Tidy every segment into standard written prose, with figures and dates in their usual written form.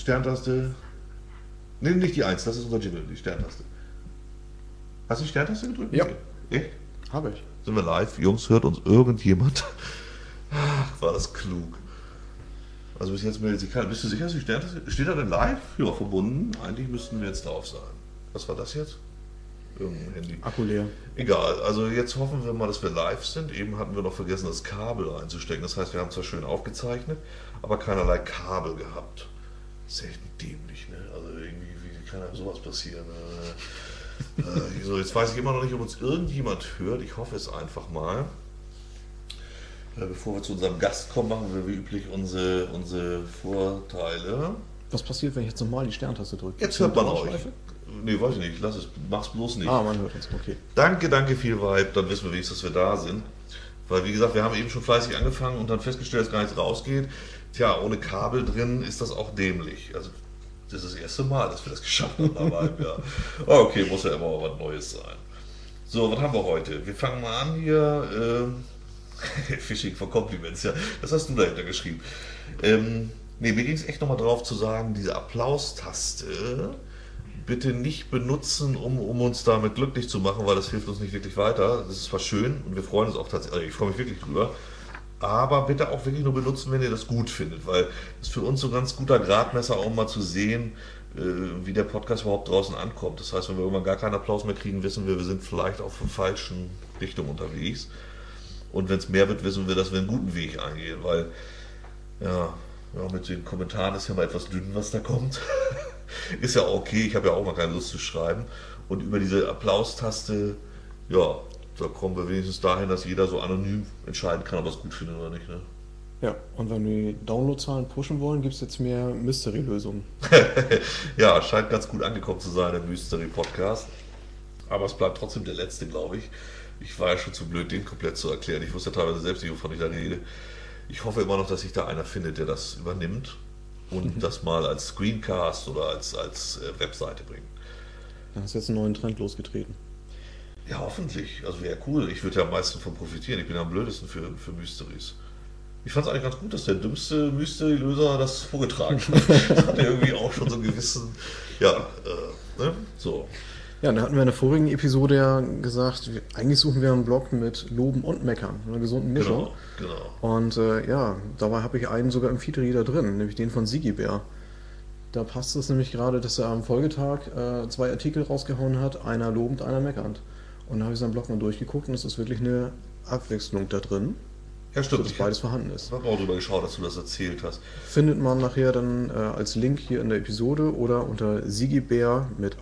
Sterntaste. Nee, nicht die 1, das ist unser Jingle, die Sterntaste. Hast du die Sterntaste gedrückt? Ja. Echt? Habe ich. Sind wir live? Jungs, hört uns irgendjemand? Ach, war das klug. Also bis jetzt meldet sich keiner. Bist du sicher, dass die Sterntaste... Steht da denn live? Ja, verbunden. Eigentlich müssten wir jetzt drauf sein. Was war das jetzt? Irgendein Handy. Akku leer. Egal, also jetzt hoffen wir mal, dass wir live sind. Eben hatten wir noch vergessen, das Kabel einzustecken. Das heißt, wir haben zwar schön aufgezeichnet, aber keinerlei Kabel gehabt. Selten dämlich, ne? Also irgendwie, wie kann einem sowas passieren? So, jetzt weiß ich immer noch nicht, ob uns irgendjemand hört. Ich hoffe es einfach mal. Bevor wir zu unserem Gast kommen, machen wir wie üblich unsere Vorteile. Was passiert, wenn ich jetzt nochmal die Sterntaste drücke? Jetzt hört man euch. Nee, weiß ich nicht. Lass es. Mach's bloß nicht. Ah, man hört uns. Okay. Danke viel Vibe. Dann wissen wir wenigstens, dass wir da sind. Weil, wie gesagt, wir haben eben schon fleißig angefangen und dann festgestellt, dass gar nichts rausgeht. Tja, ohne Kabel drin ist das auch dämlich. Also, das ist das erste Mal, dass wir das geschafft haben. Aber, ja. Okay, muss ja immer mal was Neues sein. So, was haben wir heute? Wir fangen mal an hier. Phishing for Compliments, ja. Das hast du dahinter geschrieben. Mir ging es echt nochmal drauf zu sagen, diese Applaustaste bitte nicht benutzen, um uns damit glücklich zu machen, weil das hilft uns nicht wirklich weiter. Das ist zwar schön und wir freuen uns auch tatsächlich, also ich freue mich wirklich drüber, aber bitte auch wirklich nur benutzen, wenn ihr das gut findet, weil das ist für uns so ein ganz guter Gradmesser, auch mal zu sehen, wie der Podcast überhaupt draußen ankommt. Das heißt, wenn wir irgendwann gar keinen Applaus mehr kriegen, wissen wir sind vielleicht auf der falschen Richtung unterwegs. Und wenn es mehr wird, wissen wir, dass wir einen guten Weg eingehen, weil ja, mit den Kommentaren ist ja mal etwas dünn, was da kommt. Ist ja okay, ich habe ja auch mal keine Lust zu schreiben. Und über diese Applaustaste, ja, da kommen wir wenigstens dahin, dass jeder so anonym entscheiden kann, ob er es gut findet oder nicht. Ne? Ja, und wenn wir die Downloadzahlen pushen wollen, gibt es jetzt mehr Mystery-Lösungen. Ja, scheint ganz gut angekommen zu sein, der Mystery-Podcast. Aber es bleibt trotzdem der letzte, glaube ich. Ich war ja schon zu blöd, den komplett zu erklären. Ich wusste ja teilweise selbst nicht, wovon ich da rede. Ich hoffe immer noch, dass sich da einer findet, der das übernimmt und das mal als Screencast oder als Webseite bringt. Da hast du jetzt einen neuen Trend losgetreten. Ja, hoffentlich. Also wäre cool. Ich würde ja am meisten von profitieren. Ich bin ja am blödesten für Mysteries. Ich fand es eigentlich ganz gut, dass der dümmste Mystery-Löser das vorgetragen hat. Das hat ja irgendwie auch schon so einen gewissen, ja, ne? So. Ja, da hatten wir in der vorigen Episode ja gesagt, eigentlich suchen wir einen Blog mit Loben und Meckern, einer gesunden Mischung. Genau. Und ja, dabei habe ich einen sogar im Feedreader drin, nämlich den von Sigibär. Da passt es nämlich gerade, dass er am Folgetag 2 Artikel rausgehauen hat, einer lobend, einer meckernd. Und da habe ich seinen Blog mal durchgeguckt und es ist wirklich eine Abwechslung da drin. Ja, stimmt. Dass beides vorhanden ist. Ich habe auch darüber geschaut, dass du das erzählt hast. Findet man nachher dann als Link hier in der Episode oder unter sigibär mit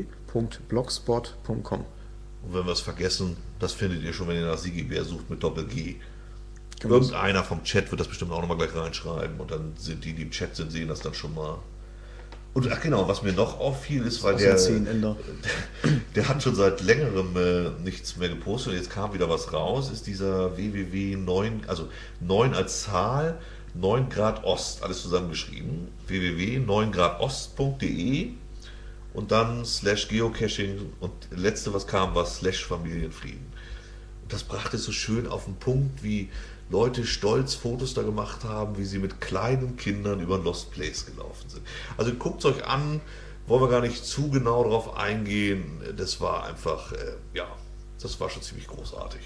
ae.blogspot.com. Und wenn wir es vergessen, das findet ihr schon, wenn ihr nach Sigibär sucht mit Doppel-G. Irgendeiner vom Chat wird das bestimmt auch nochmal gleich reinschreiben und dann sind die im Chat sind, sehen das dann schon mal. Und ach genau, was mir noch auffiel ist, weil der hat schon seit längerem nichts mehr gepostet und jetzt kam wieder was raus, ist dieser www.9, also 9 als Zahl, 9 Grad Ost, alles zusammengeschrieben, www.9gradost.de und dann /Geocaching und letzte, was kam, war /Familienfrieden. Und das brachte es so schön auf den Punkt, wie Leute stolz Fotos da gemacht haben, wie sie mit kleinen Kindern über Lost Place gelaufen sind. Also guckt es euch an, wollen wir gar nicht zu genau darauf eingehen. Das war einfach, das war schon ziemlich großartig.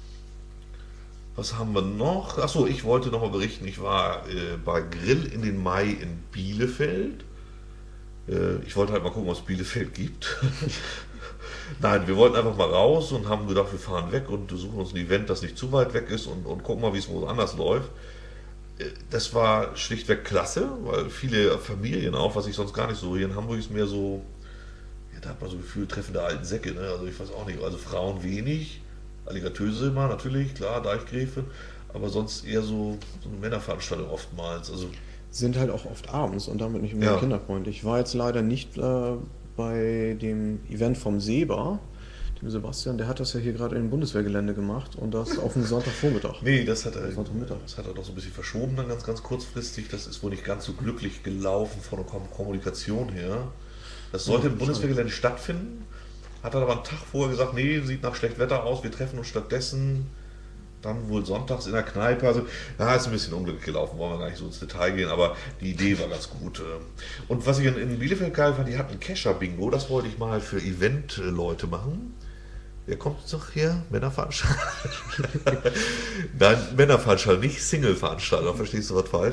Was haben wir noch? Achso, ich wollte nochmal berichten, ich war bei Grill in den Mai in Bielefeld. Ich wollte halt mal gucken, was es Bielefeld gibt. Nein, wir wollten einfach mal raus und haben gedacht, wir fahren weg und suchen uns ein Event, das nicht zu weit weg ist und gucken mal, wie es woanders läuft. Das war schlichtweg klasse, weil viele Familien auch, was ich sonst gar nicht so, hier in Hamburg ist mehr so, ja, da hat man so Gefühl, treffende alten Säcke, ne? Also ich weiß auch nicht, also Frauen wenig, Alligatöse immer natürlich, klar, Deichgräfe, aber sonst eher so eine Männerveranstaltung oftmals. Also sind halt auch oft abends und damit nicht unbedingt kinderfreundlich. Ich war jetzt leider nicht bei dem Event vom Seba, dem Sebastian, der hat das ja hier gerade im Bundeswehrgelände gemacht und das auf einen Sonntagvormittag. Nee, das hat er doch so ein bisschen verschoben dann ganz kurzfristig. Das ist wohl nicht ganz so glücklich gelaufen von der Kommunikation her. Das sollte im Bundeswehrgelände stattfinden, hat er aber einen Tag vorher gesagt, nee, sieht nach schlechtem Wetter aus, wir treffen uns stattdessen dann wohl sonntags in der Kneipe. Also, ja, ist ein bisschen unglücklich gelaufen, wollen wir gar nicht so ins Detail gehen, aber die Idee war ganz gut. Und was ich in Bielefeld geil fand, die hatten ein Kescher-Bingo, das wollte ich mal für Event-Leute machen. Wer kommt jetzt noch her? Männerveranstalter? Nein, Männerveranstalter, nicht Single-Veranstalter, verstehst du was falsch?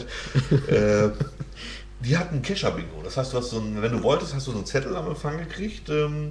Die hatten ein Kescher-Bingo. Das heißt, wenn du wolltest, hast du so einen Zettel am Empfang gekriegt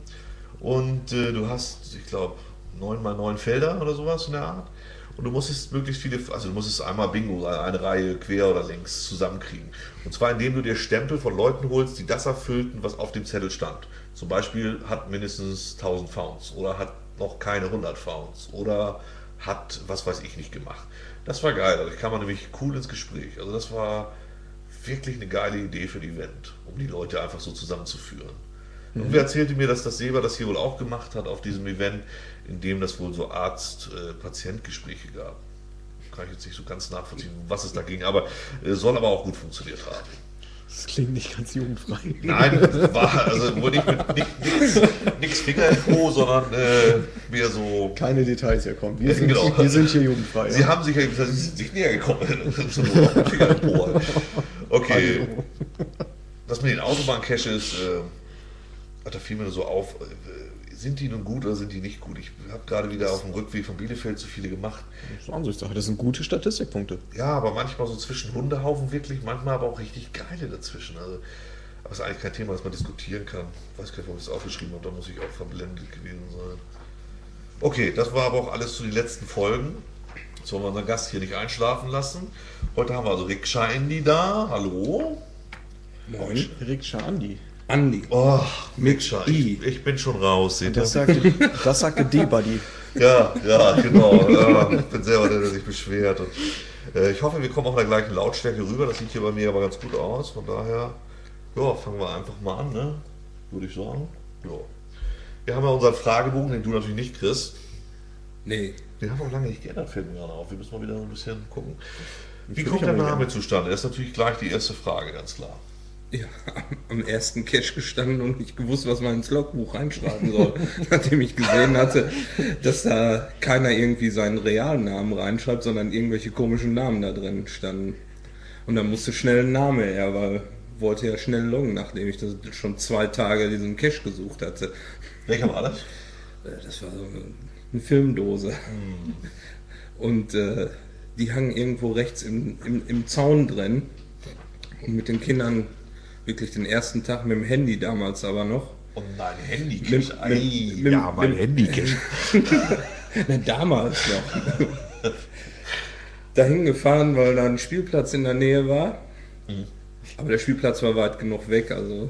und du hast, ich glaube, 9x9 Felder oder sowas in der Art. Und du musstest möglichst viele, also du musstest einmal Bingo, eine Reihe quer oder längs zusammenkriegen. Und zwar indem du dir Stempel von Leuten holst, die das erfüllten, was auf dem Zettel stand. Zum Beispiel hat mindestens 1000 Founds oder hat noch keine 100 Founds oder hat was weiß ich nicht gemacht. Das war geil, dadurch kam man nämlich cool ins Gespräch. Also das war wirklich eine geile Idee für ein Event, um die Leute einfach so zusammenzuführen. Und wer erzählte mir, dass das Seba das hier wohl auch gemacht hat auf diesem Event, in dem das wohl so Arzt-Patient-Gespräche gab. Kann ich jetzt nicht so ganz nachvollziehen, um was es da ging, aber soll aber auch gut funktioniert haben. Das klingt nicht ganz jugendfrei. Nein, war also wohl nicht mit nix Finger im Po, sondern mehr so. Keine Details hier kommen. Wir sind hier jugendfrei. Sie haben sich näher gekommen. So mit Finger im Po. Okay. Hallo. Das mit den Autobahn-Caches, da fiel mir so auf, sind die nun gut oder sind die nicht gut? Ich habe gerade wieder auf dem Rückweg von Bielefeld so viele gemacht. Das ist Ansichtssache, das sind gute Statistikpunkte. Ja, aber manchmal so zwischen Hundehaufen wirklich, manchmal aber auch richtig geile dazwischen. Also, aber es ist eigentlich kein Thema, das man diskutieren kann. Ich weiß gar nicht, warum ich es aufgeschrieben habe, da muss ich auch verblendet gewesen sein. Okay, das war aber auch alles zu den letzten Folgen. Jetzt wollen wir unseren Gast hier nicht einschlafen lassen. Heute haben wir also Rikscha Andy da. Hallo. Moin. Rikscha Andi. Andi. Oh, Rikscha, ich bin schon raus. Seht ihr? Das sagte D-Buddy. Ja, genau. Ja, ich bin selber der sich beschwert. Und, ich hoffe, wir kommen auch in der gleichen Lautstärke rüber. Das sieht hier bei mir aber ganz gut aus. Von daher, ja, fangen wir einfach mal an, ne? Würde ich sagen. Ja. Wir haben ja unseren Fragebogen, den du natürlich nicht kriegst. Nee. Den haben wir auch lange nicht geändert, fällt mir gerade auf. Wir müssen mal wieder ein bisschen gucken. Wie kommt der Name zustande? Das ist natürlich gleich die erste Frage, ganz klar. Ja, am ersten Cache gestanden und nicht gewusst, was man ins Logbuch reinschreiben soll. Nachdem ich gesehen hatte, dass da keiner irgendwie seinen realen Namen reinschreibt, sondern irgendwelche komischen Namen da drin standen. Und dann musste schnell ein Name her, weil wollte ja schnell loggen, nachdem ich das schon 2 Tage diesen Cache gesucht hatte. Welcher war das? Das war so eine Filmdose. Und die hangen irgendwo rechts im Zaun drin. Und mit den Kindern wirklich den ersten Tag mit dem Handy damals aber noch. Und mein Handy-Cache. Mein Handy-Cache. Damals noch. Dahin gefahren, weil da ein Spielplatz in der Nähe war. Aber der Spielplatz war weit genug weg, also.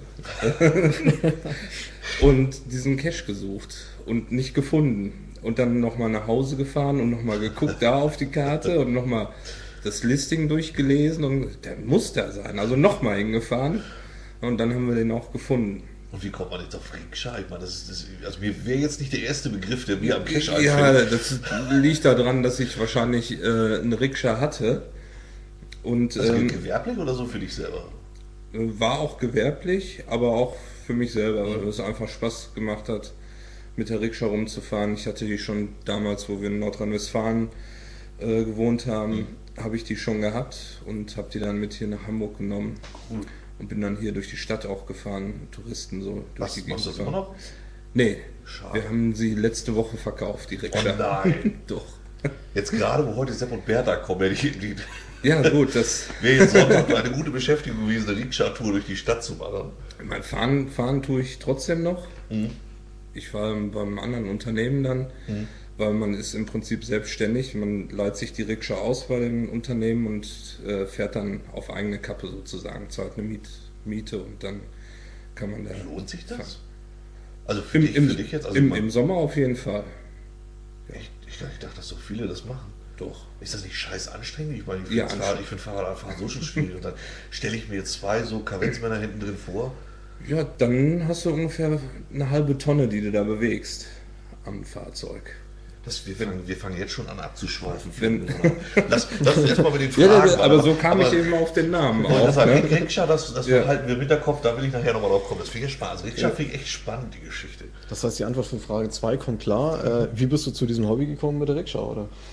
Und diesen Cache gesucht und nicht gefunden. Und dann nochmal nach Hause gefahren und nochmal geguckt da auf die Karte und nochmal das Listing durchgelesen und der muss da sein. Also nochmal hingefahren und dann haben wir den auch gefunden. Und wie kommt man jetzt auf Rikscha? Ich meine, also mir wäre jetzt nicht der erste Begriff, der mir am Cache einfällt. Ja, das liegt daran, dass ich wahrscheinlich eine Rikscha hatte. Und, also gewerblich oder so für dich selber? War auch gewerblich, aber auch für mich selber, weil es einfach Spaß gemacht hat, mit der Rikscha rumzufahren. Ich hatte die schon damals, wo wir in Nordrhein-Westfalen gewohnt haben, habe ich die schon gehabt und habe die dann mit hier nach Hamburg genommen. Cool. Und bin dann hier durch die Stadt auch gefahren, Touristen so durch die Gegend. Machst du das immer noch? Nee, schade. Wir haben sie letzte Woche verkauft, die Rikscha. Oh nein. Doch. Jetzt gerade, wo heute Sepp und Bertha kommen, ja gut, das wäre jetzt Sonntag eine gute Beschäftigung gewesen, eine Rikscha-Tour durch die Stadt zu machen. Mein Fahren tue ich trotzdem noch. Ich war beim anderen Unternehmen dann, weil man ist im Prinzip selbstständig. Man leiht sich die Rikscha aus bei dem Unternehmen und fährt dann auf eigene Kappe sozusagen, zahlt eine Miete und dann kann man da... Lohnt sich das? fahren. Also für dich jetzt? Also im Sommer auf jeden Fall. Ja. Ich dachte, dass so viele das machen. Doch. Ist das nicht scheiß anstrengend? Ich meine, ich Ja, finde Fahrradfahren so schon schwierig. Und dann stelle ich mir jetzt 2 so Kavenzmänner hinten drin vor. Ja, dann hast du ungefähr eine halbe Tonne, die du da bewegst am Fahrzeug. Wir fangen jetzt schon an abzuschweifen. Wenn- Lass uns erstmal mit den Fragen. Ja, aber so kam ich eben auf den Namen Aber das auch. Ne? Rikscha, das Ja. behalten wir im Hinterkopf, da will ich nachher nochmal drauf kommen. Das finde ich spannend. Also Rikscha finde ich echt spannend, die Geschichte. Das heißt, die Antwort von Frage 2 kommt klar. Wie bist du zu diesem Hobby gekommen mit der Rikscha, oder?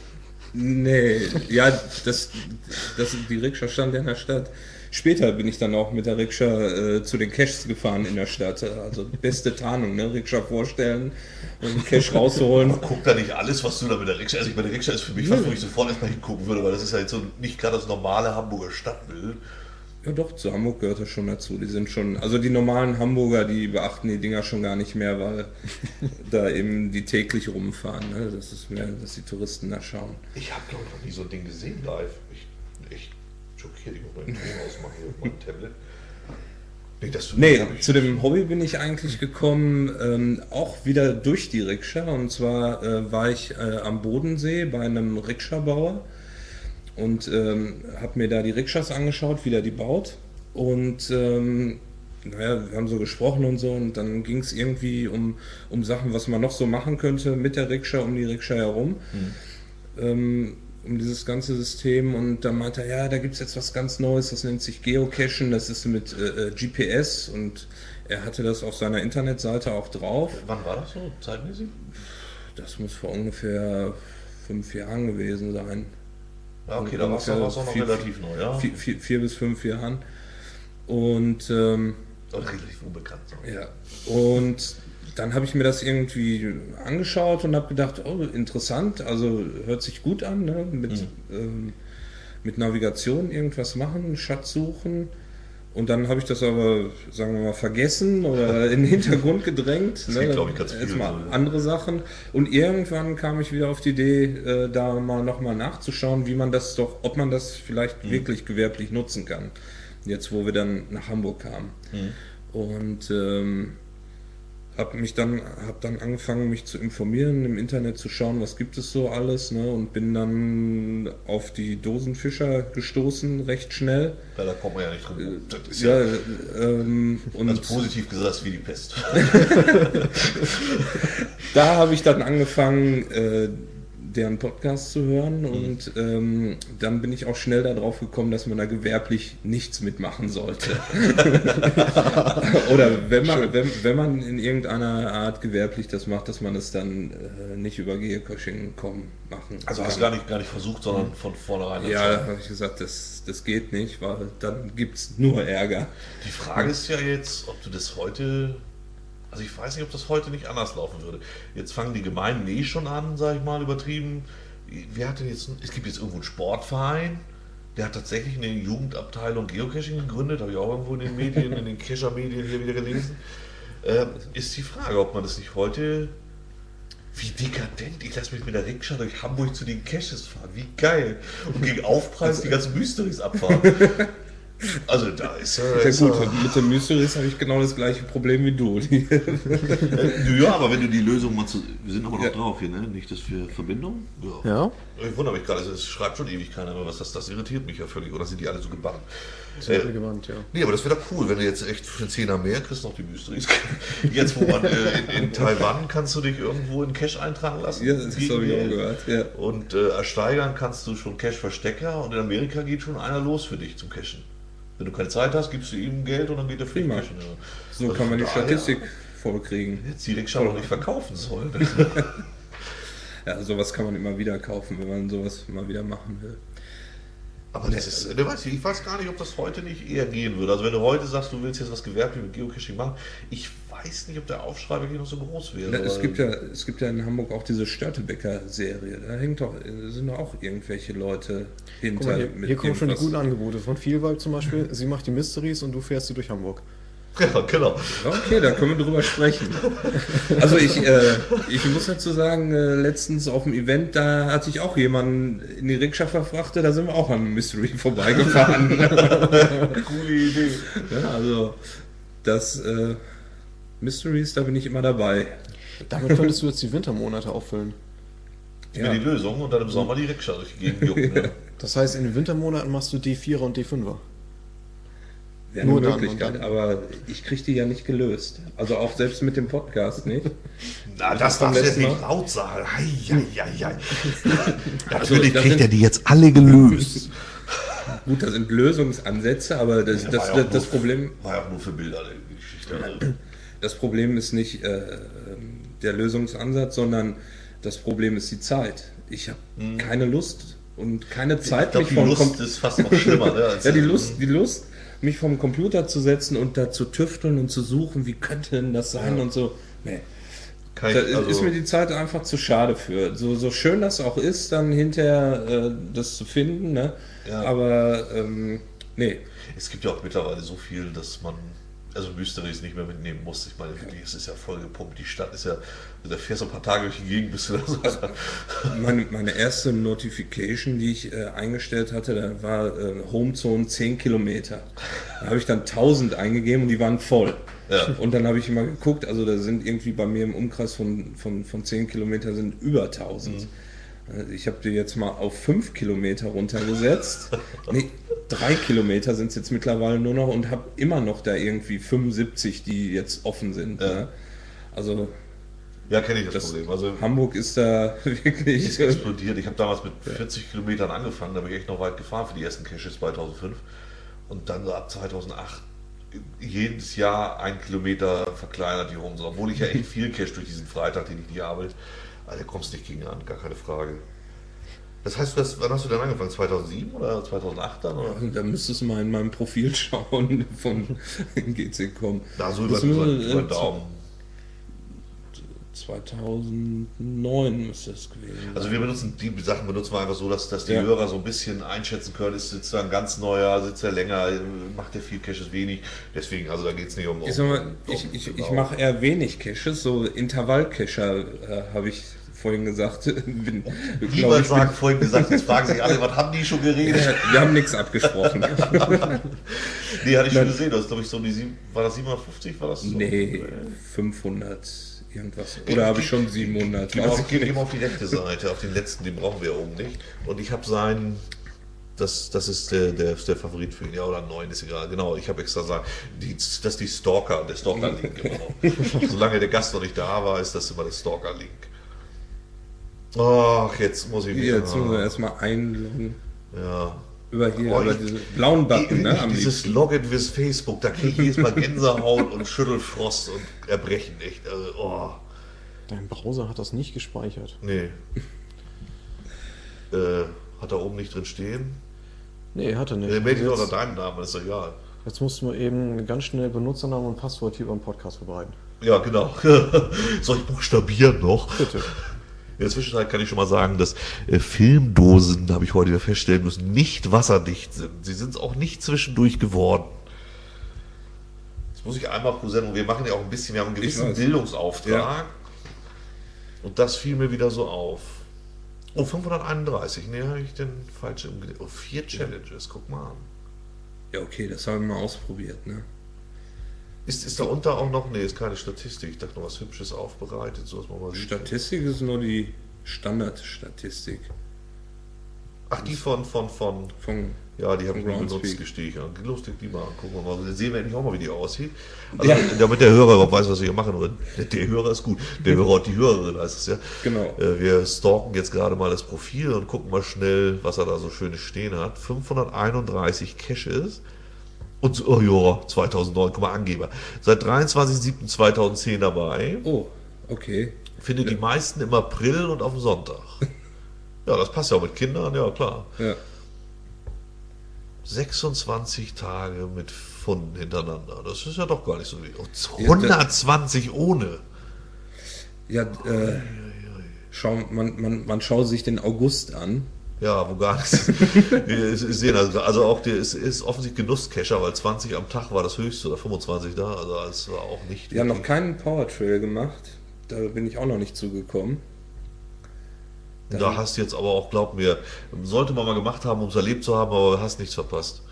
Nee, ja, die Rikscha stand in der Stadt. Später bin ich dann auch mit der Rikscha zu den Caches gefahren in der Stadt. Also beste Tarnung, ne? Rikscha vorstellen und einen Cache rausholen. Aber guck da nicht alles, was du da mit der Rikscha... Also ich meine, der Rikscha ist für mich was, wo ich sofort erstmal hingucken würde, weil das ist ja jetzt so nicht gerade das normale Hamburger Stadtbild. Ja doch, zu Hamburg gehört das schon dazu. Die sind schon, also die normalen Hamburger, die beachten die Dinger schon gar nicht mehr, weil da eben die täglich rumfahren. Ne? Das ist mehr, dass die Touristen da schauen. Ich habe glaube ich noch nie so ein Ding gesehen live. Ich schockiert, ich muss meinen Ton ausmachen hier auf meinem Tablet. Nee, zu dem Hobby bin ich eigentlich gekommen, auch wieder durch die Rikscha. Und zwar war ich am Bodensee bei einem Rikscha-Bauer und habe mir da die Rikschas angeschaut, wie der die baut. Und naja, wir haben so gesprochen und so, und dann ging es irgendwie um Sachen, was man noch so machen könnte mit der Rikscha, um die Rikscha herum. Um dieses ganze System, und dann meinte er, ja, da gibt es jetzt was ganz Neues, das nennt sich Geocachen, das ist mit GPS, und er hatte das auf seiner Internetseite auch drauf. Wann war das so, zeitmäßig? Das muss vor ungefähr 5 Jahren gewesen sein. Ja, okay, da war es auch noch relativ neu, ja? 4 bis 5 Jahren. Und relativ unbekannt. Ja, und dann habe ich mir das irgendwie angeschaut und habe gedacht, oh, interessant, also hört sich gut an, ne? Mit Navigation irgendwas machen, Schatz suchen. Und dann habe ich das aber, sagen wir mal, vergessen oder in den Hintergrund gedrängt. Das ne? geht, glaube ich, ganz viel. Erstmal andere Sachen. Und irgendwann kam ich wieder auf die Idee, da mal nochmal nachzuschauen, wie man das doch, ob man das vielleicht wirklich gewerblich nutzen kann. Jetzt, wo wir dann nach Hamburg kamen. Und habe dann angefangen, mich zu informieren, im Internet zu schauen, was gibt es so alles, ne? Und bin dann auf die Dosenfischer gestoßen, recht schnell. Ja, da kommt man ja nicht drum. Das ist und also positiv gesagt, das ist wie die Pest. Da habe ich dann angefangen, deren Podcast zu hören, und dann bin ich auch schnell darauf gekommen, dass man da gewerblich nichts mitmachen sollte. Oder wenn man in irgendeiner Art gewerblich das macht, dass man es dann nicht über Geocaching.com machen Also hast du gar nicht versucht, sondern von vornherein. Ja, da habe ich gesagt, das geht nicht, weil dann gibt es nur Ärger. Die Frage ist ja jetzt, ob du das heute... Also ich weiß nicht, ob das heute nicht anders laufen würde. Jetzt fangen die Gemeinden schon an, sage ich mal, übertrieben. Es gibt jetzt irgendwo einen Sportverein, der hat tatsächlich eine Jugendabteilung Geocaching gegründet, habe ich auch irgendwo in den Medien, in den Cacher-Medien hier wieder gelesen. Ist die Frage, ob man das nicht heute... Wie dekadent, ich lasse mich mit der Rikscha durch Hamburg zu den Caches fahren, wie geil. Und gegen Aufpreis die ganzen Mysteries abfahren. Also da ist gut, mit den Mysteries habe ich genau das gleiche Problem wie du. Ja, aber wenn du die Lösung mal wir sind aber noch drauf hier, ne? Nicht das für Verbindung? Ja. Ich wundere mich gerade, es schreibt schon ewig keiner mehr was, das irritiert mich ja völlig. Oder sind die alle so gebannt? Sehr gebannt, ja. Nee, aber das wäre doch cool, wenn du jetzt echt für 10er mehr kriegst, noch die Mysteries. Jetzt, wo man in Taiwan kannst du dich irgendwo in Cache eintragen lassen. Ja, das habe ich auch gehört. Ja. Und ersteigern kannst du schon Cache-Verstecker, und in Amerika geht schon einer los für dich zum Cachen. Wenn du keine Zeit hast, gibst du ihm Geld und dann geht er für dich cachen. Ja. So also kann man die Statistik vollkriegen. Jetzt die Rikscha noch nicht verkaufen soll. Ja, sowas kann man immer wieder kaufen, wenn man sowas mal wieder machen will. Aber das ist, ich weiß gar nicht, ob das heute nicht eher gehen würde. Also wenn du heute sagst, du willst jetzt was gewerblich mit Geocaching machen, ich weiß nicht, ob der Aufschrei wirklich noch so groß wäre. Ja, es gibt ja in Hamburg auch diese Störtebecker-Serie. Da sind doch auch irgendwelche Leute hinter. Hier kommen schon die guten Angebote. Von Vielwald zum Beispiel, sie macht die Mysteries und du fährst sie durch Hamburg. Ja, genau. Okay, da können wir drüber sprechen. Also ich muss dazu sagen, letztens auf dem Event, da hatte ich auch jemanden in die Rikscha verfrachtet, da sind wir auch am Mystery vorbeigefahren. Coole Idee. Ja, also das Mysteries, da bin ich immer dabei. Damit könntest du jetzt die Wintermonate auffüllen. Ich bin die Lösung, und dann im Sommer die Rikscha durch die Gegend jucken. Ne? Das heißt, in den Wintermonaten machst du D4er und D5er. Wäre eine Möglichkeit, aber ich kriege die ja nicht gelöst. Also auch selbst mit dem Podcast nicht. Na, das darfst du jetzt nicht laut sagen. Hei. Also, natürlich kriegt er die jetzt alle gelöst. Gut, da sind Lösungsansätze, aber das Problem... War ja auch nur für Bilder, die Geschichte. Also. Das Problem ist nicht der Lösungsansatz, sondern das Problem ist die Zeit. ich habe keine Lust und keine Zeit, Ich glaube, die Lust ist fast noch schlimmer. Ne, als ja, die Lust, mich vom Computer zu setzen und da zu tüfteln und zu suchen, wie könnte denn das sein und so. Nee. Da ist mir die Zeit einfach zu schade für. So schön das auch ist, dann hinterher das zu finden, ne? Ja. Aber nee. Es gibt ja auch mittlerweile so viel, dass man Mysteries nicht mehr mitnehmen muss. Ich meine, wirklich, es ist ja voll gepumpt. Die Stadt ist ja, da fährst du ein paar Tage durch die Gegend, bist du da so. Meine erste Notification, die ich eingestellt hatte, da war Homezone 10 Kilometer. Da habe ich dann 1000 eingegeben und die waren voll. Ja. Und dann habe ich mal geguckt, also da sind irgendwie bei mir im Umkreis von 10 Kilometer sind über 1000. Ich habe die jetzt mal auf 5 Kilometer runtergesetzt. Nee, 3 Kilometer sind es jetzt mittlerweile nur noch und habe immer noch da irgendwie 75, die jetzt offen sind. Ja. Ne? Also Ja, kenne ich das Problem. Also Hamburg ist da wirklich... ist explodiert. Ich habe damals mit 40 Kilometern angefangen, da bin ich echt noch weit gefahren für die ersten Caches 2005. Und dann so ab 2008 jedes Jahr 1 Kilometer verkleinert die Homezone. Obwohl ich ja echt viel Cache durch diesen Freitag, den ich nicht arbeite. Aber da kommst du nicht gegen an, gar keine Frage. Das heißt, wann hast du denn angefangen? 2007 oder 2008 dann? Oder? Da müsstest du mal in meinem Profil schauen von GC.com. Da so über den Daumen. 2009 müsste es gewesen sein. Also wir benutzen die Sachen benutzen wir einfach so, dass die Hörer so ein bisschen einschätzen können, sitzt da ein ganz neuer, sitzt er länger, macht er viel Caches, wenig. Deswegen, also da geht es nicht um... Ich mache eher wenig Caches, so Intervall-Cacher habe ich vorhin gesagt. Niemand sagt vorhin gesagt, jetzt fragen sich alle, was haben die schon geredet? Wir haben nichts abgesprochen. Nee, hatte ich schon gesehen, das ist glaube ich so, war das 750? War das so? Nee, 500 irgendwas. Oder habe ich schon 700? Geh mal auf die rechte Seite, auf den letzten, den brauchen wir oben nicht. Und ich habe seinen, das ist der Favorit für ihn, ja, oder 9, ist egal. Genau, ich habe extra gesagt, das ist der Stalker-Link. Genau. Solange der Gast noch nicht da war, ist das immer der Stalker-Link. Ach, jetzt muss ich wieder. Jetzt müssen wir erstmal einloggen. Ja. Über diese blauen Button, ne? Am Dieses liebsten. Login with Facebook, da kriege ich jedes Mal Gänsehaut und Schüttelfrost und Erbrechen, echt. Also, oh. Dein Browser hat das nicht gespeichert. Nee. Hat da oben nicht drin stehen? Nee, hatte nicht. Der meldet doch unter deinem Namen, ist doch egal. Jetzt mussten wir eben ganz schnell Benutzernamen und Passwort hier beim Podcast vorbereiten. Ja, genau. Soll ich buchstabieren noch? Bitte. In der Zwischenzeit kann ich schon mal sagen, dass Filmdosen, habe ich heute wieder feststellen müssen, nicht wasserdicht sind. Sie sind es auch nicht zwischendurch geworden. Das muss ich einmal präsentieren. Und wir machen ja auch ein bisschen, wir haben einen gewissen Bildungsauftrag. Ja. Und das fiel mir wieder so auf. Oh, 531. Nee, habe ich den falsch umgedreht. Oh, 4 Challenges, guck mal an. Ja, okay, das haben wir mal ausprobiert, ne? Ist da unter auch noch, nee, ist keine Statistik. Ich dachte noch was Hübsches aufbereitet, so was man mal sieht. Statistik ist nur die Standardstatistik. Ach, die von ja, die habe ich nie benutzt, Groundspeak. gestehe ich. Lustig, die mal gucken wir mal. Dann sehen wir endlich auch mal, wie die aussieht. Also, damit der Hörer überhaupt weiß, was wir hier machen. Oder der Hörer ist gut. Der Hörer und die Hörerin heißt es ja. Genau. Wir stalken jetzt gerade mal das Profil und gucken mal schnell, was er da so schönes stehen hat. 531 Caches. Und oh ja, 2009, guck mal, Angeber. Seit 23.07.2010 dabei. Oh, okay. Findet die meisten im April und auf dem Sonntag. Ja, das passt ja auch mit Kindern, ja klar. Ja. 26 Tage mit Funden hintereinander. Das ist ja doch gar nicht so wenig. 120 ohne. Ja, man schaut sich den August an. Ja, wo gar nichts. Wir sehen also auch, es ist offensichtlich Genusscacher, weil 20 am Tag war das höchste oder 25 da. Also es war auch nicht. Wir haben noch keinen Powertrail gemacht. Da bin ich auch noch nicht zugekommen. Da hast du jetzt aber auch, glaub mir, sollte man mal gemacht haben, um es erlebt zu haben, aber hast nichts verpasst.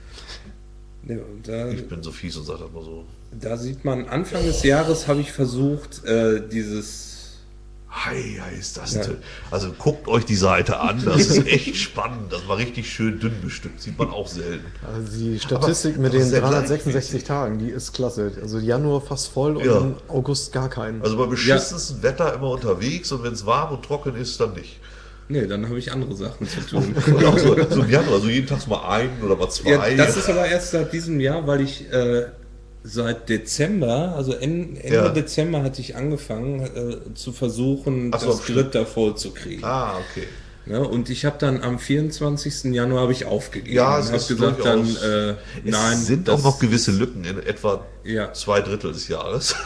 Ja, ich bin so fies und sage das mal so. Da sieht man, Anfang des Jahres habe ich versucht, dieses... Hei, ist das toll. Also guckt euch die Seite an, das ist echt spannend. Das war richtig schön dünn bestückt, sieht man auch selten. Also die Statistik mit den 366 Tagen, die ist klasse. Also Januar fast voll und im August gar keinen. Also bei beschissensten Wetter immer unterwegs und wenn es warm und trocken ist, dann nicht. Nee, dann habe ich andere Sachen zu tun. Auch so im Januar, also jeden Tag mal einen oder mal zwei. Ja, das ist aber erst seit diesem Jahr, weil ich seit Dezember, also Ende Dezember hatte ich angefangen zu versuchen, Ach so, das Grid da voll zu kriegen. Ah, okay. Ja, und ich habe dann am 24. Januar habe ich aufgegeben. Ja, und es habe ist gesagt, dann nein. Es sind auch noch gewisse Lücken in etwa Ja. 2/3 des Jahres.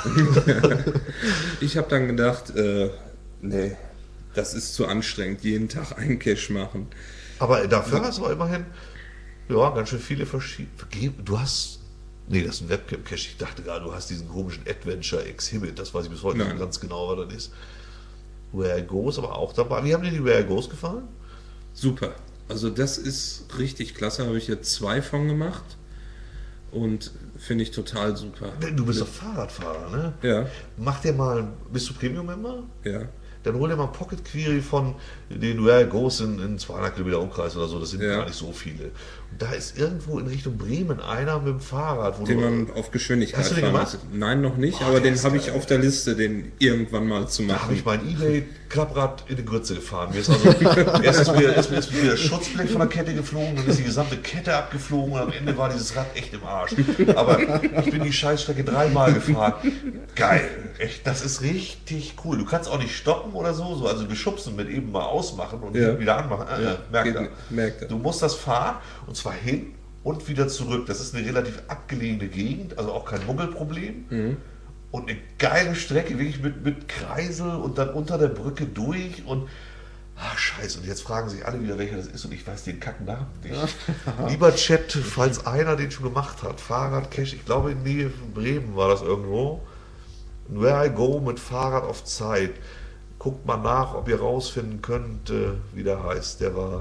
Ich habe dann gedacht, nee, das ist zu anstrengend, jeden Tag einen Cache machen. Aber dafür hast du immerhin ganz schön viele verschiedene. Du hast. Nee, das ist ein Webcam-Cache. Ich dachte gerade, du hast diesen komischen Adventure Exhibit. Das weiß ich bis heute nicht ganz genau, was das ist. Where I Go ist aber auch dabei. Wie haben dir die Where I Go's gefallen? Super. Also das ist richtig klasse. Habe ich jetzt 2 von gemacht. Und finde ich total super. Du bist doch Fahrradfahrer, ne? Ja, Mach dir mal. Bist du Premium-Member? ja. Dann hol dir mal Pocket Query von den Where I Go's in 200 Kilometer Umkreis oder so. Das sind Ja. gar nicht so viele. Und da ist irgendwo in Richtung Bremen einer mit dem Fahrrad, wo Den man auf Geschwindigkeit Hast du den fahren gemacht? muss. Nein, noch nicht, Oh, aber der den ist habe ich geil. auf der Liste, den irgendwann mal zu Da habe machen. ich mein eBay-Klapprad in die Grütze gefahren. Mir ist also erst ist mir das Schutzblech von der Kette geflogen, dann ist die gesamte Kette abgeflogen und am Ende war dieses Rad echt im Arsch. Aber ich bin die Scheißstrecke 3-mal gefahren. Geil. Echt, das ist richtig cool. Du kannst auch nicht stoppen oder so, also beschubsen mit eben mal ausmachen und Ja. wieder anmachen. Merkt er. Merkt er. Du musst das fahren und zwar hin und wieder zurück. Das ist eine relativ abgelegene Gegend, also auch kein Muggelproblem. Und eine geile Strecke, wirklich mit Kreisel und dann unter der Brücke durch und scheiße, und jetzt fragen sich alle wieder, welcher das ist und ich weiß den Kacknamen nicht. Lieber Chat, falls einer den schon gemacht hat, Fahrradcache, ich glaube in Nähe von Bremen war das irgendwo. Where I Go mit Fahrrad auf Zeit. Guckt mal nach, ob ihr rausfinden könnt, wie der heißt. Der war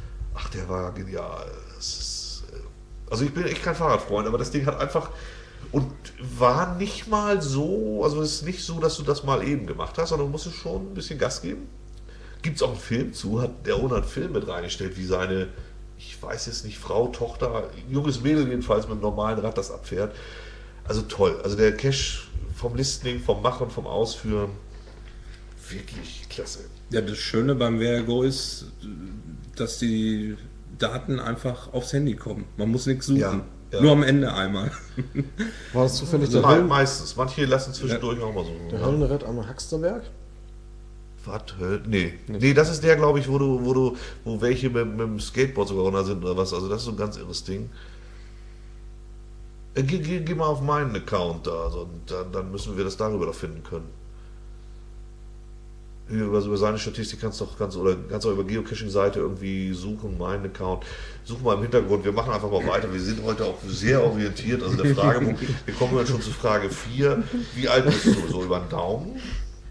genial. Also ich bin echt kein Fahrradfreund, aber das Ding hat einfach und war nicht mal so, also es ist nicht so, dass du das mal eben gemacht hast, sondern du musst schon ein bisschen Gas geben. Gibt es auch einen Film zu, hat der Ron einen Film mit reingestellt, wie seine, ich weiß jetzt nicht, Frau, Tochter, junges Mädel jedenfalls mit einem normalen Rad das abfährt. Also toll. Also der Cache vom Listening, vom Machen, vom Ausführen, wirklich klasse. Ja, das Schöne beim WRGO ist, dass die Daten einfach aufs Handy kommen. Man muss nichts suchen. Ja, ja. Nur am Ende einmal. War das zufällig der Meistens. Manche lassen zwischendurch auch mal so. Der Höllenritt am Haxterberg? Was? Nee, das ist der, glaube ich, wo welche mit dem Skateboard sogar runter sind oder was. Also das ist so ein ganz irres Ding. Geh mal auf meinen Account da, also, dann müssen wir das darüber doch finden können. Über seine Statistik kannst du auch über Geocaching-Seite irgendwie suchen, meinen Account. Such mal im Hintergrund, wir machen einfach mal weiter. Wir sind heute auch sehr orientiert. Also der Fragebogen, wir kommen jetzt schon zu Frage 4. Wie alt bist du so über den Daumen?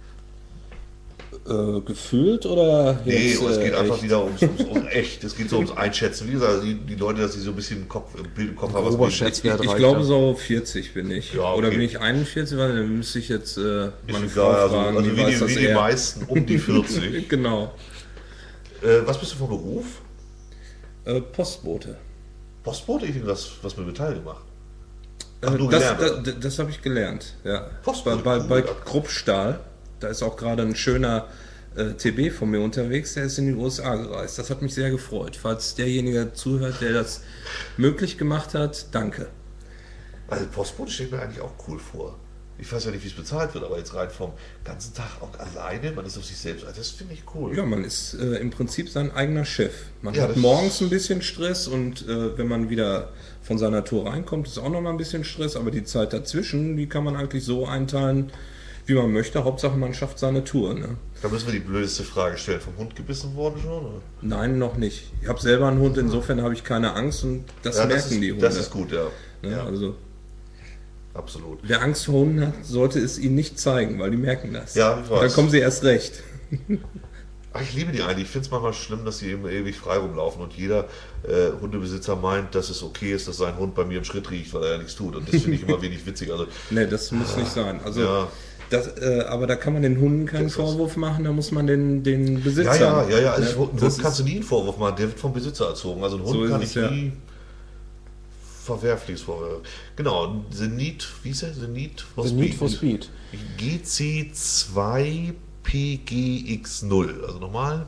Gefühlt oder Nee, jetzt, es geht einfach echt? wieder ums echt. Es geht so ums Einschätzen. Wie gesagt, die Leute, dass sie so ein bisschen im Bild im Kopf haben. Grober Was Schätzwert Ich reicht glaube ja. so 40 bin ich. Ja, okay. Oder bin ich 41? Weil dann müsste ich jetzt meine ist Frau egal, fragen, also die wie weiß das die eher. meisten um die 40. Genau. Was bist du vom Beruf? Postbote. Postbote? Ich denke, was mit Metall gemacht. Ach, nur Das, gelernt, oder? das habe ich gelernt, ja. Postbote, Bei cool. Kruppstahl, da ist auch gerade ein schöner TB von mir unterwegs, der ist in die USA gereist. Das hat mich sehr gefreut. Falls derjenige zuhört, der das möglich gemacht hat, danke. Also Postbote steht mir eigentlich auch cool vor. Ich weiß ja nicht, wie es bezahlt wird, aber jetzt rein vom ganzen Tag auch alleine, man ist auf sich selbst, also das finde ich cool. Ja, man ist im Prinzip sein eigener Chef. Man Ja, hat das- morgens ein bisschen Stress und wenn man wieder von seiner Tour reinkommt, ist auch noch mal ein bisschen Stress, aber die Zeit dazwischen, die kann man eigentlich so einteilen, wie man möchte. Hauptsache, man schafft seine Tour. Ne? Da müssen wir die blödeste Frage stellen. Vom Hund gebissen worden schon? Oder? Nein, noch nicht. Ich habe selber einen Hund, insofern habe ich keine Angst und das Ja, merken die Hunde. das ist gut, ja. Ne? Ja, Also, absolut. wer Angst vor Hunden hat, sollte es ihnen nicht zeigen, weil die merken das. Ja, ich weiß. Dann kommen sie erst recht. Ach, ich liebe die eigentlich. Ich finde es manchmal schlimm, dass sie eben ewig frei rumlaufen und jeder Hundebesitzer meint, dass es okay ist, dass sein Hund bei mir im Schritt riecht, weil er ja nichts tut. Und das finde ich immer wenig witzig. Also, Ne, das muss nicht sein. Also, ja. aber da kann man den Hunden keinen Das ist- Vorwurf machen, da muss man den Besitzer. Ja. Also Ne? einen Das Hund kannst du nie einen Vorwurf machen, der wird vom Besitzer erzogen. Also einen Hund So ist kann es, ich ja. nie verwerfliches Vorwurf. Genau, The Need, wie ist er? The Need for The Need for Speed. GC2PGX0. Also nochmal,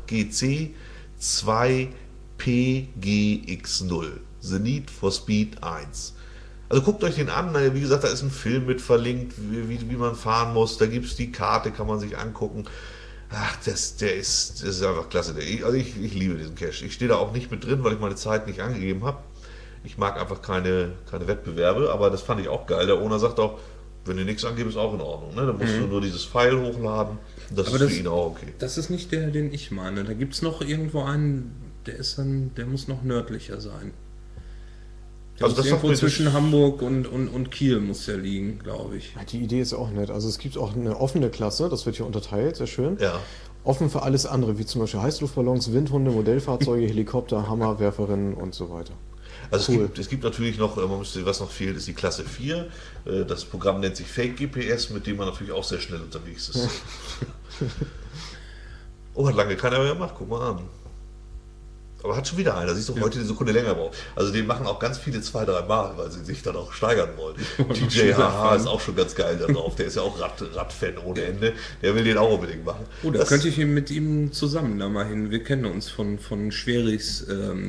GC2PGX0. The Need for Speed 1. Also guckt euch den an, wie gesagt, da ist ein Film mit verlinkt, wie man fahren muss, da gibt es die Karte, kann man sich angucken. Ach, das ist einfach klasse. Ich liebe diesen Cache. Ich stehe da auch nicht mit drin, weil ich meine Zeit nicht angegeben habe. Ich mag einfach keine Wettbewerbe, aber das fand ich auch geil. Der Owner sagt auch, wenn du nichts angibst, ist auch in Ordnung. Ne? Dann musst du nur dieses File hochladen. Das Aber ist für ihn auch okay. Das ist nicht der, den ich meine. Da gibt es noch irgendwo einen, der muss noch nördlicher sein. Der Also muss das irgendwo zwischen Hamburg und Kiel muss der liegen, glaube ich. Ja, die Idee ist ja auch nett. Also es gibt auch eine offene Klasse, das wird hier unterteilt, sehr schön. Ja. Offen für alles andere, wie zum Beispiel Heißluftballons, Windhunde, Modellfahrzeuge, Helikopter, Hammerwerferinnen und so weiter. Also Cool. es gibt natürlich noch, was noch fehlt, ist die Klasse 4. Das Programm nennt sich Fake GPS, mit dem man natürlich auch sehr schnell unterwegs ist. Oh, hat lange keiner mehr gemacht, guck mal an. Aber hat schon wieder einer, siehst du, heute die Sekunde länger braucht. Also den machen auch ganz viele 2-3 Mal, weil sie sich dann auch steigern wollen. DJ Haha ist auch schon ganz geil da drauf. Der ist ja auch Radfan ohne Ende. Der will den auch unbedingt machen. Oh, da könnte ich mit ihm zusammen da mal hin. Wir kennen uns von Schwerichs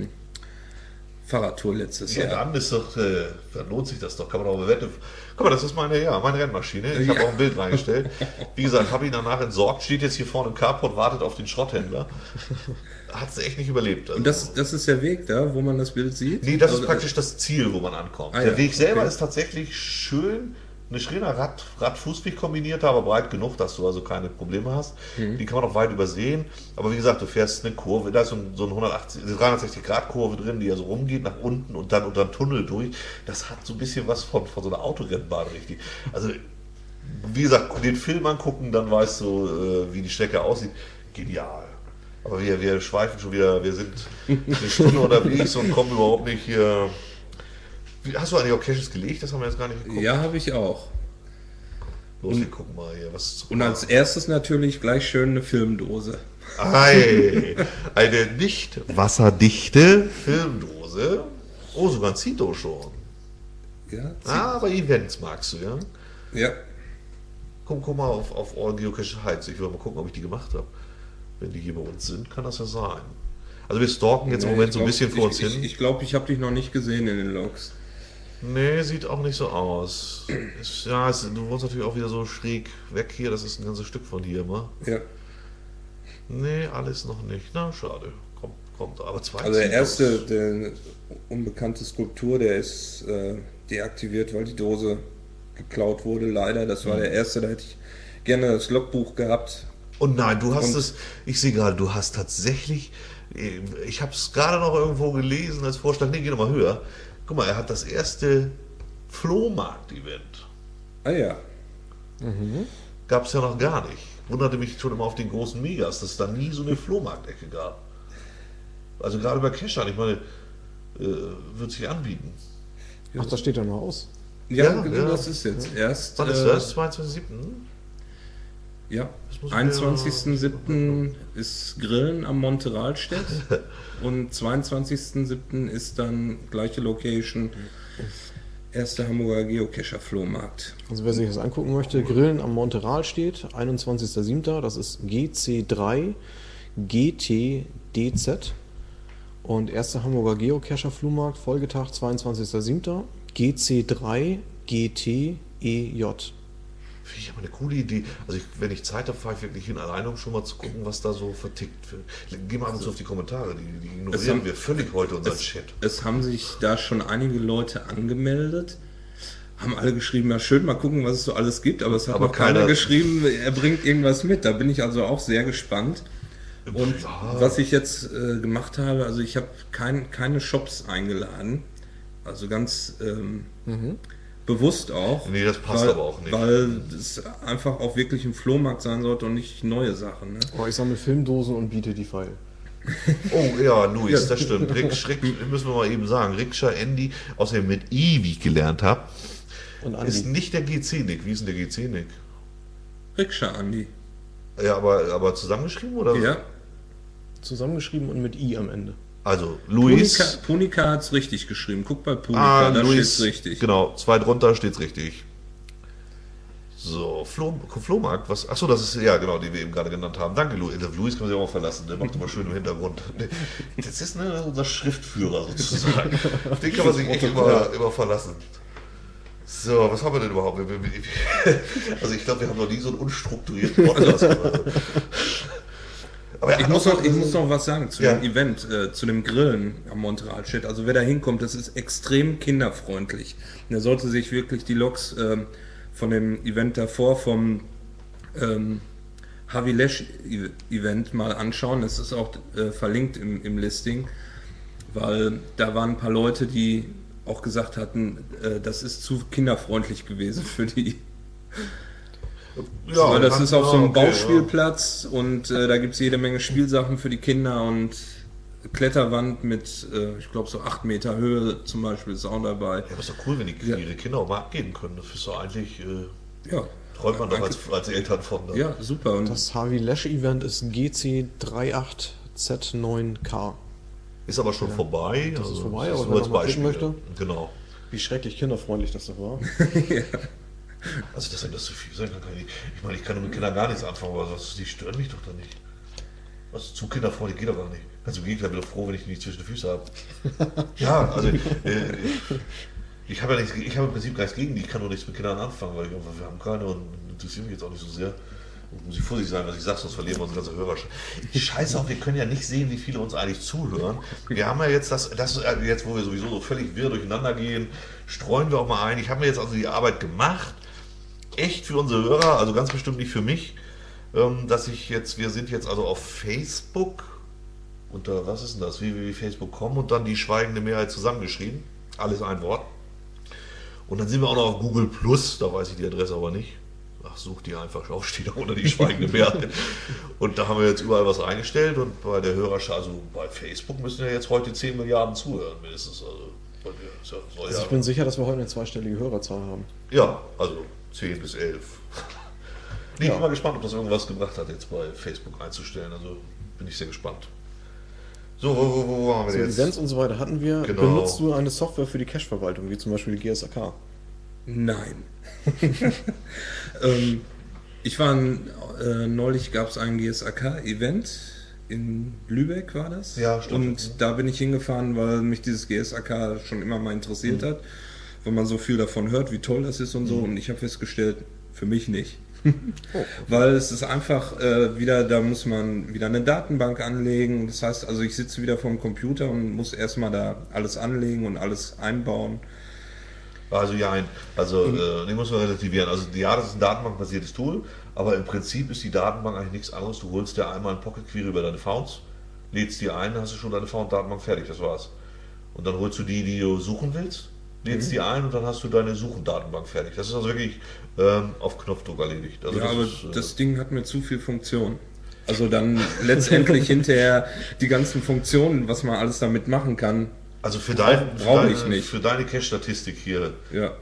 Fahrradtour letztes Ja, Jahr. dann ist doch, dann lohnt sich das doch, kann man auch bewerten. Guck mal, das ist meine Rennmaschine. Ich habe auch ein Bild reingestellt. Wie gesagt, habe ihn danach entsorgt, steht jetzt hier vorne im Carport, wartet auf den Schrotthändler. Hat es echt nicht überlebt. Also, Und das ist der Weg da, wo man das Bild sieht? nee, das ist Also, praktisch das Ziel, wo man ankommt. Ah, Der ja, Weg selber okay. ist tatsächlich schön, eine schöner Rad-Fußweg kombiniert, aber breit genug, dass du also keine Probleme hast. Die kann man auch weit übersehen. Aber wie gesagt, du fährst eine Kurve, da ist so ein 360-Grad-Kurve drin, die ja so rumgeht nach unten und dann unter den Tunnel durch. Das hat so ein bisschen was von so einer Autorennbahn, richtig. Also, wie gesagt, den Film angucken, dann weißt du, wie die Strecke aussieht. Genial. Aber wir schweifen schon wieder, wir sind eine Stunde unterwegs und kommen überhaupt nicht hier. Hast du eigentlich auch Caches gelegt? Das haben wir jetzt gar nicht geguckt. Ja, habe ich auch. Los, wir gucken mal hier. Was Und als erstes natürlich gleich schön eine Filmdose. Ei, eine nicht wasserdichte Filmdose. Oh, sogar ein Zito schon. Ja, Aber Events magst du, ja? ja. Guck mal auf All Geocache Heights. Ich will mal gucken, ob ich die gemacht habe. Wenn die hier bei uns sind, kann das ja sein. Also wir stalken jetzt im Moment so ein bisschen vor uns hin. Ich glaube, ich habe dich noch nicht gesehen in den Logs. Nee, sieht auch nicht so aus. Du wohnst natürlich auch wieder so schräg weg hier. Das ist ein ganzes Stück von hier immer. Ja. Nee, alles noch nicht. Na, schade. Kommt. Aber zwei Also der Zitos. erste, der unbekannte Skulptur, der ist deaktiviert, weil die Dose geklaut wurde, leider. Das war der erste, da hätte ich gerne das Logbuch gehabt. Und nein, du hast Und- es, ich sehe gerade, du hast tatsächlich, ich habe es gerade noch irgendwo gelesen als Vorschlag, nee, geh noch mal höher. Guck mal, er hat das erste Flohmarkt-Event. Ah ja. Gab es ja noch gar nicht. Wunderte mich schon immer auf den großen Megas, dass es da nie so eine Flohmarktecke gab. Also gerade bei Cachern, ich meine, wird sich anbieten. Ach, das steht ja noch aus. Ja, Ja. das ist jetzt erst. Wann ist das? 22.07.? Ja, Das muss ich 21.07. ist Grillen am Monteralstedt und 22.07. ist dann gleiche Location, erster Hamburger Geocacher-Flohmarkt. Also wer sich das angucken möchte, Grillen am Monteral steht, 21.07. Das ist GC3 GTDZ. Und erster Hamburger Geocacher-Flohmarkt, Folgetag 22.07. GC3 GTEJ. Finde ich aber eine coole Idee. Also wenn ich Zeit habe, fahre ich wirklich hin, alleine um schon mal zu gucken, was da so vertickt wird. Geh mal ab und zu auf die Kommentare, die ignorieren wir völlig heute unseren Chat. Es haben sich da schon einige Leute angemeldet, haben alle geschrieben, ja schön, mal gucken, was es so alles gibt, aber es hat Aber noch keiner keiner- geschrieben, er bringt irgendwas mit. Da bin ich also auch sehr gespannt. Und Ja. was ich jetzt gemacht habe, also ich habe keine Shops eingeladen, also ganz bewusst auch. Nee, das passt aber auch nicht. Weil es einfach auch wirklich ein Flohmarkt sein sollte und nicht neue Sachen. Ne? Oh, ich sammle Filmdosen und biete die Pfeil. Oh ja, Luis, das stimmt. Müssen wir mal eben sagen. Rikscha Andy, außerdem mit I, wie ich gelernt habe, Und ist Andi. nicht der GC-Nick. Wie ist denn der GC-Nick? Rikscha, Andi. Ja, aber zusammengeschrieben oder? Ja. Zusammengeschrieben und mit I am Ende. Also Luis. Punika hat es richtig geschrieben. Guck bei Punika, da Luis, steht's richtig. Genau, 2 drunter steht's richtig. So, Flohmarkt, was? Achso, das ist, ja genau, die wir eben gerade genannt haben. Danke, Luis. Luis kann man sich auch mal verlassen, der macht immer schön im Hintergrund. Das ist unser Schriftführer sozusagen. Auf den kann man sich echt immer verlassen. So, was haben wir denn überhaupt? Also ich glaube, wir haben noch nie so einen unstrukturierten Podcast gemacht. Aber Ich muss noch was sagen zu dem Event, zu dem Grillen am Montreal Shit. Also wer da hinkommt, das ist extrem kinderfreundlich. Und er sollte sich wirklich die Logs von dem Event davor, vom Harvey Lesch Event mal anschauen. Das ist auch verlinkt im Listing, weil da waren ein paar Leute, die auch gesagt hatten, das ist zu kinderfreundlich gewesen für die. Ja, das ist auf so einem Bauspielplatz und da gibt es jede Menge Spielsachen für die Kinder und Kletterwand mit, ich glaube, so 8 Meter Höhe zum Beispiel ist auch dabei. Ja, aber ist doch cool, wenn ihre Kinder auch mal abgeben können. Das ist doch eigentlich, ja, träumt man doch als Eltern von. Dann. Ja, super. Und das Harvey Lesch Event ist GC38Z9K. Ist aber schon vorbei. Das ist vorbei, das aber nur wenn als man Beispiel. möchte. Genau. Wie schrecklich kinderfreundlich das doch war. ja. Also dass das zu viel sein kann. Ich meine, ich kann mit Kindern gar nichts anfangen, aber die stören mich doch da nicht. Was zu kinderfreundlich geht doch gar nicht. Ganz im Gegenteil, bin doch froh, wenn ich die nicht zwischen den Füßen habe. Ja, also ich habe im Prinzip gar nichts gegen die, ich kann nur nichts mit Kindern anfangen, weil wir haben keine und interessieren mich jetzt auch nicht so sehr. Und muss ich vorsichtig sein, was ich sage, sonst verlieren wir unsere ganze Hörerschaft. Scheiße auch, wir können ja nicht sehen, wie viele uns eigentlich zuhören. Wir haben ja jetzt das jetzt, wo wir sowieso so völlig wirr durcheinander gehen, streuen wir auch mal ein. Ich habe mir jetzt also die Arbeit gemacht, echt für unsere Hörer, also ganz bestimmt nicht für mich, wir sind jetzt also auf Facebook, unter, was ist denn das, www.facebook.com und dann die schweigende Mehrheit zusammengeschrieben, alles ein Wort. Und dann sind wir auch noch auf Google Plus, da weiß ich die Adresse aber nicht. Ach, such die einfach auf, steht da unter die schweigende Mehrheit. Und da haben wir jetzt überall was eingestellt und bei der Hörerschaft, also bei Facebook müssen ja jetzt heute 10 Milliarden zuhören, mindestens. Ich bin sicher, dass wir heute eine zweistellige Hörerzahl haben. Ja, also 10 bis 11. Ich bin mal gespannt, ob das irgendwas gebracht hat, jetzt bei Facebook einzustellen. Also bin ich sehr gespannt. So, wo waren wir jetzt? Events und so weiter hatten wir. Genau. Benutzt du eine Software für die Cache-Verwaltung, wie zum Beispiel die GSAK? Nein. Ich war neulich gab es ein GSAK-Event in Lübeck, war das? Ja, stimmt. Und da bin ich hingefahren, weil mich dieses GSAK schon immer mal interessiert hat, weil man so viel davon hört, wie toll das ist und so. Und ich habe festgestellt, für mich nicht. Weil es ist einfach da muss man wieder eine Datenbank anlegen. Das heißt, also ich sitze wieder vorm Computer und muss erstmal da alles anlegen und alles einbauen. Also den muss man relativieren. Also ja, das ist ein datenbankbasiertes Tool, aber im Prinzip ist die Datenbank eigentlich nichts anderes. Du holst dir einmal ein Pocket Query über deine Founds, lädst die ein, dann hast du schon deine Found-Datenbank fertig, das war's. Und dann holst du die du suchen willst, lädst die ein und dann hast du deine Suchendatenbank fertig. Das ist also wirklich auf Knopfdruck erledigt. Also ja, aber das Ding hat mir zu viel Funktion. Also dann letztendlich hinterher die ganzen Funktionen, was man alles damit machen kann. Also für deine Cache-Statistik hier, ja.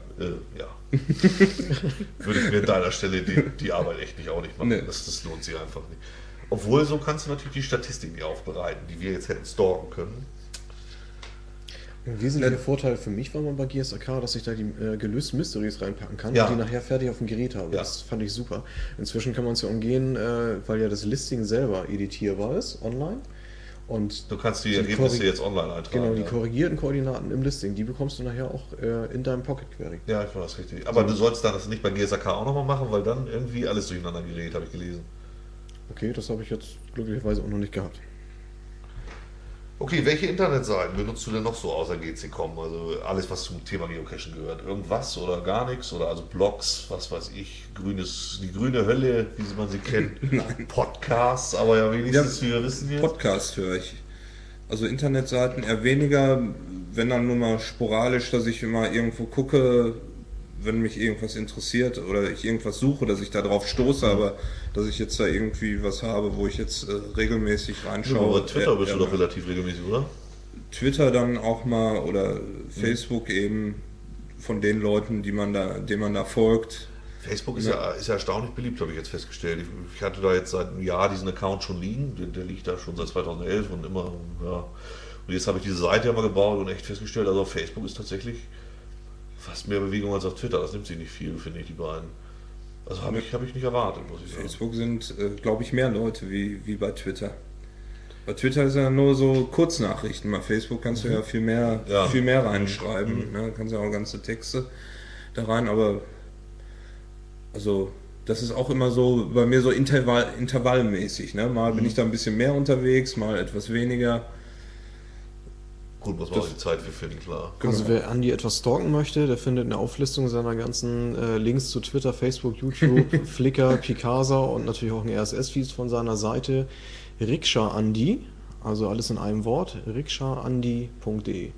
würde ich mir an deiner Stelle die Arbeit echt auch nicht machen. Nee. Das lohnt sich einfach nicht. Obwohl, so kannst du natürlich die Statistik nicht aufbereiten, die wir jetzt hätten stalken können. Ein wesentlicher Vorteil für mich war mal bei GSAK, dass ich da die gelösten Mysteries reinpacken kann und die nachher fertig auf dem Gerät habe. Ja. Das fand ich super. Inzwischen kann man es ja umgehen, weil ja das Listing selber editierbar ist, online. Und du kannst die Ergebnisse jetzt online eintragen. Genau, die korrigierten Koordinaten im Listing, die bekommst du nachher auch in deinem Pocket Query. Ja, ich weiß richtig. Aber du sollst dann das nicht bei GSAK auch nochmal machen, weil dann irgendwie alles durcheinander gerät, habe ich gelesen. Okay, das habe ich jetzt glücklicherweise auch noch nicht gehabt. Okay, welche Internetseiten benutzt du denn noch so außer GC.com? Also alles, was zum Thema Geocaching gehört. Irgendwas oder gar nichts? Oder also Blogs, was weiß ich, die grüne Hölle, wie man sie kennt. Nein. Podcasts, aber ja wenigstens wir wissen jetzt. Podcast höre ich. Also Internetseiten eher weniger, wenn dann nur mal sporadisch, dass ich immer irgendwo gucke, wenn mich irgendwas interessiert oder ich irgendwas suche, dass ich da drauf stoße, aber dass ich jetzt da irgendwie was habe, wo ich jetzt regelmäßig reinschaue. Aber Twitter bist du doch relativ regelmäßig, oder? Twitter dann auch mal oder Facebook eben von den Leuten, denen man da folgt. Facebook ist ja erstaunlich beliebt, habe ich jetzt festgestellt. Ich hatte da jetzt seit einem Jahr diesen Account schon liegen, der liegt da schon seit 2011 und immer, ja. Und jetzt habe ich diese Seite ja mal gebaut und echt festgestellt, also auf Facebook ist tatsächlich fast mehr Bewegung als auf Twitter. Das nimmt sich nicht viel, finde ich, die beiden. Also habe ich nicht erwartet, muss ich sagen. Facebook sind, glaube ich, mehr Leute wie bei Twitter. Bei Twitter ist ja nur so Kurznachrichten. Bei Facebook kannst du ja viel mehr reinschreiben. Ne? Kannst ja auch ganze Texte. da rein, aber also das ist auch immer so bei mir so intervallmäßig. Ne? Mal bin ich da ein bisschen mehr unterwegs, mal etwas weniger. Gut, muss man auch die Zeit für finden, klar. Also wer Andi etwas stalken möchte, der findet eine Auflistung seiner ganzen Links zu Twitter, Facebook, YouTube, Flickr, Picasa und natürlich auch ein RSS-Feed von seiner Seite Rikscha Andi, also alles in einem Wort, rikschaandi.de.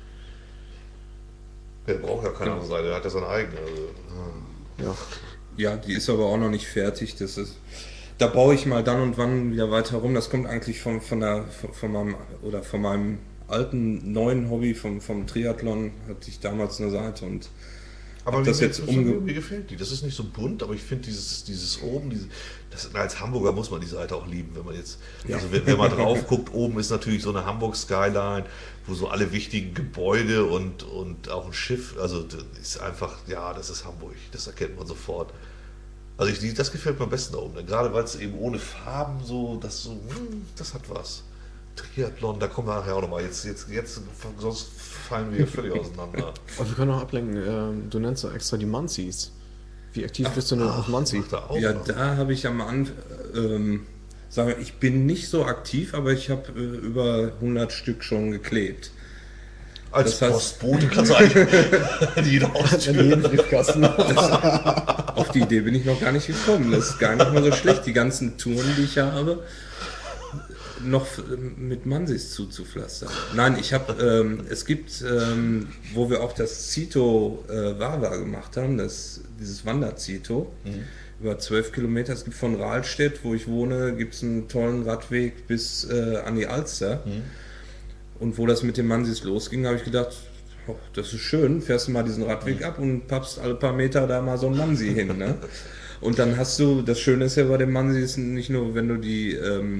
Der braucht ja keine andere Seite, der hat ja seine eigene. Also, Ja. Ja, die ist aber auch noch nicht fertig. Das ist, da baue ich mal dann und wann wieder weiter rum. Das kommt eigentlich von meinem alten neuen Hobby vom Triathlon. Hatte ich damals eine Seite und aber das jetzt mir gefällt die. Das ist nicht so bunt, aber ich finde dieses oben, als Hamburger muss man die Seite auch lieben, wenn man jetzt, also wenn man drauf guckt, oben ist natürlich so eine Hamburg Skyline, wo so alle wichtigen Gebäude und auch ein Schiff, also das ist einfach, ja, das ist Hamburg, das erkennt man sofort. Also das gefällt mir am besten da oben, gerade weil es eben ohne Farben das hat was. Triathlon, da kommen wir nachher auch nochmal. Jetzt, sonst fallen wir völlig auseinander. Und wir können auch ablenken, du nennst doch extra die Muncies. Wie aktiv bist du denn auf Muncie? Ja, da habe ich am Anfang, ich bin nicht so aktiv, aber ich habe über 100 Stück schon geklebt. Als Postbote kannst du eigentlich jeder jeden Briefkasten. Auf die Idee bin ich noch gar nicht gekommen. Das ist gar nicht mal so schlecht, die ganzen Touren, die ich habe, noch mit Mansis zuzupflastern. Nein, ich habe, es gibt, wo wir auch das Zito Wawa gemacht haben, dieses Wanderzito, über 12 Kilometer. Es gibt von Rahlstedt, wo ich wohne, gibt es einen tollen Radweg bis an die Alster. Und wo das mit den Mansis losging, habe ich gedacht, oh, das ist schön, fährst du mal diesen Radweg ab und pappst alle paar Meter da mal so ein Mansi hin. Ne? Und dann hast du, das Schöne ist ja bei den Mansis, nicht nur, wenn du die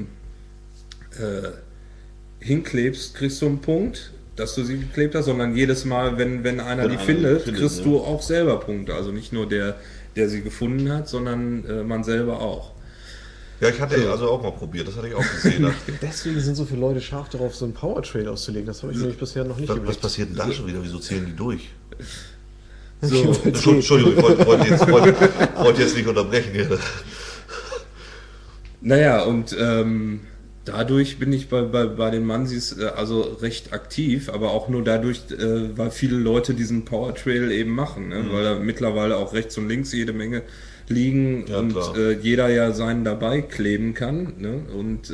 hinklebst, kriegst du einen Punkt, dass du sie geklebt hast, sondern jedes Mal, wenn einer die findet, kriegst du auch selber Punkte. Also nicht nur der sie gefunden hat, sondern man selber auch. Ja, ich hatte also auch mal probiert, das hatte ich auch gesehen. Deswegen sind so viele Leute scharf darauf, so einen Powertrail auszulegen. Das habe ich nämlich bisher noch nicht Was geblickt. passiert denn da schon wieder? Wieso zählen die durch? So, Entschuldigung, ich wollte jetzt nicht unterbrechen. Naja, und dadurch bin ich bei den Mansis also recht aktiv, aber auch nur dadurch, weil viele Leute diesen Powertrail eben machen, ne? Weil da mittlerweile auch rechts und links jede Menge liegen und jeder ja seinen dabei kleben kann, ne? Und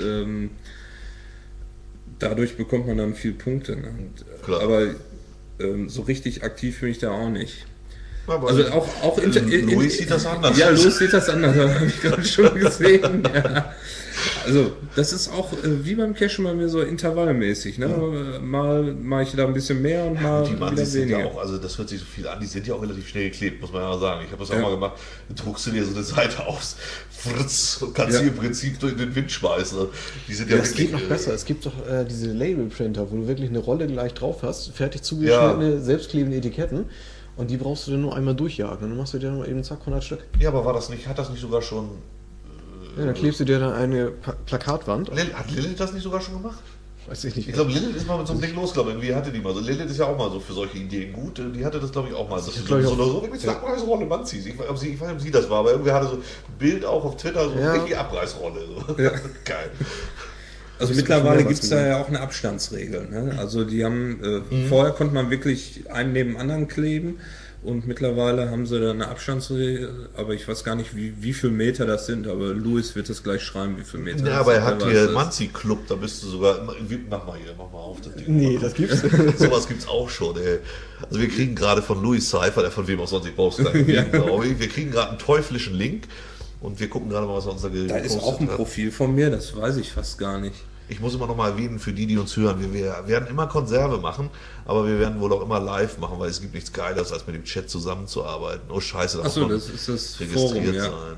dadurch bekommt man dann viel Punkte. Ne? Aber so richtig aktiv bin ich da auch nicht. Aber also auch Louis sieht das anders. Ja, Louis sieht das anders, das habe ich gerade schon gesehen. Ja. Also das ist auch wie beim Cashen bei mir so intervallmäßig. Ne? Mal mache ich da ein bisschen mehr und mal die wieder sind weniger. ja auch, also das hört sich so viel an, die sind ja auch relativ schnell geklebt, muss man ja sagen. Ich habe das auch mal gemacht, dann druckst du dir so eine Seite aus, fritz, und kannst sie im Prinzip durch den Wind schmeißen. Die sind ja Das wirklich, geht noch besser. Es gibt doch diese Label-Printer, wo du wirklich eine Rolle gleich drauf hast, fertig zugeschnittene, selbstklebende Etiketten. Und die brauchst du dann nur einmal durchjagen. Und dann machst du dir noch eben zack 100 Stück. Ja, aber hat das nicht sogar schon... Ja, dann klebst du dir dann eine Plakatwand. Hat Lilith das nicht sogar schon gemacht? Weiß ich nicht. Ich glaube, Lilith ist mal mit so einem Ding losgelaufen. Irgendwie hatte die mal so. Lilith ist ja auch mal so für solche Ideen gut. Die hatte das, glaube ich, auch mal. Das so wirklich Abreißrolle Manzis. Ich weiß nicht, ob sie das war, aber irgendwie hatte so ein Bild auch auf Twitter, so eine richtige Abreißrolle. So. Ja. Geil. Also mittlerweile gibt es da ja auch eine Abstandsregel. Ne? Also die haben, vorher konnte man wirklich einen neben dem anderen kleben und mittlerweile haben sie da eine Abstandsregel, aber ich weiß gar nicht, wie viele Meter das sind, aber Louis wird es gleich schreiben, wie viele Meter ja, aber er hat hier Manzi-Club, da bist du sogar, mach mal auf das Ding. Nee, das gibt's. Sowas gibt's auch schon, ey. Also wir kriegen gerade von Louis Cypher, der von wem auch sonst, ich brauch's gleich glaube ich, wir kriegen gerade einen teuflischen Link und wir gucken gerade mal, was er uns da gepostet hat. Da ist auch ein Profil von mir, das weiß ich fast gar nicht. Ich muss immer noch mal erwähnen, für die uns hören, wir werden immer Konserve machen, aber wir werden wohl auch immer live machen, weil es gibt nichts Geileres, als mit dem Chat zusammenzuarbeiten. Oh Scheiße, da muss man das ist das registriert Forum, ja. sein.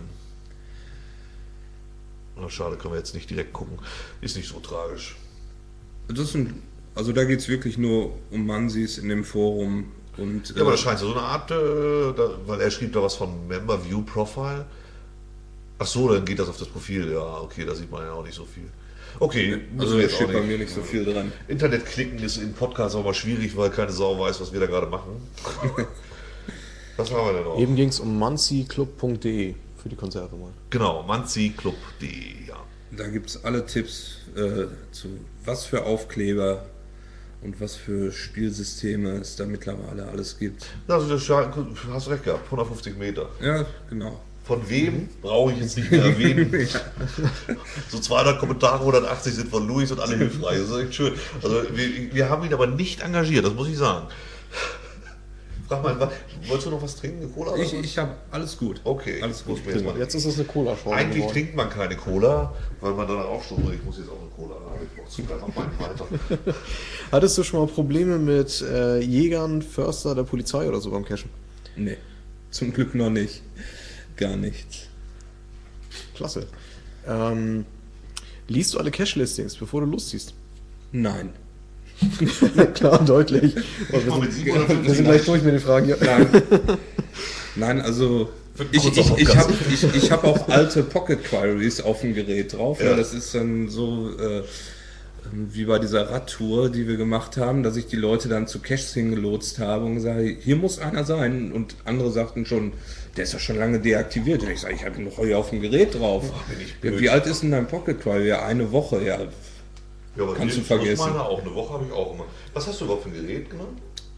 Oh, schade, können wir jetzt nicht direkt gucken. Ist nicht so tragisch. Also da geht es wirklich nur um Mansis in dem Forum. Und, ja, aber das scheint so eine Art, weil er schrieb da was von Member View Profile. Ach so, dann geht das auf das Profil. Ja, okay, da sieht man ja auch nicht so viel. Okay, also jetzt steht bei mir nicht so viel dran. Internet klicken ist im Podcast auch mal schwierig, weil keine Sau weiß, was wir da gerade machen. Was haben wir denn noch? Eben ging es um manziclub.de für die Konserve mal. Genau, manziclub.de, ja. Da gibt es alle Tipps zu was für Aufkleber und was für Spielsysteme es da mittlerweile alles gibt. Also, du hast recht gehabt, 150 Meter. Ja, genau. Von wem brauche ich jetzt nicht mehr erwähnen. So 200 Kommentare, 180 sind von Luis und alle hilfreich. Das ist echt schön. Also wir haben ihn aber nicht engagiert, das muss ich sagen. Frag mal, wolltest du noch was trinken? Eine Cola oder was? Ich habe alles gut. Okay, alles gut. muss mir jetzt mal. Jetzt ist es eine Cola-Schorle Eigentlich geworden. trinkt man keine Cola, weil man dann auch schon, ich muss jetzt auch eine Cola haben, ich brauche Zucker noch mal weiter. Hattest du schon mal Probleme mit Jägern, Förster der Polizei oder so beim Cashen? Nee, zum Glück noch nicht. Gar nichts. Klasse. Liest du alle Cache-Listings, bevor du losziehst? Nein. Klar, deutlich. Ich mach mit Wir sind 750. gleich durch mit den Fragen. Ja. Nein, also Für ein ich kurzer Podcast. hab auch alte Pocket Queries auf dem Gerät drauf. Ja. Ja. Das ist dann so wie bei dieser Radtour, die wir gemacht haben, dass ich die Leute dann zu Caches hingelotst habe und gesagt, hier muss einer sein. Und andere sagten schon, der ist ja schon lange deaktiviert. Und ich sage, ich habe ihn noch hier auf dem Gerät drauf. bin ich blöd. Ja, wie alt ist denn dein Pocket Query? Ja, eine Woche, ja. Ja, aber Kannst hier du vergessen. muss meiner auch, eine Woche habe ich auch immer. Was hast du überhaupt für ein Gerät genommen?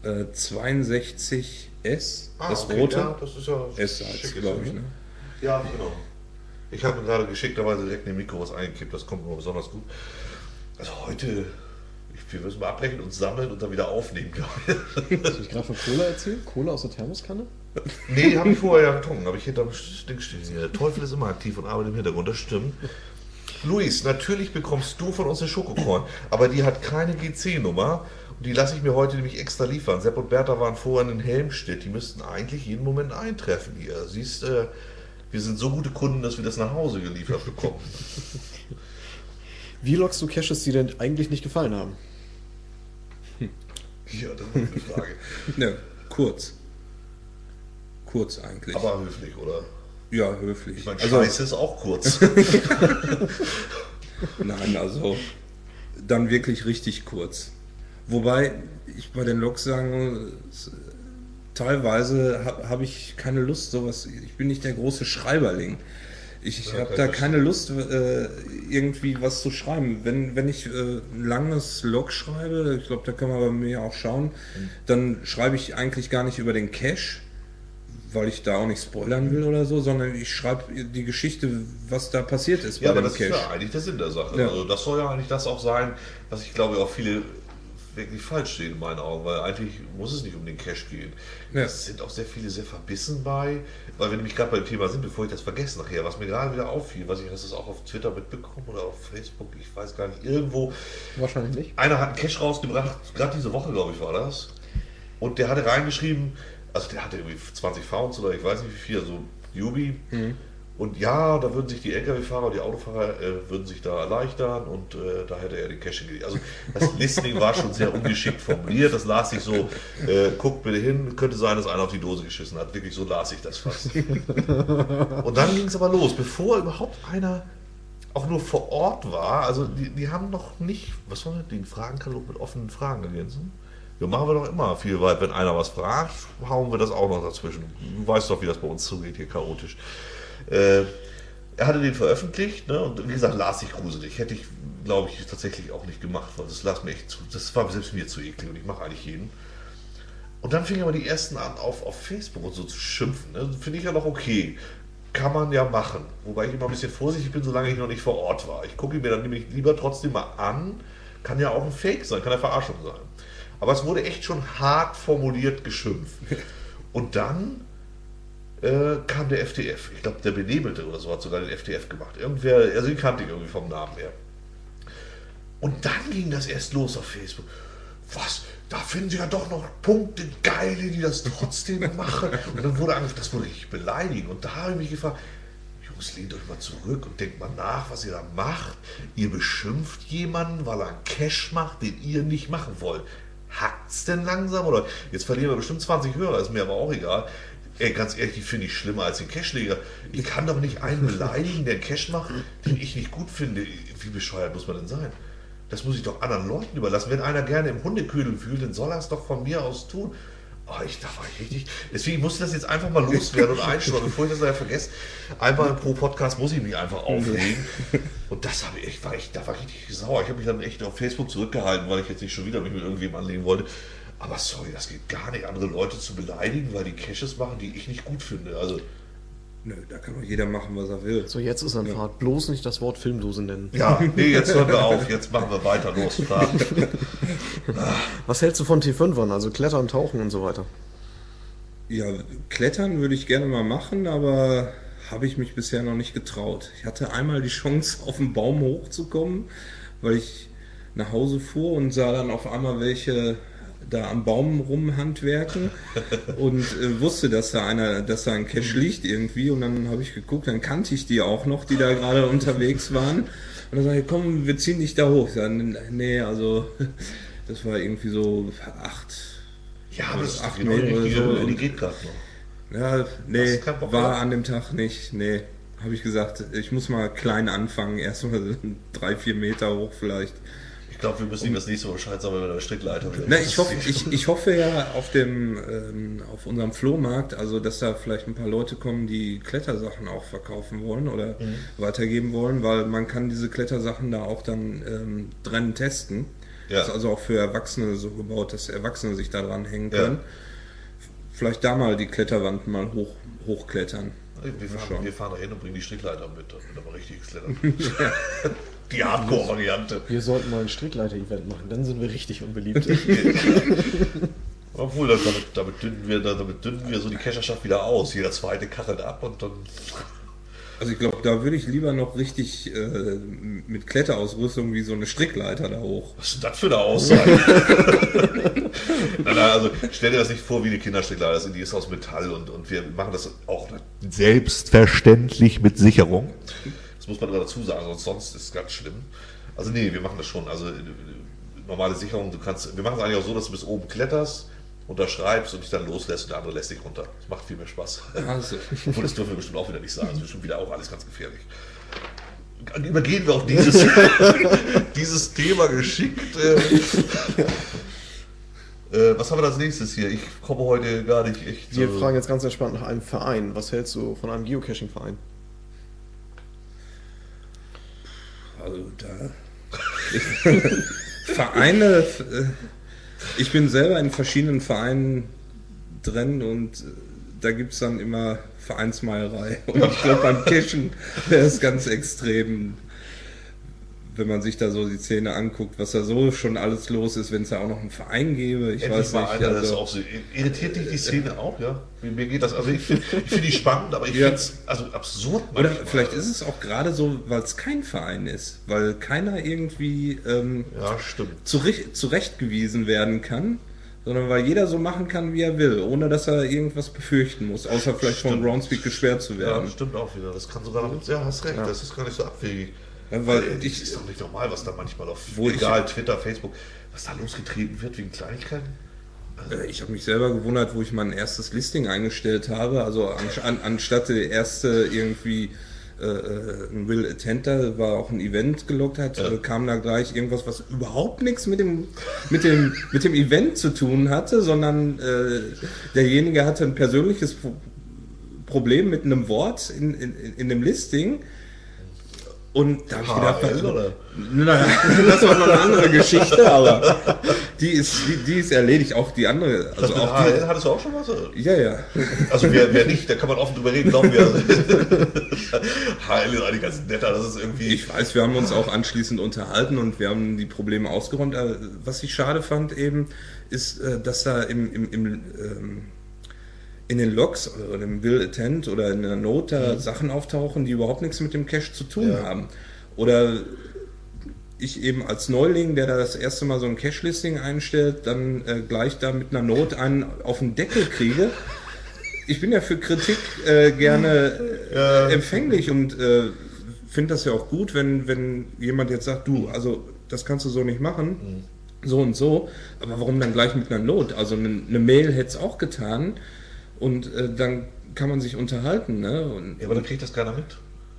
62S, das okay, rote. Ja, das ist ja S heißt, schick, glaube ich. Ne? Ja, genau. Ich habe mir gerade geschickterweise direkt in den Mikro was eingekippt, das kommt mir besonders gut. Also heute, wir müssen mal abbrechen und sammeln und dann wieder aufnehmen, glaube ich. Hast du nicht gerade von Cola erzählt? Cola aus der Thermoskanne? Nee, habe ich vorher ja getrunken, habe ich hinterm Ding stehen. Der Teufel ist immer aktiv und arbeitet im Hintergrund, das stimmt. Luis, natürlich bekommst du von uns eine Schokokorn, aber die hat keine GC-Nummer und die lasse ich mir heute nämlich extra liefern. Sepp und Bertha waren vorher in Helmstedt, die müssten eigentlich jeden Moment eintreffen hier. Siehst, wir sind so gute Kunden, dass wir das nach Hause geliefert bekommen. Wie lockst du Caches, die dir eigentlich nicht gefallen haben? Ja, das ist eine gute Frage. Ja, kurz. Kurz eigentlich. Aber höflich, oder? ja, höflich. Ich meine, Also, Scheiße ist auch kurz. nein, also dann wirklich richtig kurz. Wobei ich bei den Logs sagen muss, teilweise habe ich keine Lust, sowas. Ich bin nicht der große Schreiberling. Ich Ja, habe kann da ich keine Lust, irgendwie was zu schreiben. Wenn ich ein langes Log schreibe, ich glaube, da kann man bei mir auch schauen, dann schreibe ich eigentlich gar nicht über den Cache, weil ich da auch nicht spoilern will oder so, sondern ich schreibe die Geschichte, was da passiert ist Ja, bei aber dem das Cache. ist ja eigentlich der Sinn der Sache. Ja. Also das soll ja eigentlich das auch sein, was ich glaube auch viele wirklich falsch sehen in meinen Augen, weil eigentlich muss es nicht um den Cache gehen. Ja. Es sind auch sehr viele sehr verbissen bei, weil wir nämlich gerade beim Thema sind, bevor ich das vergesse nachher, was mir gerade wieder auffiel, was ich das auch auf Twitter mitbekommen oder auf Facebook, ich weiß gar nicht, irgendwo, Wahrscheinlich nicht. einer hat einen Cache rausgebracht, gerade diese Woche, glaube ich, war das, und der hatte reingeschrieben, also der hatte irgendwie 20 Founds oder ich weiß nicht wie viel, also Yubi. Und ja, da würden sich die Lkw-Fahrer, die Autofahrer würden sich da erleichtern und da hätte er den Cache gelegt. Also das Listening war schon sehr ungeschickt formuliert. Das las ich so, guckt bitte hin, könnte sein, dass einer auf die Dose geschissen hat. Wirklich, so las ich das fast. Und dann ging es aber los, bevor überhaupt einer auch nur vor Ort war. Also die haben noch nicht, was war das, den Fragenkatalog mit offenen Fragen ergänzen? Ja, machen wir doch immer viel weit. Wenn einer was fragt, hauen wir das auch noch dazwischen. Du weißt doch, wie das bei uns zugeht, hier chaotisch. Er hatte den veröffentlicht, ne, und wie gesagt, las ich gruselig. Hätte ich, glaube ich, tatsächlich auch nicht gemacht, weil das las mir echt zu. Das war selbst mir zu eklig und ich mache eigentlich jeden. Und dann fingen aber die ersten an, auf Facebook und so zu schimpfen. Ne. Finde ich ja noch okay. Kann man ja machen. Wobei ich immer ein bisschen vorsichtig bin, solange ich noch nicht vor Ort war. Ich gucke ihn mir dann nämlich lieber trotzdem mal an. Kann ja auch ein Fake sein, kann ja Verarschung sein. Aber es wurde echt schon hart formuliert geschimpft. Und dann kam der FDF. Ich glaube, der Benebelte oder so hat sogar den FDF gemacht. Irgendwer, also den kannte ich irgendwie vom Namen her. Und dann ging das erst los auf Facebook. Was? Da finden sie ja doch noch Punkte Geile, die das trotzdem machen. Und dann wurde angefangen, das wurde ich beleidigen. Und da habe ich mich gefragt, Jungs, lehnt euch mal zurück und denkt mal nach, was ihr da macht. Ihr beschimpft jemanden, weil er einen Cash macht, den ihr nicht machen wollt. Hackt's denn langsam? Oder jetzt verlieren wir bestimmt 20 Hörer, ist mir aber auch egal. Ey, ganz ehrlich, die finde ich schlimmer als den Cashleger. Ich kann doch nicht einen beleidigen, der einen Cash macht, den ich nicht gut finde. Wie bescheuert muss man denn sein? Das muss ich doch anderen Leuten überlassen. Wenn einer gerne im Hundeködel fühlt, dann soll er es doch von mir aus tun. Oh, da war ich richtig. Deswegen musste das jetzt einfach mal loswerden und einstellen, bevor ich das nachher vergesse. Einmal pro Podcast muss ich mich einfach aufregen. Und das habe ich, da war ich richtig sauer. Ich habe mich dann echt auf Facebook zurückgehalten, weil ich jetzt nicht schon wieder mich mit irgendjemandem anlegen wollte. Aber sorry, das geht gar nicht, andere Leute zu beleidigen, weil die Caches machen, die ich nicht gut finde. Also. Nö, da kann doch jeder machen, was er will. So, jetzt ist an Fahrt. Bloß nicht das Wort Filmdose nennen. Ja, nee, jetzt hören wir auf. Jetzt machen wir weiter. Los, Fahrt. Was hältst du von T5ern, also Klettern, Tauchen und so weiter? Ja, Klettern würde ich gerne mal machen, aber habe ich mich bisher noch nicht getraut. Ich hatte einmal die Chance, auf den Baum hochzukommen, weil ich nach Hause fuhr und sah dann auf einmal welche da am Baum rumhandwerken und wusste, dass da ein Cache liegt irgendwie, und dann habe ich geguckt, dann kannte ich die auch noch, die da gerade unterwegs waren, und dann sage ich, komm, wir ziehen dich da hoch. Dann, nee, also das war irgendwie so 8 Meter oder so. Die geht gerade noch. Ja, nee, war an dem Tag nicht, nee. Habe ich gesagt, ich muss mal klein anfangen, erstmal 3-4 Meter hoch vielleicht. Ich glaube, wir müssen ihm das nächste Mal Bescheid sagen, wenn wir eine Strickleiter wieder. Na, ich hoffe ja auf unserem Flohmarkt, also dass da vielleicht ein paar Leute kommen, die Klettersachen auch verkaufen wollen oder weitergeben wollen, weil man kann diese Klettersachen da auch dann drin testen. Ja. Das ist also auch für Erwachsene so gebaut, dass Erwachsene sich da dran hängen können. Ja. Vielleicht da mal die Kletterwand mal hochklettern. Wir fahren da hin und bringen die Strickleiter mit, damit wir richtig klettern. Ja. Die Hardcore-Variante. Wir sollten mal ein Strickleiter-Event machen, dann sind wir richtig unbeliebt. Obwohl, damit dünnen wir so die Cacherschaft wieder aus. Jeder zweite kachelt ab und dann... Also ich glaube, da würde ich lieber noch richtig mit Kletterausrüstung wie so eine Strickleiter da hoch. Was ist denn das für eine Aussage? Nein, also stell dir das nicht vor wie eine Kinderstrickleiter, die ist aus Metall und wir machen das auch selbstverständlich mit Sicherung. Das muss man aber dazu sagen, sonst ist es ganz schlimm. Also nee, wir machen das schon. Also normale Sicherung, wir machen es eigentlich auch so, dass du bis oben kletterst, unterschreibst und dich dann loslässt und der andere lässt dich runter. Das macht viel mehr Spaß. Also. Obwohl, das dürfen wir bestimmt auch wieder nicht sagen. Das ist bestimmt wieder auch alles ganz gefährlich. Übergehen wir auf dieses Thema geschickt. Was haben wir als nächstes hier? Ich komme heute gar nicht echt... Wir fragen jetzt ganz entspannt nach einem Verein. Was hältst du von einem Geocaching-Verein? Also da... Vereine... Ich bin selber in verschiedenen Vereinen drin und da gibt es dann immer Vereinsmeierei. Und ich glaube, beim Cachen wäre es ganz extrem, wenn man sich da so die Szene anguckt, was da so schon alles los ist, wenn es da auch noch einen Verein gäbe. Ich weiß nicht. Einer, das auch so. Irritiert dich die Szene auch, ja? Mir geht das, also ich finde die spannend, aber ich finde es also absurd. Oder vielleicht ist es auch gerade so, weil es kein Verein ist, weil keiner irgendwie zurechtgewiesen werden kann, sondern weil jeder so machen kann, wie er will, ohne dass er irgendwas befürchten muss, außer vielleicht von Groundspeak gesperrt zu werden. Ja, stimmt auch wieder. Das kann sogar, ja, hast recht, das ist gar nicht so abwegig. Ja, weil das ist doch nicht normal, was da manchmal auf Twitter, Facebook, was da losgetreten wird wegen Kleinigkeiten. Also ich habe mich selber gewundert, wo ich mein erstes Listing eingestellt habe. Also anstatt der erste irgendwie ein Will Attender war auch ein Event gelockt hat, kam da gleich irgendwas, was überhaupt nichts mit dem Event zu tun hatte, sondern derjenige hatte ein persönliches Problem mit einem Wort in dem Listing. Und da habe ich gedacht, das war noch eine andere Geschichte, aber die ist erledigt. Auch die andere. Also auch HL hattest du auch schon was? Ja. Also wer nicht, da kann man offen drüber reden, glauben wir. Also HL ist eigentlich ganz netter, das ist irgendwie... Ich weiß, wir haben uns auch anschließend unterhalten und wir haben die Probleme ausgeräumt. Was ich schade fand eben, ist, dass da in den Logs oder im Will Attend oder in der Note Sachen auftauchen, die überhaupt nichts mit dem Cache zu tun haben. Oder ich eben als Neuling, der da das erste Mal so ein Cache-Listing einstellt, dann gleich da mit einer Note einen auf den Deckel kriege. Ich bin ja für Kritik gerne empfänglich und finde das ja auch gut, wenn jemand jetzt sagt, du, also das kannst du so nicht machen, so und so, aber warum dann gleich mit einer Note? Also eine Mail hätte es auch getan. Und dann kann man sich unterhalten, ne? Ja, aber dann kriegt das keiner mit.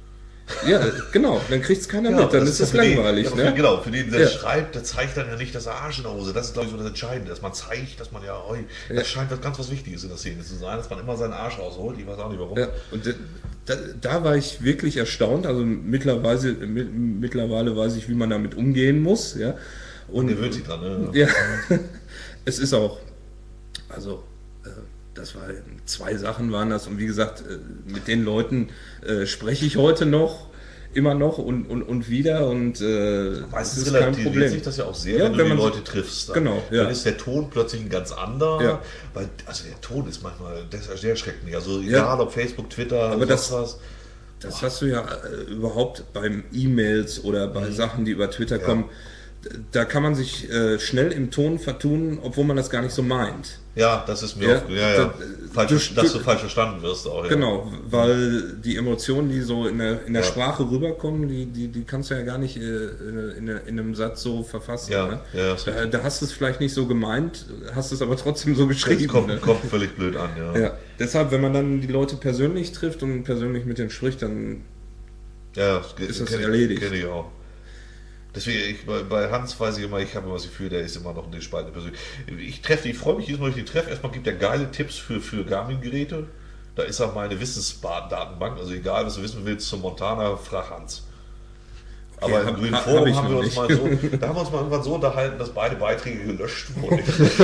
Ja, genau, dann kriegt es keiner mit, dann ist es für den- langweilig. ja, Ne? Genau, für den, der Ja. schreibt, der zeigt dann ja nicht das Arsch in der Hose. Das ist, glaube ich, so das Entscheidende, dass man zeigt, dass man ja, oi, das scheint was Wichtiges in der Szene zu sein, dass man immer seinen Arsch rausholt. Ich weiß auch nicht warum. Ja, und da war ich wirklich erstaunt. Also mittlerweile weiß ich, wie man damit umgehen muss. Ja. Und gewöhnt sich dran, ne? Ja, es ist auch, also das war, 2 Sachen waren das und wie gesagt, mit den Leuten spreche ich heute immer noch und wieder und Meistens das ist kein relativiert Problem. sich das ja auch sehr, Ja, wenn du wenn die man Leute triffst. Dann. Genau, ja. Dann ist der Ton plötzlich ein ganz anderer. Ja. Weil, also der Ton ist manchmal, das ist sehr schrecklich. Also egal ob Facebook, Twitter, Aber sonst was. Das hast du ja überhaupt beim E-Mails oder bei Sachen, die über Twitter kommen. Da kann man sich schnell im Ton vertun, obwohl man das gar nicht so meint. Ja, das ist mir Ja, auch, falsch, dass du falsch verstanden wirst auch. Ja. Genau, weil die Emotionen, die so in der Sprache rüberkommen, die kannst du ja gar nicht in einem Satz so verfassen. Ja, ne? ja, Da hast du es vielleicht nicht so gemeint, hast es aber trotzdem so geschrieben. Das kommt völlig blöd an, ja. Ja, deshalb, wenn man dann die Leute persönlich trifft und persönlich mit denen spricht, dann Ja, ist das erledigt. Kenne ich auch. Deswegen, bei Hans weiß ich immer, ich habe immer das Gefühl, der ist immer noch eine Spalte persönlich. Ich freue mich jedes Mal, wenn ich den treffe. Erstmal gibt er geile Tipps für Garmin-Geräte. Da ist auch meine Wissensdatenbank. Also egal, was du wissen willst zum Montana, frag Hans. Aber im grünen Forum haben wir uns mal so, da haben wir uns mal irgendwann so unterhalten, dass beide Beiträge gelöscht wurden.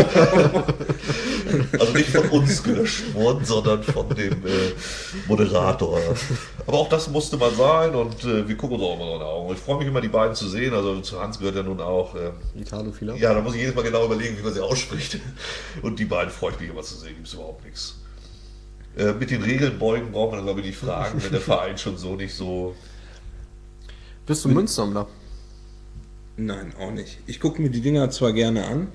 Also nicht von uns gelöscht wurden, sondern von dem Moderator. Aber auch das musste mal sein und wir gucken uns auch immer noch in die Augen. Ich freue mich immer, die beiden zu sehen. Also zu Hans gehört ja nun auch Italofila. ja, da muss ich jedes Mal genau überlegen, wie man sie ausspricht. Und die beiden freue ich mich immer zu sehen, gibt es überhaupt nichts. Mit den Regeln beugen braucht man dann, glaube ich, nicht fragen, wenn der Verein schon so nicht so. Bist du Münzsammler? nein, auch nicht. Ich gucke mir die Dinger zwar gerne an.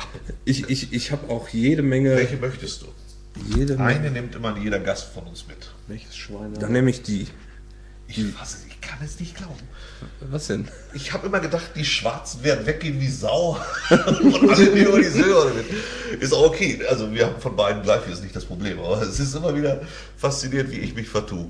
Ich habe auch jede Menge. Welche möchtest du? Eine nimmt immer jeder Gast von uns mit. Welches Schwein? Dann nehme ich die. Ich kann es nicht glauben. Was denn? Ich habe immer gedacht, die Schwarzen werden weggehen wie Sau. Und alle nehmen immer die Silber mit. Ist auch okay. Also wir haben von beiden gleich, das ist nicht das Problem. Aber es ist immer wieder faszinierend, wie ich mich vertue.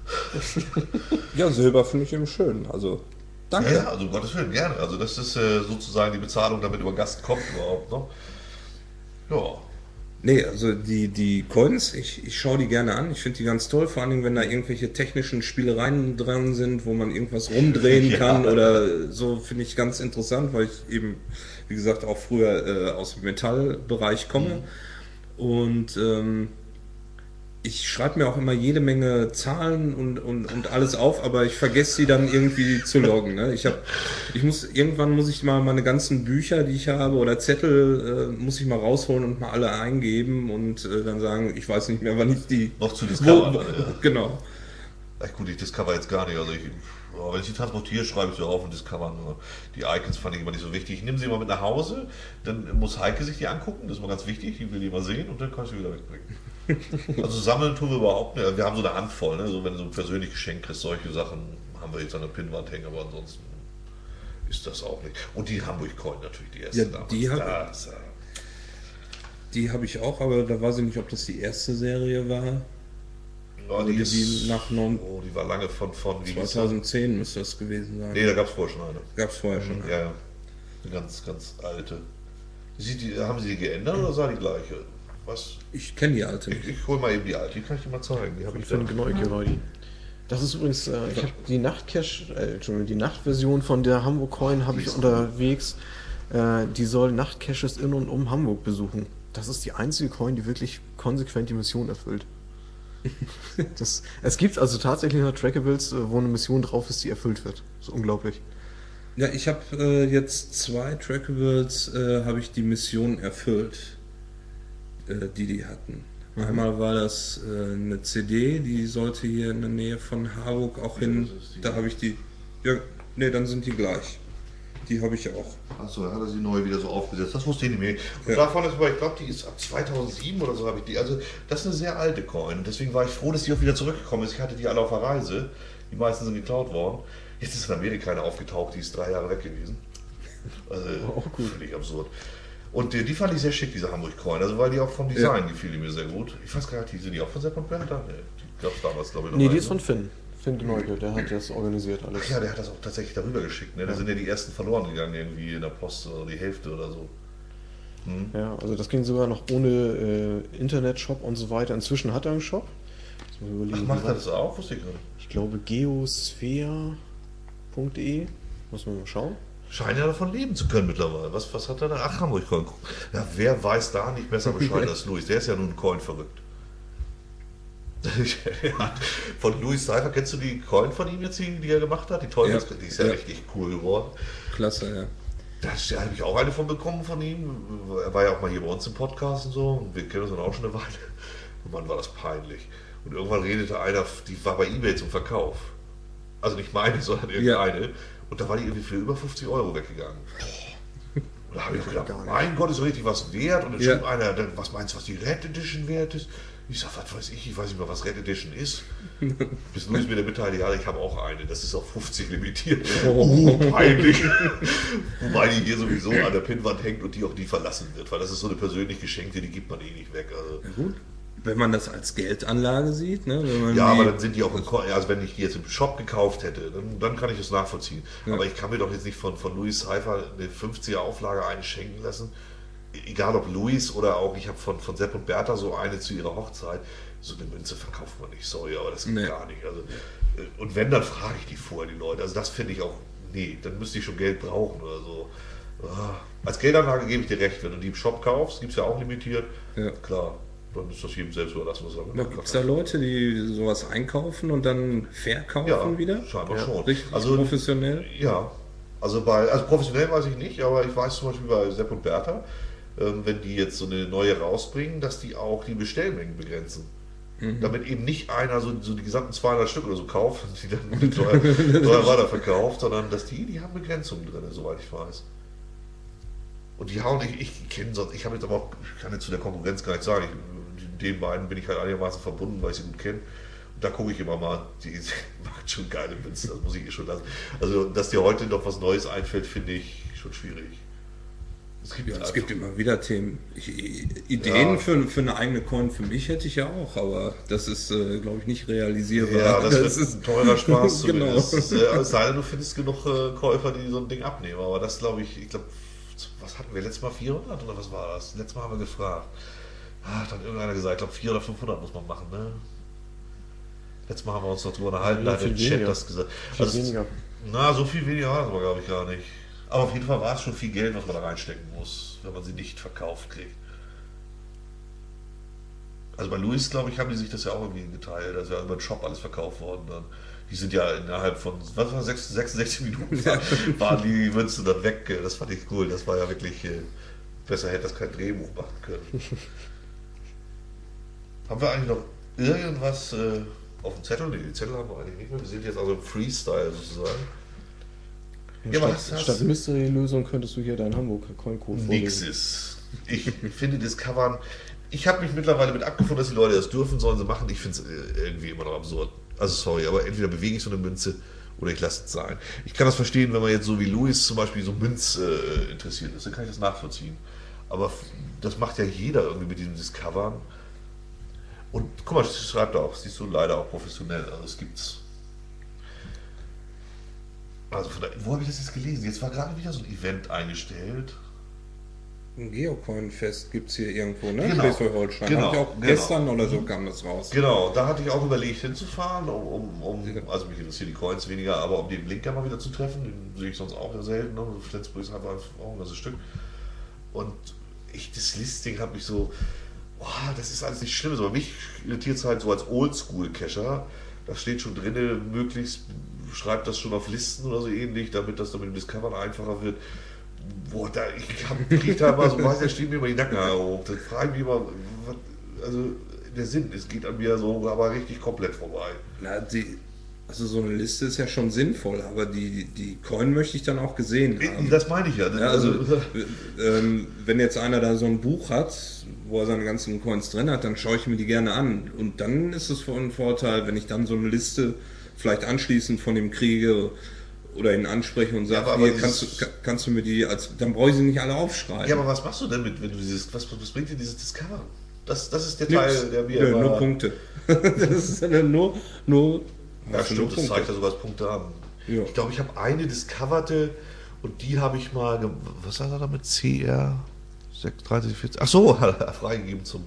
Ja, Silber finde ich eben schön. Also, danke. Ja, also um Gottes Willen, gerne. Also das ist sozusagen die Bezahlung, damit über Gast kommt überhaupt. Ne? Ja. Nee, also die Coins, ich schaue die gerne an. Ich finde die ganz toll, vor allen Dingen, wenn da irgendwelche technischen Spielereien dran sind, wo man irgendwas rumdrehen kann oder so, finde ich ganz interessant, weil ich eben, wie gesagt, auch früher aus dem Metallbereich komme. Und ich schreibe mir auch immer jede Menge Zahlen und alles auf, aber ich vergesse sie dann irgendwie zu loggen. Ne? Irgendwann muss ich mal meine ganzen Bücher, die ich habe, oder Zettel, muss ich mal rausholen und mal alle eingeben und dann sagen, ich weiß nicht mehr, wann ich die... Noch zu discovern. Ja. Genau. Ach gut, ich discover jetzt gar nicht. Also wenn ich sie transportiere, schreibe ich sie auf und discovern. Die Icons fand ich immer nicht so wichtig. Ich nehme sie immer mit nach Hause, dann muss Heike sich die angucken, das ist mal ganz wichtig, die will die mal sehen und dann kann ich sie wieder wegbringen. Also sammeln tun wir überhaupt nicht. Wir haben so eine Handvoll, ne? So, wenn du so ein persönliches Geschenk kriegst, solche Sachen haben wir jetzt an der Pinnwand hängen, aber ansonsten ist das auch nicht. Und die Hamburg Coin natürlich, die erste damals. Die habe ich auch, aber da weiß ich nicht, ob das die erste Serie war. Ja, die war lange von wie 2010 müsste das gewesen sein. Nee, da gab es vorher schon eine. Gab es vorher schon. Ja, eine ganz, ganz alte. Haben sie die geändert oder sah die gleiche? Was? Ich kenne die alte nicht. Ich hole mal eben die alte, die kann ich dir mal zeigen. Die habe ich von Gneuke war die. Das ist übrigens, ich habe die die Nachtversion von der Hamburg Coin habe ich unterwegs. Die soll Nachtcaches in und um Hamburg besuchen. Das ist die einzige Coin, die wirklich konsequent die Mission erfüllt. Es gibt also tatsächlich noch Trackables, wo eine Mission drauf ist, die erfüllt wird. Das ist unglaublich. Ja, ich habe jetzt 2 Trackables, habe ich die Mission erfüllt, die hatten. Einmal war das eine CD, die sollte hier in der Nähe von Harburg auch hin. Da habe ich die. Ja, nee, dann sind die gleich. Die habe ich auch. Achso, da hat er sie neu wieder so aufgesetzt. Das wusste ich nicht mehr. Und davon ist aber, ich glaube, die ist ab 2007 oder so habe ich die. Also, das ist eine sehr alte Coin. Und deswegen war ich froh, dass die auch wieder zurückgekommen ist. Ich hatte die alle auf der Reise. Die meisten sind geklaut worden. Jetzt ist in Amerika eine aufgetaucht, die ist 3 Jahre weg gewesen. Also, auch gut. Völlig absurd. Und die fand ich sehr schick, diese Hamburg Coin. Also, weil die auch vom Design gefiel die mir sehr gut. Ich weiß gar nicht, sind die auch von Sepp und Bertha? Nee, die gab es damals, glaube ich, noch. Nee, die ist von Finn. Finn Neuke, der hat das organisiert alles. Ach ja, der hat das auch tatsächlich darüber geschickt. Ne? Da sind ja die ersten verloren gegangen, irgendwie in der Post oder die Hälfte oder so. Ja, also das ging sogar noch ohne Internetshop und so weiter. Inzwischen hat er einen Shop. Jetzt muss ich überlegen, Ach, macht er das auch? Wusste ich gerade. Ich glaube geosphere.de. Muss man mal schauen. Scheint ja davon leben zu können mittlerweile. Was hat er da? Ach, Hamburg Coin. Ja, wer weiß da nicht besser Bescheid als Luis? Der ist ja nun Coin verrückt. Ja, von Louis Cypher, kennst du die Coin von ihm jetzt, die er gemacht hat? Die Teufels, die ist ja richtig cool geworden. Klasse, ja. Da habe ich auch eine von bekommen von ihm. Er war ja auch mal hier bei uns im Podcast und so. Und wir kennen uns dann auch schon eine Weile. Und Mann, war das peinlich. Und irgendwann redete einer, die war bei eBay zum Verkauf. Also nicht meine, sondern irgendeine. Und da war die irgendwie für über 50 € weggegangen. Und da habe ich gedacht, mein Gott, ist richtig was wert. Und dann schrieb einer, was meinst du, was die Red Edition wert ist? Ich sag, was weiß ich weiß nicht mal, was Red Edition ist. Bis Louis mir der mitteilte, ja, ich habe auch eine, das ist auf 50 limitiert. Peinlich. Wobei die hier sowieso an der Pinnwand hängt und die auch nie verlassen wird, weil das ist so eine persönlich geschenkte, die gibt man eh nicht weg. Also. Ja, gut. Wenn man das als Geldanlage sieht, ne? Wenn man ja, aber dann sind die auch also wenn ich die jetzt im Shop gekauft hätte, dann kann ich das nachvollziehen. Ja. Aber ich kann mir doch jetzt nicht von Louis Cypher eine 50er Auflage einschenken lassen. Egal ob Louis oder auch, ich habe von Sepp und Bertha so eine zu ihrer Hochzeit, so eine Münze verkauft man nicht, sorry, aber das geht gar nicht. Also, und wenn, dann frage ich die vorher, die Leute. Also das finde ich auch, nee, dann müsste ich schon Geld brauchen oder so. Als Geldanlage gebe ich dir recht, wenn du die im Shop kaufst, gibt es ja auch limitiert, klar, dann ist das jedem selbst überlassen, was er macht. Gibt es da Leute, die sowas einkaufen und dann verkaufen wieder? Scheinbar schon. Richtig professionell? Ja, also professionell weiß ich nicht, aber ich weiß zum Beispiel bei Sepp und Bertha, wenn die jetzt so eine neue rausbringen, dass die auch die Bestellmengen begrenzen. Damit eben nicht einer so die gesamten 200 Stück oder so kauft und die dann teuer weiterverkauft, sondern dass die haben Begrenzungen drin, soweit ich weiß. Und die hauen, ich kenne sonst, ich habe jetzt aber auch, ich kann jetzt zu der Konkurrenz gar nicht sagen, den beiden bin ich halt einigermaßen verbunden, weil ich sie gut kenne. Und da gucke ich immer mal, die macht schon geile Münzen, das muss ich schon lassen. Also, dass dir heute noch was Neues einfällt, finde ich schon schwierig. Es gibt immer wieder Themen. Ideen für eine eigene Coin für mich hätte ich ja auch, aber das ist, glaube ich, nicht realisierbar. Ja, das ist ein teurer Spaß. Genau. Es sei denn, du findest genug Käufer, die so ein Ding abnehmen. Aber das glaube ich, was hatten wir letztes Mal, 400 oder was war das? Letztes Mal haben wir gefragt. Hat dann irgendeiner gesagt, ich glaube 400 oder 500 muss man machen, ne? Letztes Mal haben wir uns noch drüber unterhalten, da hat der Chat das gesagt. Also, weniger. So viel weniger war das aber, glaube ich, gar nicht. Aber auf jeden Fall war es schon viel Geld, was man da reinstecken muss, wenn man sie nicht verkauft kriegt. Also bei Louis, glaube ich, haben die sich das ja auch irgendwie geteilt. Da ist ja über den Shop alles verkauft worden. Dann. Die sind ja innerhalb von 66 Minuten waren die Münzen dann weg. Das fand ich cool. Das war ja wirklich, besser hätte das kein Drehbuch machen können. Haben wir eigentlich noch irgendwas auf dem Zettel? Nee, die Zettel haben wir eigentlich nicht mehr. Wir sind jetzt also im Freestyle sozusagen. Ja, statt Mystery-Lösung könntest du hier deinen Hamburger Coin-Code vorlesen. Nix ist. Ich finde das Covern. Ich habe mich mittlerweile mit abgefunden, dass die Leute das dürfen, sollen sie machen. Ich finde es irgendwie immer noch absurd. Also sorry, aber entweder bewege ich so eine Münze oder ich lasse es sein. Ich kann das verstehen, wenn man jetzt so wie Louis zum Beispiel so Münz interessiert ist, dann kann ich das nachvollziehen. Aber das macht ja jeder irgendwie mit diesem Discovern. Und guck mal, das schreibt auch, siehst du leider auch professionell. Also es gibt's. Also wo habe ich das jetzt gelesen? Jetzt war gerade wieder so ein Event eingestellt. Ein Geocoin-Fest gibt es hier irgendwo, ne? Genau. Schleswig-Holstein. Genau. Gestern oder so kam das raus. Genau, da hatte ich auch überlegt hinzufahren, also mich interessieren die Coins weniger, aber um den Blinker mal wieder zu treffen, den sehe ich sonst auch sehr selten. Ne? Flensburg ist einfach auch ein ganzes Stück. Und das Listing hat mich so, das ist alles nicht schlimm, aber mich irritiert es halt so als Oldschool-Cacher. Da steht schon drin, möglichst schreibt das schon auf Listen oder so ähnlich, damit das dann mit dem Discovern einfacher wird. Ich kriege da mal so, da stehen mir immer die Nackenhaare hoch. Dann frage ich mich immer, also der Sinn, es geht an mir so aber richtig komplett vorbei. Also so eine Liste ist ja schon sinnvoll, aber die Coin möchte ich dann auch gesehen haben. Das meine ich ja. Ja, also wenn jetzt einer da so ein Buch hat, wo er seine ganzen Coins drin hat, dann schaue ich mir die gerne an. Und dann ist es ein Vorteil, wenn ich dann so eine Liste vielleicht anschließend von dem kriege oder ihn anspreche und sage, hier kannst du mir die, dann brauche ich sie nicht alle aufschreiben. Ja, aber was machst du denn wenn du was bringt dir dieses Discover? Das ist der Teil, der mir nur Punkte. Das ist nur Ja, stimmt, das zeigt ja sogar das Punkte an. Ja. Ich glaube, ich habe eine discoverte und die habe ich mal, was hat er da mit CR 63040? Ach so, hat er freigegeben zum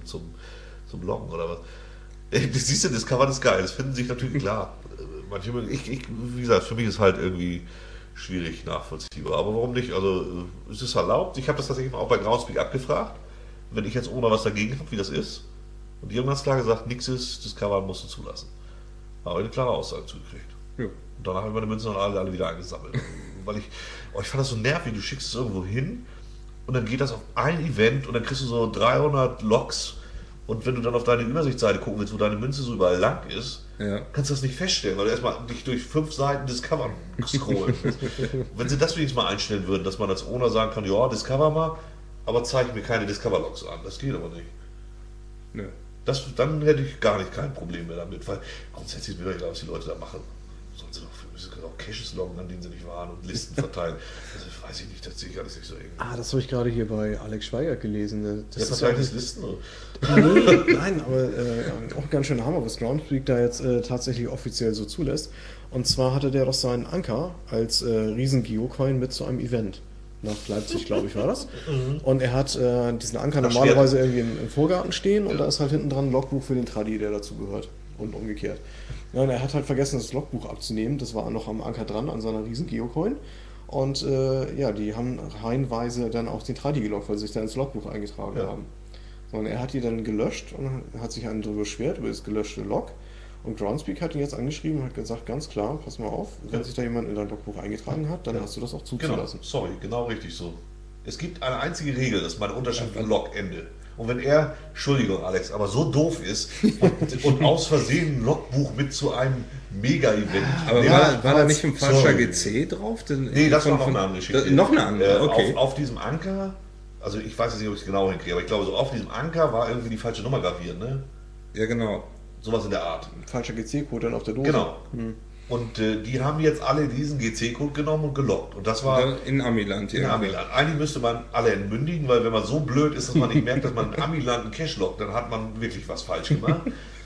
Loggen oder was. Das siehst du, Discovered ist geil, das finden sich natürlich klar. Manche, wie gesagt, für mich ist halt irgendwie schwierig nachvollziehbar. Aber warum nicht? Also, es ist erlaubt. Ich habe das tatsächlich auch bei Groundspeak abgefragt, wenn ich jetzt ohne was dagegen habe, wie das ist. Und die haben ganz klar gesagt, nichts ist, Discovered musst du zulassen. Aber eine klare Aussage zugekriegt. Ja. Und dann habe ich meine Münzen alle wieder eingesammelt. Weil ich fand das so nervig, du schickst es irgendwo hin und dann geht das auf ein Event und dann kriegst du so 300 Logs und wenn du dann auf deine Übersichtsseite gucken willst, wo deine Münze so überall lang ist, kannst du das nicht feststellen, weil du erstmal dich durch 5 Seiten Discover scrollen musst. Wenn sie das wenigstens mal einstellen würden, dass man als Owner sagen kann, ja, Discover mal, aber zeige mir keine Discover-Logs an. Das geht aber nicht. Nö. Dann hätte ich gar nicht kein Problem mehr damit, weil grundsätzlich ist mir doch egal, was die Leute da machen. Sollen sie doch auch Caches loggen, an denen sie nicht waren und Listen verteilen. Also weiß ich nicht, das sehe ich alles nicht so eng. Das habe ich gerade hier bei Alex Schweiger gelesen. Das ist ja das Listen, oder? Nee, nein, aber auch ganz schön Hammer, was Groundspeak da jetzt tatsächlich offiziell so zulässt. Und zwar hatte der doch seinen Anker als riesen Geocoin mit zu einem Event. Nach Leipzig, glaube ich, war das. Und er hat diesen Anker normalerweise irgendwie im Vorgarten stehen und da ist halt hinten dran ein Logbuch für den Tradi, der dazu gehört. Und umgekehrt. Ja, und er hat halt vergessen, das Logbuch abzunehmen. Das war noch am Anker dran, an seiner riesen Geocoin. Und die haben reihenweise dann auch den Tradi geloggt, weil sie sich dann ins Logbuch eingetragen haben. Und er hat die dann gelöscht und hat sich einen darüber beschwert, über das gelöschte Log. Und Groundspeak hat ihn jetzt angeschrieben und hat gesagt, ganz klar, pass mal auf, wenn sich da jemand in dein Logbuch eingetragen hat, dann hast du das auch zuzulassen. Genau, sorry, genau richtig so. Es gibt eine einzige Regel, das ist meine Unterschrift im Log-Ende. Und wenn er, Entschuldigung Alex, aber so doof ist und aus Versehen ein Logbuch mit zu einem Mega-Event... Aber war da nicht ein falscher GC drauf? Nee, das war noch eine andere Geschichte. Noch eine andere, okay. Auf diesem Anker, also ich weiß jetzt nicht, ob ich es genau hinkriege, aber ich glaube, so auf diesem Anker war irgendwie die falsche Nummer graviert, ne? Ja, genau. Sowas in der Art. Falscher GC-Code dann auf der Dose. Genau. Und die haben jetzt alle diesen GC-Code genommen und gelockt. Und das war in Amiland. In Amiland. Eigentlich müsste man alle entmündigen, weil wenn man so blöd ist, dass man nicht merkt, dass man in Amiland einen Cache lockt, dann hat man wirklich was falsch gemacht.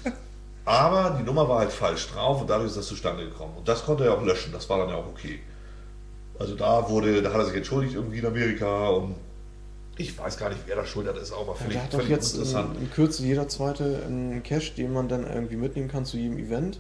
Aber die Nummer war halt falsch drauf und dadurch ist das zustande gekommen. Und das konnte er auch löschen, das war dann ja auch okay. Also da hat er sich entschuldigt irgendwie in Amerika und ich weiß gar nicht, wer da schuld hat, ist auch mal völlig, der hat doch jetzt in Kürze jeder zweite einen Cache, den man dann irgendwie mitnehmen kann zu jedem Event.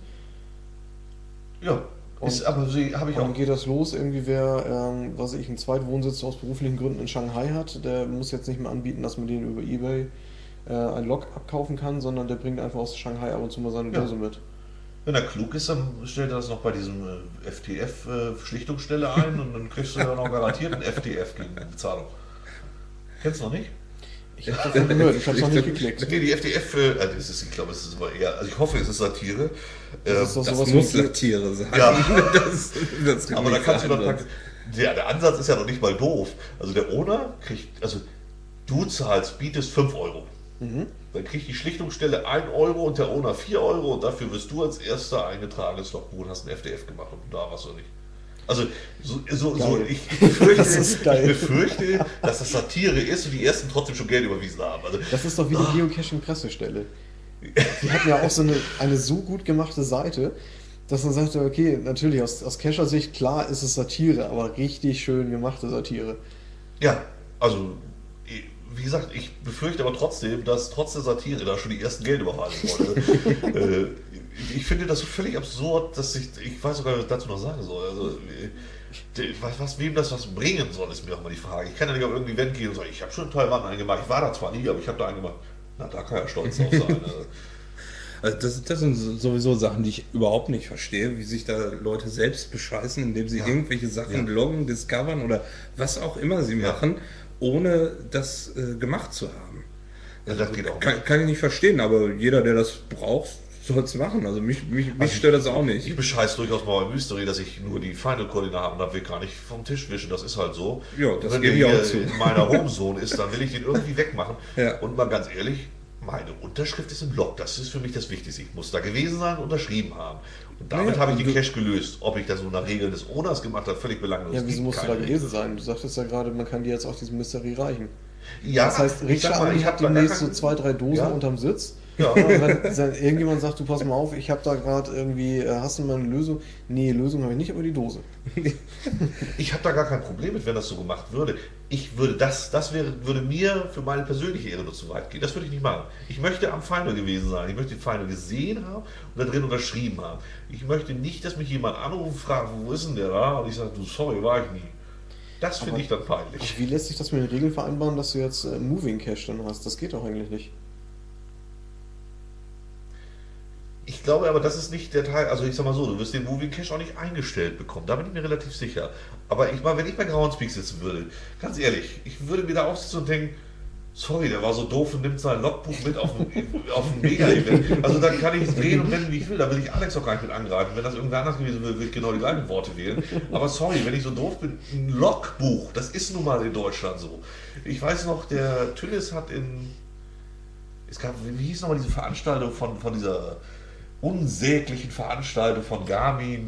Ja, aber habe ich auch. Dann geht das los, irgendwie wer, einen Zweitwohnsitz aus beruflichen Gründen in Shanghai hat, der muss jetzt nicht mehr anbieten, dass man den über eBay ein Log abkaufen kann, sondern der bringt einfach aus Shanghai ab und zu mal seine Dose mit. Wenn er klug ist, dann stellt er das noch bei diesem FTF-Schlichtungsstelle ein und dann kriegst du ja noch garantiert einen FTF gegen Bezahlung. Kennst du noch nicht? Ich habe davon gehört, ich habe es noch nicht geklickt. Nee, die FTF, ich glaube, es ist aber eher, also ich hoffe, es ist Satire. Das muss Satire sein. Ja. das aber da kannst du dann praktisch, der Ansatz ist ja noch nicht mal doof. Also der Owner kriegt, also du bietest 5 Euro. Dann kriegt die Schlichtungsstelle 1 Euro und der Owner 4 Euro und dafür wirst du als erster eingetragenes Logbuch und hast ein FTF gemacht und da warst du nicht. Also ich befürchte, dass das Satire ist und die ersten trotzdem schon Geld überwiesen haben. Also, das ist doch wie die Geocaching-Pressestelle. Die hatten ja auch so eine so gut gemachte Seite, dass man sagte, okay, natürlich aus Cacher-Sicht, klar ist es Satire, aber richtig schön gemachte Satire. Ja, also wie gesagt, ich befürchte aber trotzdem, dass trotz der Satire da schon die ersten Geld überfallen wurde. Ich finde das so völlig absurd, dass ich weiß sogar, was ich dazu noch sagen soll. Also, wem das was bringen soll, ist mir auch mal die Frage. Ich kann ja nicht auf irgendein Event gehen und sagen, ich habe schon in Taiwan einen gemacht. Ich war da zwar nie, aber ich habe da einen gemacht. Na, da kann ja stolz drauf sein. Also das sind sowieso Sachen, die ich überhaupt nicht verstehe, wie sich da Leute selbst bescheißen, indem sie irgendwelche Sachen loggen, discovern oder was auch immer sie machen, ohne das gemacht zu haben. Ja, das geht auch kann ich nicht verstehen, aber jeder, der das braucht, soll es machen. Also mich stört das auch nicht. Ich bescheiß durchaus mal bei Mystery, dass ich nur die Final-Koordinaten habe, will gar nicht vom Tisch wischen, das ist halt so. Ja, das wenn gebe ich auch zu. In meiner Homezone ist, dann will ich den irgendwie wegmachen. Ja. Und mal ganz ehrlich, meine Unterschrift ist im Log, das ist für mich das Wichtigste. Ich muss da gewesen sein und unterschrieben haben. Und damit habe ich den Cache gelöst. Ob ich das so nach Regeln des Owners gemacht habe, völlig belanglos. Ja, wieso musst du da gewesen sein? Du sagtest ja gerade, man kann dir jetzt auch diesem Mystery reichen. Ja, das heißt, Richter ich habe demnächst so 2, 3 Dosen unterm Sitz. Ja. Wenn irgendjemand sagt, du pass mal auf, ich habe da gerade irgendwie, hast du mal eine Lösung? Nee, Lösung habe ich nicht, aber die Dose. Ich habe da gar kein Problem mit, wenn das so gemacht würde. Ich würde würde mir für meine persönliche Ehre nur zu weit gehen. Das würde ich nicht machen. Ich möchte am Final gewesen sein. Ich möchte den Final gesehen haben und da drin unterschrieben haben. Ich möchte nicht, dass mich jemand anruft und fragt, wo ist denn der da? Und ich sage, du, sorry, war ich nie. Das finde ich dann peinlich. Wie lässt sich das mit den Regeln vereinbaren, dass du jetzt Moving Cache dann hast? Das geht doch eigentlich nicht. Ich glaube aber, das ist nicht der Teil, also ich sag mal so, du wirst den Moving Cache auch nicht eingestellt bekommen, da bin ich mir relativ sicher. Aber ich mal, wenn ich bei Groundspeak sitzen würde, ganz ehrlich, ich würde mir da auch sitzen und denken, sorry, der war so doof und nimmt sein Logbuch mit auf ein Mega-Event. Also da kann ich es drehen und wenden, wie ich will, da will ich Alex auch gar nicht mit angreifen. Wenn das irgendwer anders gewesen wäre, würde ich genau die gleichen Worte wählen. Aber sorry, wenn ich so doof bin, ein Logbuch, das ist nun mal in Deutschland so. Ich weiß noch, der Tünnes hat es gab, wie hieß nochmal diese Veranstaltung von dieser unsäglichen Veranstaltung von Garmin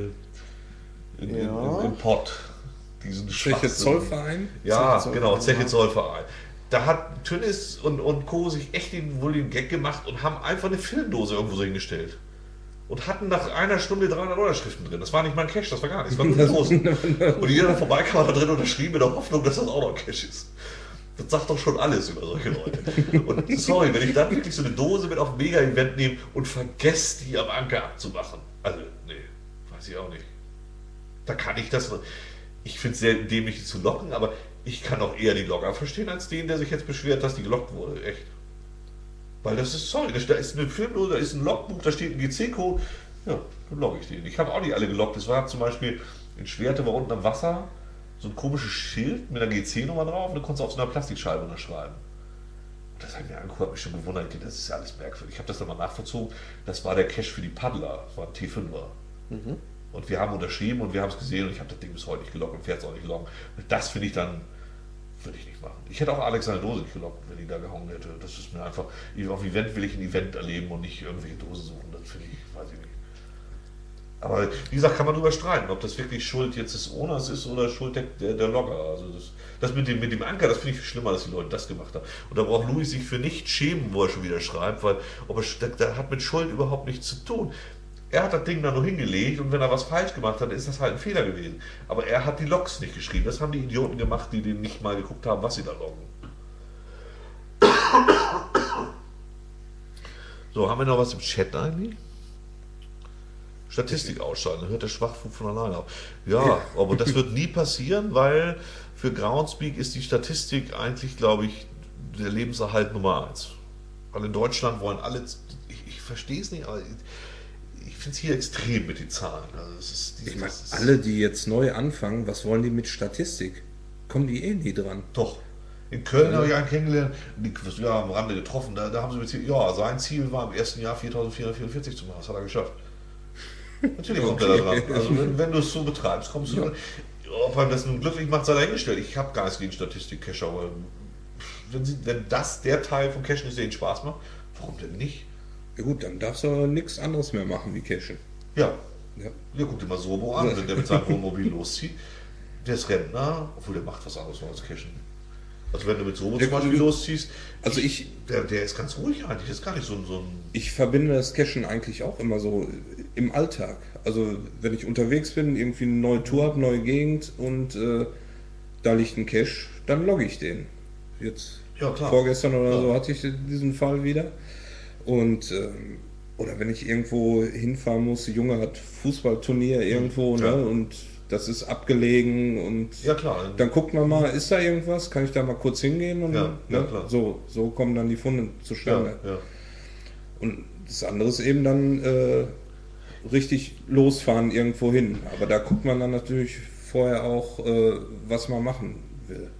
im Pott. Diesen Zeche Zollverein? Ja, Zeche genau, Zollverein, Zeche ja. Zollverein. Da hat Tünnis und Co. sich echt wohl den Gag gemacht und haben einfach eine Filmdose irgendwo so hingestellt. Und hatten nach einer Stunde 300 Unterschriften drin. Das war nicht mal ein Cache, das war gar nichts, das war nur Dosen. Und jeder, der vorbeikam, hat da drin unterschrieben in der Hoffnung, dass das auch noch ein Cache ist. Das sagt doch schon alles über solche Leute. Und sorry, wenn ich dann wirklich so eine Dose mit auf ein Mega-Event nehme und vergesse, die am Anker abzumachen. Also, nee, weiß ich auch nicht. Da kann ich das. Ich finde es sehr dämlich, die zu locken, aber ich kann auch eher die Logger verstehen, als den, der sich jetzt beschwert, dass die gelockt wurde. Echt. Weil das ist, sorry, da ist eine Filmdose, da ist ein Logbuch, da steht ein GC-Code. Ja, dann logge ich den. Ich habe auch nicht alle gelockt. Es war zum Beispiel in Schwerte, war unten am Wasser so ein komisches Schild mit einer GC-Nummer drauf und du konntest auf so einer Plastikscheibe unterschreiben. Und das habe ich mir angeguckt, habe mich schon gewundert, das ist ja alles merkwürdig. Ich habe das dann mal nachvollzogen, das war der Cache für die Paddler, das war ein T5er. Und wir haben unterschrieben und wir haben es gesehen und ich habe das Ding bis heute nicht gelockt und werde es auch nicht loggen. Das finde ich dann, würde ich nicht machen. Ich hätte auch Alex seine Dose nicht gelockt, wenn ich da gehauen hätte. Das ist mir einfach, auf Event will ich ein Event erleben und nicht irgendwelche Dosen suchen. Das finde ich, weiß ich nicht. Aber wie gesagt, kann man darüber streiten, ob das wirklich Schuld jetzt des Owners ist oder Schuld der Logger. Also das mit dem Anker, das finde ich viel schlimmer, dass die Leute das gemacht haben. Und da braucht Louis sich für nichts schämen, wo er schon wieder schreibt, weil der hat mit Schuld überhaupt nichts zu tun. Er hat das Ding da nur hingelegt und wenn er was falsch gemacht hat, ist das halt ein Fehler gewesen. Aber er hat die Logs nicht geschrieben. Das haben die Idioten gemacht, die denen nicht mal geguckt haben, was sie da loggen. So, haben wir noch was im Chat eigentlich? Statistik ausschalten, dann hört der Schwachfug von alleine auf. Ja, aber das wird nie passieren, weil für Groundspeak ist die Statistik eigentlich, glaube ich, der Lebenserhalt Nummer 1. Weil in Deutschland wollen alle, ich verstehe es nicht, aber ich finde es hier extrem mit den Zahlen. Also Ich meine, alle, die jetzt neu anfangen, was wollen die mit Statistik? Kommen die eh nie dran. Doch. In Köln habe ich einen kennengelernt, ja, am Rande getroffen, da haben sie mir erzählt, ja, sein Ziel war im ersten Jahr 4.444 zu machen, das hat er geschafft. Natürlich kommt er da dran. Also wenn du es so betreibst, kommst du. Ob einem das nun glücklich macht, sei dahingestellt. Ich habe gar nichts gegen Statistik-Cacher, aber wenn das der Teil vom Cachen ist, der ihnen Spaß macht, warum denn nicht? Ja gut, dann darfst du aber nichts anderes mehr machen wie Cashen. Ja. Ja. Ja, guck dir mal Sobo an, wenn der mit seinem Wohnmobil loszieht. Der ist Rentner, obwohl der macht was anderes als Cashen. Also wenn du mit Sobo zum Beispiel losziehst, Also der ist ganz ruhig eigentlich, das ist gar nicht so ein ich verbinde das Cashen eigentlich auch immer so im Alltag. Also wenn ich unterwegs bin, irgendwie eine neue Tour habe, neue Gegend und da liegt ein Cache, dann logge ich den. Jetzt Ja, klar. vorgestern oder Ja. so hatte ich diesen Fall wieder. Und oder wenn ich irgendwo hinfahren muss, der Junge hat Fußballturnier irgendwo, Ja. ne? Und das ist abgelegen und Ja, klar. dann guckt man mal, ist da irgendwas? Kann ich da mal kurz hingehen? Und, Ja, ja, ne? klar. So kommen dann die Funde zustande. Ja. Und das andere ist eben dann richtig losfahren irgendwo hin. Aber da guckt man dann natürlich vorher auch, was man machen will.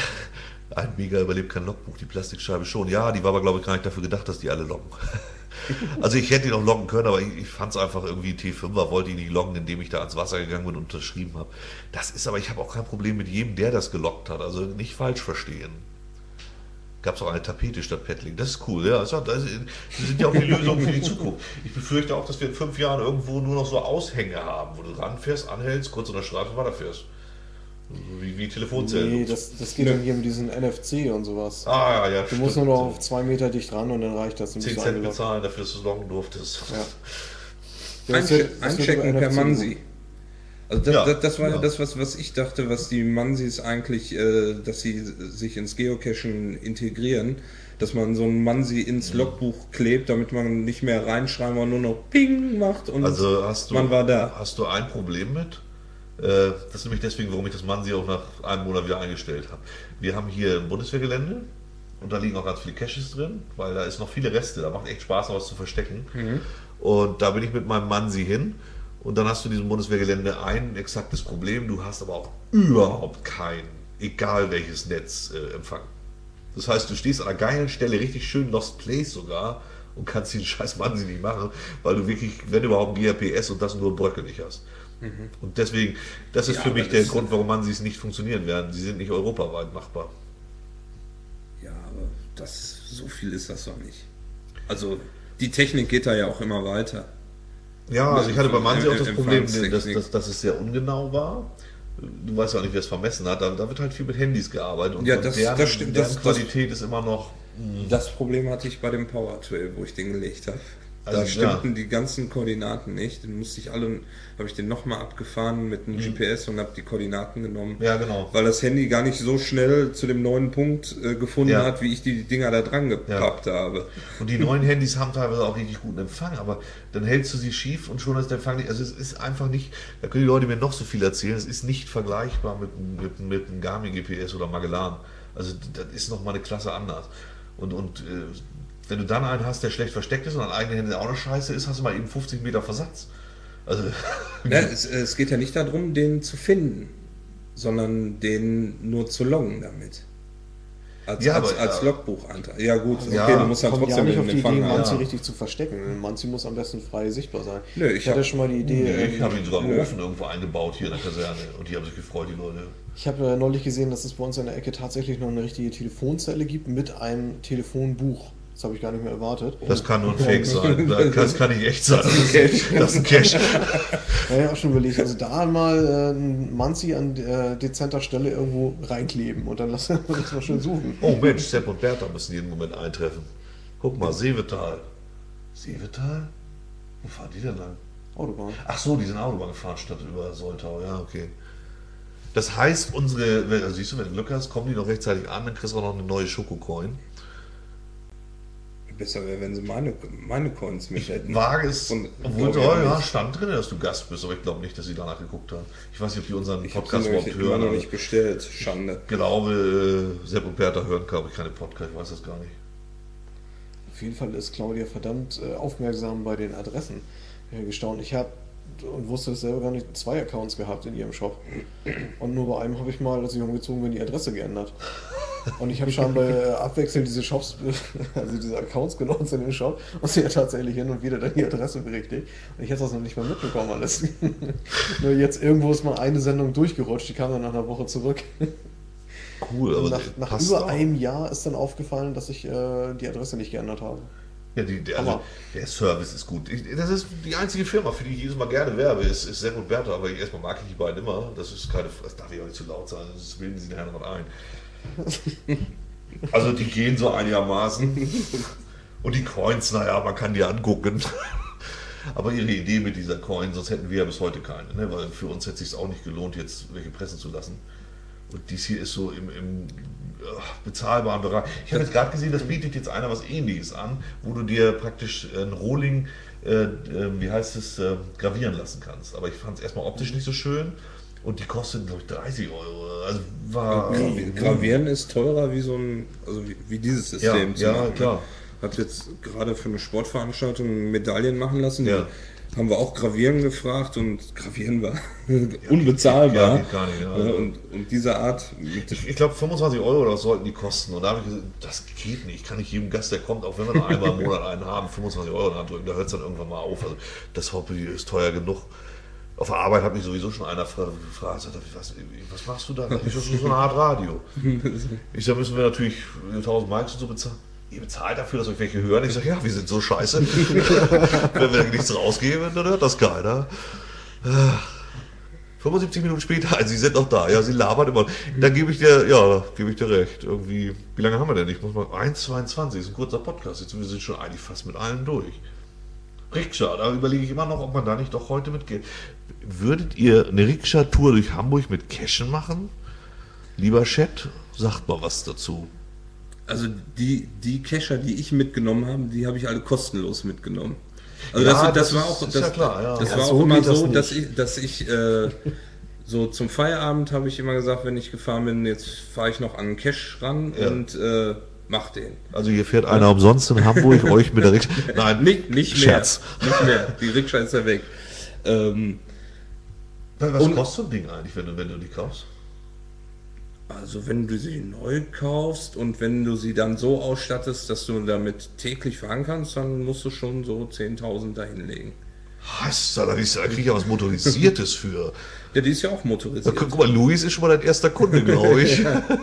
Ein Mega überlebt kein Logbuch, die Plastikscheibe schon. Ja, die war aber, glaube ich, gar nicht dafür gedacht, dass die alle loggen. Also ich hätte ihn auch loggen können, aber ich fand es einfach irgendwie, T5er wollte ihn nicht loggen, indem ich da ans Wasser gegangen bin und unterschrieben habe. Das ist aber, ich habe auch kein Problem mit jedem, der das geloggt hat. Also nicht falsch verstehen. Gab es auch eine Tapete statt Paddling. Das ist cool, ja. Das sind ja auch die Lösungen für die Zukunft. Ich befürchte auch, dass wir in 5 Jahren irgendwo nur noch so Aushänge haben, wo du ranfährst, anhältst, kurz unterschreibst und weiterfährst. Wie Telefonzellen. Nee, das geht dann hier mit diesem NFC und sowas. Ja, Du musst nur noch auf 2 Meter dicht ran und dann reicht das. 10 Cent bezahlen dafür, dass du es loggen durftest. Ja. Einchecken per Mansi. Also das war ja. das, was ich dachte, was die Mansis eigentlich, dass sie sich ins Geocachen integrieren, dass man so ein Mansi ins Logbuch klebt, damit man nicht mehr reinschreiben, sondern nur noch Ping macht und Also man war da. Hast du ein Problem mit? Das ist nämlich deswegen, warum ich das Mansi auch nach einem Monat wieder eingestellt habe. Wir haben hier ein Bundeswehrgelände und da liegen auch ganz viele Caches drin, weil da ist noch viele Reste, da macht echt Spaß, noch was zu verstecken. Und da bin ich mit meinem Mansi hin und dann hast du diesem Bundeswehrgelände ein exaktes Problem, du hast aber auch überhaupt kein, egal welches Netz, Empfang. Das heißt, du stehst an einer geilen Stelle, richtig schön Lost Place sogar und kannst den scheiß Mansi nicht machen, weil du wirklich, wenn überhaupt, ein GRPS und das nur bröckelig hast. Und deswegen, das ist für mich der Grund, warum Mansis nicht funktionieren werden. Sie sind nicht europaweit machbar. Ja, aber so viel ist das doch nicht. Also die Technik geht da ja auch immer weiter. Ja, also ich hatte bei Mansi auch das Problem, Empfangstechnik. dass es sehr ungenau war. Du weißt ja auch nicht, wer es vermessen hat. Da wird halt viel mit Handys gearbeitet. Und Ja, das stimmt. Deren Qualität ist immer noch... Das Problem hatte ich bei dem Power Trail, wo ich den gelegt habe. Also, Da stimmten die ganzen Koordinaten nicht. Dann musste ich habe ich den nochmal abgefahren mit einem GPS und habe die Koordinaten genommen. Ja, genau. Weil das Handy gar nicht so schnell zu dem neuen Punkt gefunden hat, wie ich die Dinger da dran gepappt habe. Und die neuen Handys haben teilweise auch richtig guten Empfang, aber dann hältst du sie schief und schon ist der Empfang nicht. Also es ist einfach nicht, da können die Leute mir noch so viel erzählen, es ist nicht vergleichbar mit einem Garmin GPS oder Magellan. Also das ist nochmal eine Klasse anders. Und wenn du dann einen hast, der schlecht versteckt ist und ein eigener Handy auch eine Scheiße ist, hast du mal eben 50 Meter Versatz. Also Ja, es geht ja nicht darum, den zu finden, sondern den nur zu loggen damit. Als Logbucheintrag. Ja gut, okay, Ja, du musst dann Kommt ja trotzdem nicht den auf die Empfang Idee, haben. Manzi richtig zu verstecken. Manzi muss am besten frei sichtbar sein. Nö, ich hatte schon mal die Idee. ich habe ihn sogar im Ofen irgendwo eingebaut hier in der Kaserne und die haben sich gefreut, die Leute. Ich habe neulich gesehen, dass es bei uns in der Ecke tatsächlich noch eine richtige Telefonzelle gibt mit einem Telefonbuch. Das habe ich gar nicht mehr erwartet. Das kann nur ein Fake sein. Das kann nicht echt sein. Das ist ein Cache. Ja, auch schon überlegt. Also da mal ein Manzi an dezenter Stelle irgendwo reinkleben und dann lassen wir das mal schön suchen. Oh Mensch, Sepp und Bertha müssen jeden Moment eintreffen. Guck mal, Seevetal. Seevetal? Wo fahren die denn lang? Autobahn. Ach so, die sind Autobahn gefahren statt über Soltau. Ja, okay. Das heißt, also siehst du, wenn du Glück hast, kommen die noch rechtzeitig an, dann kriegst du auch noch eine neue Schokocoin. Besser wäre, wenn sie meine Coins mit hätten. Wage es, Und- obwohl glaub ich ja, nicht. stand drin, dass du Gast bist, aber ich glaube nicht, dass sie danach geguckt haben. Ich weiß nicht, ob die unseren Ich habe Podcast sie überhaupt immer hören. noch aber nicht bestellt. Schande. Ich glaube, Sepp und Bertha hören, glaube ich, keine Podcast, ich weiß das gar nicht. Auf jeden Fall ist Claudia verdammt aufmerksam bei den Adressen. Gestaunt. Ich habe und wusste es selber gar nicht, 2 Accounts gehabt in ihrem Shop. Und nur bei einem habe ich mal, als ich umgezogen bin, die Adresse geändert. Und ich habe scheinbar abwechselnd diese Shops, also diese Accounts genutzt in dem Shop und sie hat tatsächlich hin und wieder dann die Adresse berichtigt. Und ich hätte das noch nicht mal mitbekommen alles. Nur jetzt irgendwo ist mal eine Sendung durchgerutscht, die kam dann nach einer Woche zurück. Cool, aber Nach passt über auch. einem Jahr ist dann aufgefallen, dass ich die Adresse nicht geändert habe. Ja, also, der Service ist gut. Das ist die einzige Firma, für die ich jedes Mal gerne werbe, ist Sepp und Bertha, aber erstmal mag ich die beiden immer. Das darf ich auch nicht zu laut sein, das bilden sie nachher noch ein. Also die gehen so einigermaßen. Und die Coins, naja, man kann die angucken. Aber ihre Idee mit dieser Coin, sonst hätten wir ja bis heute keine, ne? Weil für uns hätte es sich auch nicht gelohnt, jetzt welche pressen zu lassen. Und dies hier ist so im bezahlbaren Bereich. Ich habe jetzt gerade gesehen, das bietet jetzt einer was Ähnliches an, wo du dir praktisch ein Rohling, gravieren lassen kannst. Aber ich fand es erstmal optisch nicht so schön und die kosten, glaube ich, 30 Euro. Also war... Gravieren ist teurer wie so ein, also wie dieses System zu ja, machen. klar. Habe jetzt gerade für eine Sportveranstaltung Medaillen machen lassen. Ja. Die haben wir auch Gravieren gefragt und Gravieren war unbezahlbar. Gar nicht, ja. Und diese Art mit Ich glaube 25 Euro oder was sollten die kosten. Und da habe ich gesagt, das geht nicht. Ich kann nicht jedem Gast, der kommt, auch wenn wir nur einmal im Monat einen haben, 25 Euro in die Hand drücken. Da hört es dann irgendwann mal auf. Also das Hobby ist teuer genug. Auf der Arbeit hat mich sowieso schon einer gefragt, was machst du da? Ich so eine Art Radio. Ich sage, müssen wir natürlich 1000 Mark und so bezahlen. Ihr bezahlt dafür, dass euch welche hören. Ich sage, ja, wir sind so scheiße. Wenn wir nichts rausgeben, dann hört das keiner. 75 Minuten später, Sie sind noch da. Ja, Sie labern immer. Da gebe ich dir recht. Irgendwie, wie lange haben wir denn? Ich muss mal, 1,22 ist ein kurzer Podcast. Jetzt, wir sind schon eigentlich fast mit allen durch. Rikscha, da überlege ich immer noch, ob man da nicht doch heute mitgeht. Würdet ihr eine Rikscha-Tour durch Hamburg mit Cashen machen? Lieber Chat, sagt mal was dazu. Also die Kescher, die ich mitgenommen habe, die habe ich alle kostenlos mitgenommen. Also Ja, das war auch, ist ja klar, ja. das Ja, war so auch immer geht das so, nicht. dass ich so zum Feierabend habe ich immer gesagt, wenn ich gefahren bin, jetzt fahre ich noch an den Cache ran Ja. und mach den. Also hier fährt einer umsonst in Hamburg, euch mit der Rikscha. Nein, Nicht mehr. Scherz. Nicht mehr. Die Rikscha ist ja weg. Was Und- kostet so ein Ding eigentlich, wenn du die kaufst? Also wenn du sie neu kaufst und wenn du sie dann so ausstattest, dass du damit täglich fahren kannst, dann musst du schon so 10.000 dahinlegen. Da kriege ich ja was Motorisiertes für. Ja, die ist ja auch Da, motorisiert. guck mal, Luis ist schon mal dein erster Kunde, glaube ich.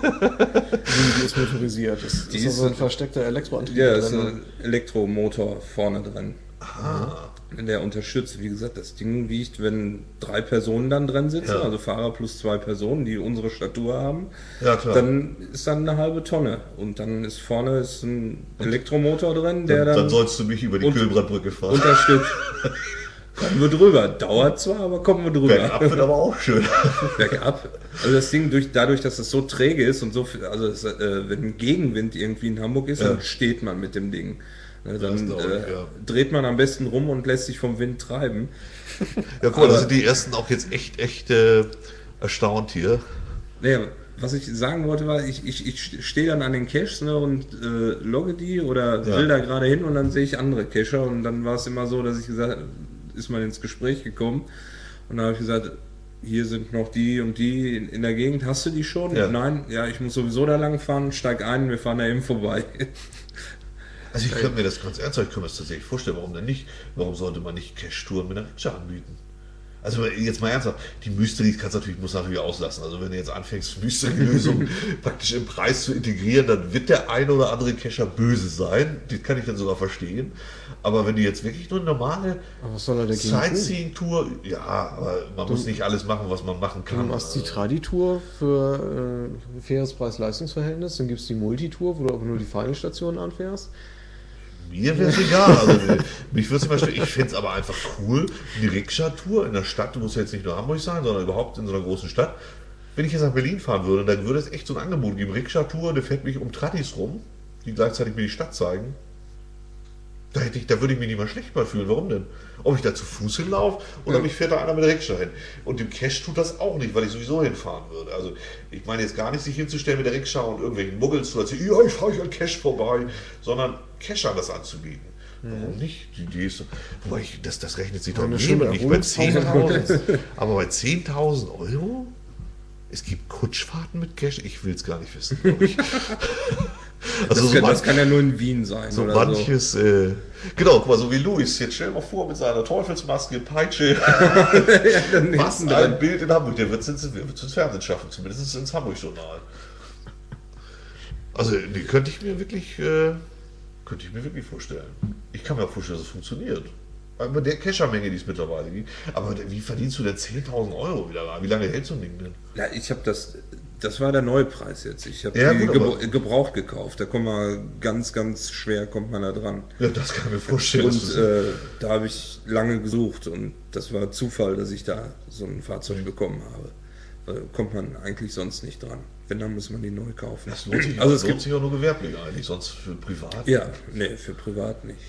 Die ist motorisiert. Das Die ist ist- so ein versteckter Elektroantrieb. Ja, ist drin. ein Elektromotor vorne drin. Der unterstützt, wie gesagt, das Ding wiegt, wenn 3 Personen dann drin sitzen, Ja. also Fahrer plus 2 Personen, die unsere Statur haben, Ja, klar. dann ist dann eine halbe Tonne. Und dann ist vorne ist ein Elektromotor drin, der Dann dann sollst du mich über die und- Kühlbrandbrücke fahren. unterstützt. Kommen wir drüber. Dauert zwar, aber kommen wir drüber. Bergab wird aber auch schön. Bergab. Also das Ding, dadurch, dass es so träge ist und so viel, also wenn Gegenwind irgendwie in Hamburg ist, Ja. dann steht man mit dem Ding. Ne, dann glaube ich, ja. dreht man am besten rum und lässt sich vom Wind treiben. Ja, guck mal, da Aber- sind die ersten auch jetzt echt erstaunt hier. Naja, was ich sagen wollte war, ich stehe dann an den Caches, ne, und logge die oder Ja. will da gerade hin und dann sehe ich andere Cacher und dann war es immer so, dass ich gesagt ist man ins Gespräch gekommen und dann habe ich gesagt, hier sind noch die und die in der Gegend, hast du die schon? Ja. Nein, ja, ich muss sowieso da lang fahren, steig ein, wir fahren da eben vorbei. Also ich könnte mir das ganz ernsthaft, ich könnte mir das tatsächlich vorstellen, warum denn nicht? Warum sollte man nicht Cash-Touren mit einer Rikscha anbieten? Also jetzt mal ernsthaft, die Mystery muss natürlich auslassen. Also wenn du jetzt anfängst, Mystery-Lösungen praktisch im Preis zu integrieren, dann wird der eine oder andere Cacher böse sein. Das kann ich dann sogar verstehen. Aber wenn du jetzt wirklich nur eine normale Aber was soll er dagegen tun? Sightseeing-Tour, ja, aber man muss nicht alles machen, was man machen Du kann. machst die Tradi-Tour für faires Preis-Leistungs-Verhältnis, dann gibt es die Multitour, wo du aber nur die feinen Stationen anfährst. Mir wäre es egal. Also, mich würde es immer stören. Ich fände es aber einfach cool, die Rikscha-Tour in der Stadt, du musst ja jetzt nicht nur Hamburg sein, sondern überhaupt in so einer großen Stadt. Wenn ich jetzt nach Berlin fahren würde, dann würde es echt so ein Angebot geben. Rikscha-Tour, der fährt mich um Tradis rum, die gleichzeitig mir die Stadt zeigen. Da würde ich mich nicht mal schlecht mal fühlen. Warum denn? Ob ich da zu Fuß hinlaufe oder mich fährt da einer mit der Rikscha hin. Und dem Cash tut das auch nicht, weil ich sowieso hinfahren würde. Also ich meine jetzt gar nicht, sich hinzustellen mit der Rikscha und irgendwelchen Muggels zu erzählen, ja, ich fahre an Cash vorbei, sondern Cashern das anzubieten. Warum nicht? Die Idee ist so, wobei das rechnet sich doch Eine nicht schöne bei Erholungspause. 10.000. Aber bei 10.000 Euro? Es gibt Kutschfahrten mit Cash? Ich will es gar nicht wissen, glaube ich. Also Das kann ja nur in Wien sein. so oder manches, genau, guck mal, so wie Luis, jetzt stell dir mal vor, mit seiner Teufelsmaske, Peitsche, dann was hinten ein dran. Bild in Hamburg, der wird es ins Fernsehen schaffen, zumindest ins Hamburg-Journal. Also, die könnte ich mir wirklich vorstellen. Ich kann mir auch vorstellen, dass es funktioniert. Aber der Keschermenge, die es mittlerweile gibt. Aber wie verdienst du denn 10.000 Euro wieder rein? Wie lange hält so ein Ding denn? Ja, ich habe das war der Neupreis jetzt. Ich habe Ja, die gut, aber- gebraucht gekauft. Da kommt man ganz schwer kommt man da dran. Ja, das kann ich mir vorstellen. Und dass du- da habe ich lange gesucht und das war Zufall, dass ich da so ein Fahrzeug bekommen habe. Da kommt man eigentlich sonst nicht dran. Wenn, dann muss man die neu kaufen. das lohnt sich, also es lohnt gibt sich auch nur gewerblich eigentlich, sonst für privat. ja, nee, für privat nicht.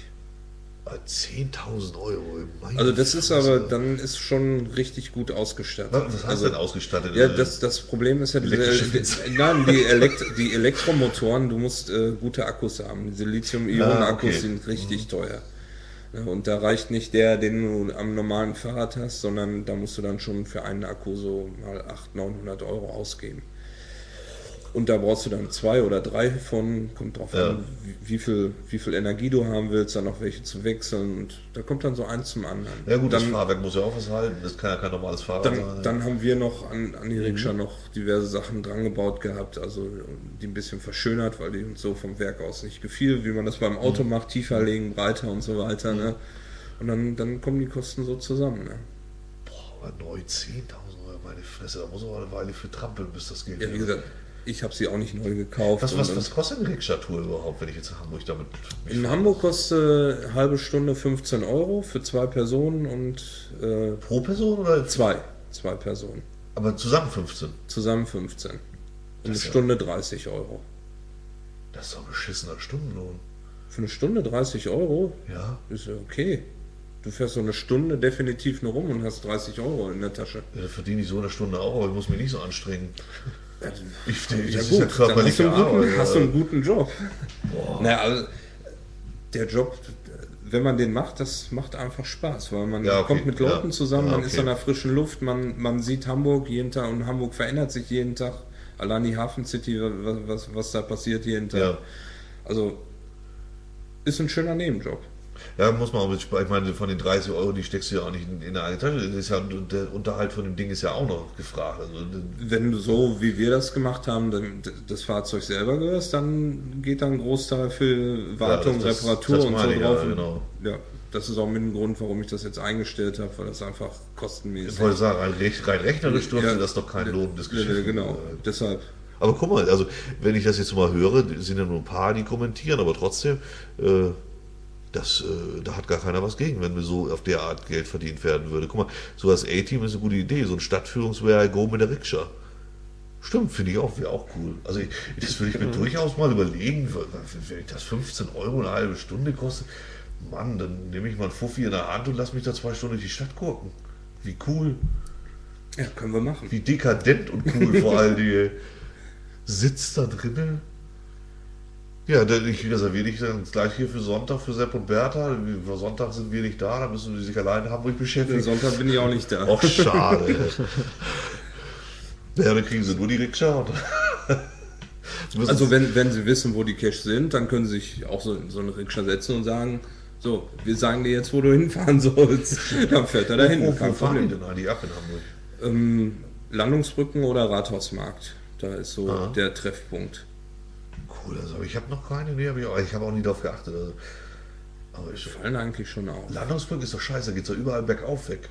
10.000 Euro. Meine Also das ist Fresse. aber, dann ist schon richtig gut ausgestattet. Was heißt also, denn ausgestattet? Ja, das Problem ist ja, Elektrische Fenster. nein, die Elektromotoren, du musst gute Akkus haben. Diese Lithium-Ionen-Akkus okay. sind richtig teuer. Ja, und da reicht nicht der, den du am normalen Fahrrad hast, sondern da musst du dann schon für einen Akku so mal 800-900 Euro ausgeben. Und da brauchst du dann 2 oder 3 von, kommt drauf Ja. an, wie viel Energie du haben willst, dann noch welche zu wechseln. Und da kommt dann so eins zum anderen. Ja gut, das dann, Fahrwerk muss ja auch was halten. Das kann ja kein normales Fahrrad sein. dann haben wir noch an die Rikscha noch diverse Sachen dran gebaut gehabt, also die ein bisschen verschönert, weil die uns so vom Werk aus nicht gefiel, wie man das beim Auto macht, tiefer legen, breiter und so weiter. Ne? Und dann kommen die Kosten so zusammen. Ne? Aber neu 10.000 Euro, meine Fresse, da muss man eine Weile für trampeln, bis das geht. Ja, wie gesagt, ich habe sie auch nicht neu gekauft. Was kostet eine Rikscha-Tour überhaupt, wenn ich jetzt in Hamburg damit... In Hamburg kostet eine halbe Stunde 15 Euro für 2 Personen und Pro Person oder? 2 Personen. Aber zusammen 15. Zusammen 15. Und eine Das ist ja- Stunde 30 Euro. Das ist doch ein beschissener Stundenlohn. Für eine Stunde 30 Euro Ja. ist ja okay. Du fährst so eine Stunde definitiv nur rum und hast 30 Euro in der Tasche. Ja, da verdiene ich so eine Stunde auch, aber ich muss mich nicht so anstrengen. Das Ja ist ja gut, dann hast körperliche du, Arbeit. hast du einen guten Job. Boah. Naja, also der Job, wenn man den macht, das macht einfach Spaß, weil man Ja, okay. kommt mit Leuten Ja. zusammen, Ja, man ist okay. an der frischen Luft, man sieht Hamburg jeden Tag und Hamburg verändert sich jeden Tag. Allein die Hafen City, was da passiert jeden Tag. Ja. Also ist ein schöner Nebenjob. Ja, muss man auch mit, ich meine, von den 30 Euro, die steckst du ja auch nicht in der eigenen Tasche. Das ist ja, der Unterhalt von dem Ding ist ja auch noch gefragt. Also, Wenn du so, wie wir das gemacht haben, das Fahrzeug selber gehörst, dann geht dann ein Großteil für Wartung, Ja, das Reparatur und so meine ich, drauf. ja, genau. Ja, das ist auch mit dem Grund, warum ich das jetzt eingestellt habe, weil das einfach Ich kostenmäßig wollte sagen, rein rechnerisch dürfte Ja, das doch kein lohnendes Geschäft. Genau, deshalb. Aber guck mal, also wenn ich das jetzt mal höre, sind ja nur ein paar, die kommentieren, aber trotzdem, da hat gar keiner was gegen, wenn wir so auf der Art Geld verdient werden würde. Guck mal, so das A-Team ist eine gute Idee, so ein Stadtführungswehr Go mit der Rikscha. Stimmt, finde ich auch, wäre auch cool. Also das würde ich mir durchaus mal überlegen, wenn ich das 15 Euro eine halbe Stunde kostet, Mann, dann nehme ich mal einen Fuffi in der Hand und lass mich da 2 Stunden durch die Stadt gucken. Wie cool, Ja, können wir machen. wie dekadent und cool vor allem die sitzt da drinnen. Ja, ich reserviere dich dann gleich hier für Sonntag für Sepp und Bertha. Sonntag sind wir nicht da, da müssen sie sich alleine in Hamburg Den beschäftigen. Sonntag bin ich auch nicht da. Och, schade. Ja, dann kriegen sie nur die Rikscha. Und müssen Also wenn sie wissen, wo die Cash sind, dann können sie sich auch so eine Rikscha setzen und sagen, so, wir sagen dir jetzt, wo du hinfahren sollst. Dann fährt er dahin, wo kein fahren die Problem. denn eigentlich ab in Hamburg? Landungsbrücken oder Rathausmarkt, da ist so Aha. der Treffpunkt. Cool, also ich habe noch keine, nee, ich habe auch nie darauf geachtet. Also, aber ich, Fallen eigentlich schon auf. Landungsbrück ist doch scheiße, da geht es doch überall bergauf weg.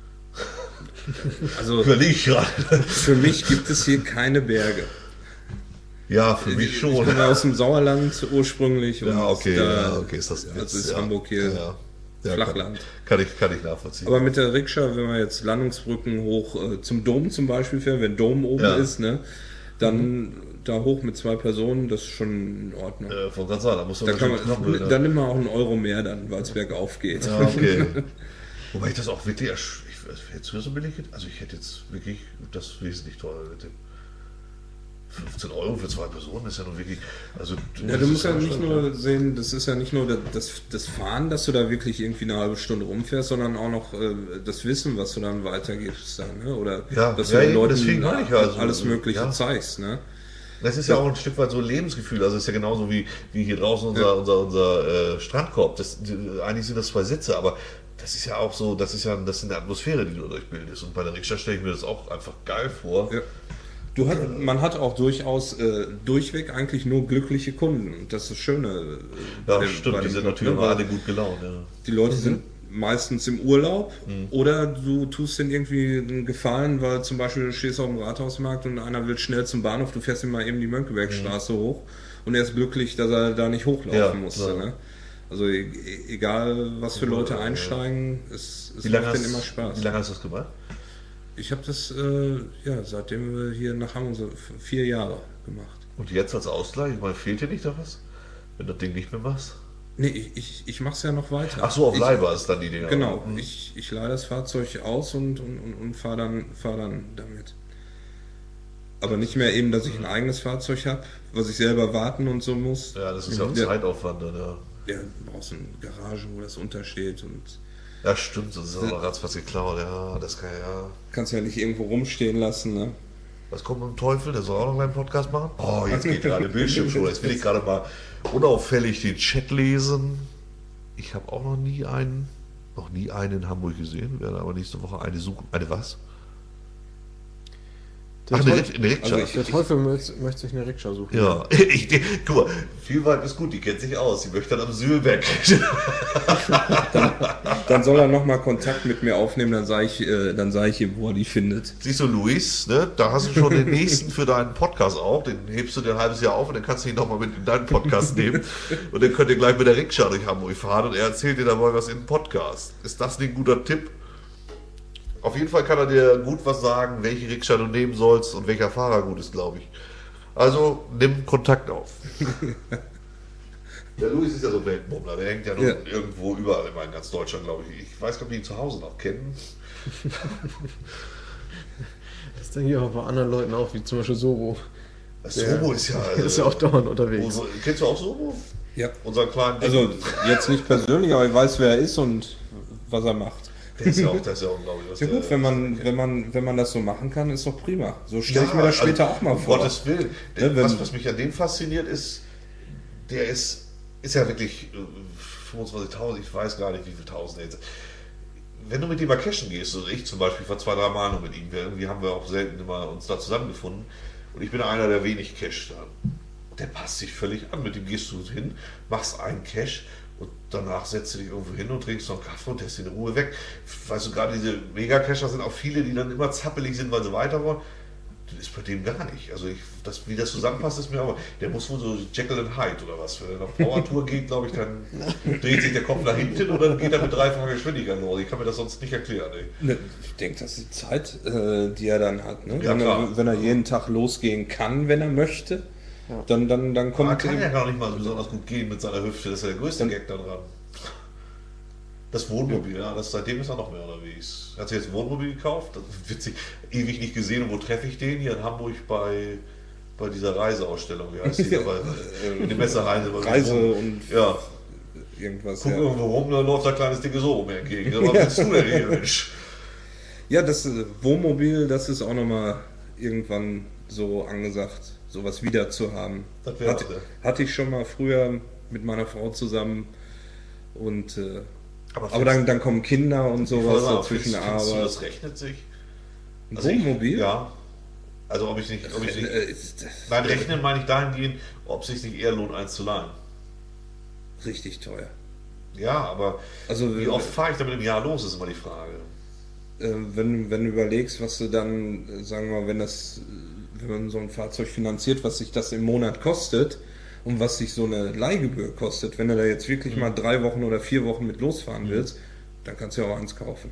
Also Überlege ich gerade. für mich gibt es hier keine Berge. Ja, für mich Ich schon. komme ja aus dem Sauerland ursprünglich. Ja, okay, da, ja, okay, ist das also ist ja. Hamburg hier Ja, Flachland. Kann ich nachvollziehen. Aber mit der Rikscha, wenn wir jetzt Landungsbrücken hoch zum Dom zum Beispiel fähren, wenn Dom oben Ja. ist, ne, dann da hoch mit 2 Personen, das ist schon in Ordnung. Von ganz da muss Da kann trampeln, man, dann nimmt man auch einen Euro mehr, dann, weil es bergauf geht. Ja, okay. Wobei ich das auch wirklich, jetzt so billig, also ich hätte jetzt wirklich das wesentlich teurer getippt. 15 Euro für 2 Personen ist ja nun wirklich, also... Ja, das du ist musst ja nicht schon- nur sehen, das ist ja nicht nur das Fahren, dass du da wirklich irgendwie eine halbe Stunde rumfährst, sondern auch noch das Wissen, was du dann weitergibst. Dann, ne? Oder Ja, dass ja, du den eben, Leuten deswegen meine ich ja, also, alles Mögliche ja. zeigst. Ne? Das ist ja auch ein Stück weit so Lebensgefühl, also es ist ja genauso wie hier draußen unser Strandkorb. Eigentlich sind das 2 Sitze, aber das ist ja auch so, das ist eine Atmosphäre, die du dadurch bildest. Und bei der Rikscha stelle ich mir das auch einfach geil vor. Ja. Man hat auch durchaus durchweg eigentlich nur glückliche Kunden. Und das ist das Schöne. Ja, stimmt, die sind natürlich immer weil alle gut gelaunt. Ja. Die Leute sind meistens im Urlaub oder du tust denen irgendwie einen Gefallen, weil zum Beispiel du stehst auf dem Rathausmarkt und einer will schnell zum Bahnhof, du fährst ihm mal eben die Mönckebergstraße hoch und er ist glücklich, dass er da nicht hochlaufen Ja, musste. klar. Ne? Also egal, was für Leute einsteigen, es macht denen immer Spaß. Wie lange hast du das gemacht? Ich habe das, seitdem wir hier nach Hamburg so 4 Jahre gemacht. Und jetzt als Ausgleich, ich meine, fehlt dir nicht da was? Wenn du das Ding nicht mehr machst? Nee, ich mache es ja noch weiter. Ach so, auf Ich- Leihbar ist dann die Dinger. Genau, Mhm. ich leihe das Fahrzeug aus und fahre dann damit. Aber nicht mehr eben, dass ich ein eigenes Fahrzeug habe, was ich selber warten und so muss. Ja, das ist ja auch Ja. Zeitaufwand. Dann, ja. Ja, du brauchst eine Garage, wo das untersteht und Ja, stimmt, sonst ist es aber ratzfatz geklaut. Ja, das kann ja. kannst ja nicht irgendwo rumstehen lassen. Ne? Was kommt mit dem Teufel? Der soll auch noch einen Podcast machen? Oh, jetzt geht gerade der Bildschirm schon. Jetzt will ich gerade mal unauffällig den Chat lesen. Ich habe auch noch nie einen in Hamburg gesehen. Werde aber nächste Woche eine suchen. Eine was? Ach, eine Rikscha. Also Der Teufel möchte sich eine Rikscha suchen. Ja, guck mal, Vielwald ist gut, die kennt sich aus. Die möchte dann am Sühlberg. Dann soll er nochmal Kontakt mit mir aufnehmen, dann sage ich ihm, wo er die findet. Siehst du, Luis, ne? Da hast du schon den nächsten für deinen Podcast auch. Den hebst du dir ein halbes Jahr auf und dann kannst du ihn nochmal mit in deinen Podcast nehmen. Und dann könnt ihr gleich mit der Rikscha durch Hamburg fahren und er erzählt dir dabei was in den Podcast. Ist das nicht ein guter Tipp? Auf jeden Fall kann er dir gut was sagen, welche Rikscha du nehmen sollst und welcher Fahrer gut ist, glaube ich. Also nimm Kontakt auf. Der Luis ist ja so ein Weltbummler, der hängt ja nur irgendwo überall immer in ganz Deutschland, glaube ich. Ich weiß gar nicht, ob die ihn zu Hause noch kennen. Das denke ich auch bei anderen Leuten auch, wie zum Beispiel Sobo. Sobo ist ja... ist ja auch dauernd unterwegs. Kennst du auch Sobo? Ja. Unseren kleinen... Also jetzt nicht persönlich, aber ich weiß, wer er ist und was er macht. Der ist ja auch unglaublich. Ja gut, wenn man das so machen kann, ist doch prima. So stelle ich mir das später auch mal vor. Um Gottes Willen. Was mich an dem fasziniert ist, der ist ja wirklich 25.000, ich weiß gar nicht, wie viel Tausend jetzt. Wenn du mit dem mal cashen gehst, also ich zum Beispiel, war 2-3 Mal nur mit ihm, irgendwie haben wir auch selten immer uns da zusammengefunden und ich bin einer, der wenig casht dann. Der passt sich völlig an, mit dem gehst du hin, machst einen Cash und danach setzt du dich irgendwo hin und trinkst noch einen Kaffee und lässt ihn in Ruhe weg. Weißt du, gerade diese Mega-Cacher sind auch viele, die dann immer zappelig sind, weil sie weiter wollen. Das ist bei dem gar nicht. Also wie das zusammenpasst, ist mir aber. Der muss wohl so Jekyll and Hyde oder was. Wenn er nach Power-Tour geht, glaube ich, dann dreht sich der Kopf nach hinten oder dann geht er mit 3-facher Geschwindigkeit los. Ich kann mir das sonst nicht erklären. Ey. Ich denke, das ist die Zeit, die er dann hat. Ne? Ja, wenn er jeden Tag losgehen kann, wenn er möchte, dann kommt... Er kann ja gar nicht mal so besonders gut gehen mit seiner Hüfte. Das ist ja der größte Gag da dran. Das Wohnmobil, seitdem ist er noch mehr unterwegs. Er hat sich jetzt ein Wohnmobil gekauft, das ist witzig, ewig nicht gesehen. Und wo treffe ich den? Hier in Hamburg bei dieser Reiseausstellung, wie heißt die? In der Messereise. Reise und irgendwas. Guck irgendwo rum, da läuft ein kleines Ding so mir entgegen. Was willst du denn hier, Mensch? Ja, das Wohnmobil, das ist auch nochmal irgendwann so angesagt, sowas wieder zu haben. Hatte ich schon mal früher mit meiner Frau zusammen und... Aber dann kommen Kinder und sowas dazwischen. Findest du, das rechnet sich? Ein Wohnmobil? Ja. Also ob ich nicht nein, rechnen meine ich dahingehend, ob es sich nicht eher lohnt, eins zu leihen. Richtig teuer. Ja, aber wie oft fahre ich damit im Jahr los, ist immer die Frage. Wenn du überlegst, was du dann, sagen wir mal, wenn man so ein Fahrzeug finanziert, was sich das im Monat kostet, und was sich so eine Leihgebühr kostet, wenn du da jetzt wirklich mal 3 Wochen oder 4 Wochen mit losfahren willst, dann kannst du ja auch eins kaufen.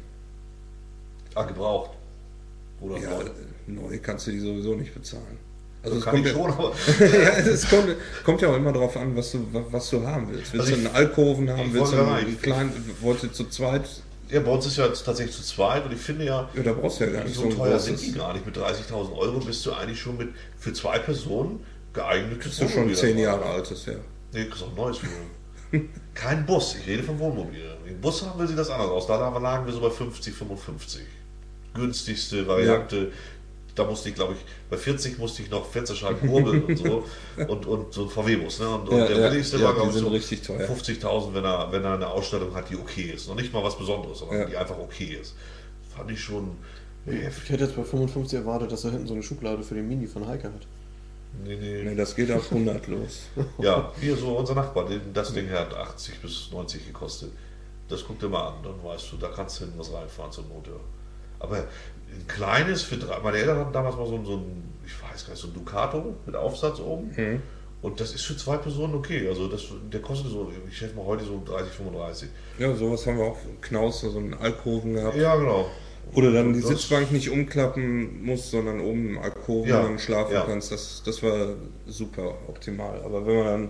Gebraucht? Oder ja, neu kannst du die sowieso nicht bezahlen. Also es kommt schon, aber es kommt ja auch immer darauf an, was du haben willst. Willst du einen Alkoven haben, willst du einen kleinen, wollt ihr zu zweit? Ja, bei uns ist ja tatsächlich zu zweit und ich finde ja, da brauchst du ja gar nicht so teuer sind die gar nicht. Mit 30.000 Euro bist du eigentlich schon für 2 Personen geeignet. Bist du schon 10 Jahre alt ist, ja. Nee, du kriegst auch ein neues für. Kein Bus, ich rede vom Wohnmobil. Im Bus haben wir sieht das anders aus. Da lagen wir so bei 50, 55. Günstigste Variante. Da musste ich, glaube ich, bei 40 musste ich noch Fensterscheiben kurbeln und so. Und so ein VW-Bus. Ne? Und der billigste war, glaube ich, so 50.000, wenn er eine Ausstattung hat, die okay ist. Noch nicht mal was Besonderes, sondern die einfach okay ist. Fand ich schon. Ich hätte jetzt bei 55 erwartet, dass er hinten so eine Schublade für den Mini von Heike hat. Nee, das geht auf 100 los. Ja, hier so unser Nachbar, das Ding hat 80 bis 90 gekostet. Das guck dir mal an, dann weißt du, da kannst du hinten was reinfahren zur Not. Aber ein kleines für 3, meine Eltern hatten damals mal so ein, ich weiß gar nicht, so ein Ducato mit Aufsatz oben. Und das ist für 2 Personen okay. Also der kostet so, ich schätze mal heute so 30, 35. Ja, sowas haben wir auch Knaus, so einen Alkoven gehabt. Ja, genau. Wo du dann die Sitzbank nicht umklappen musst, sondern oben im Alkoven dann schlafen kannst. Das war super optimal. Aber wenn man dann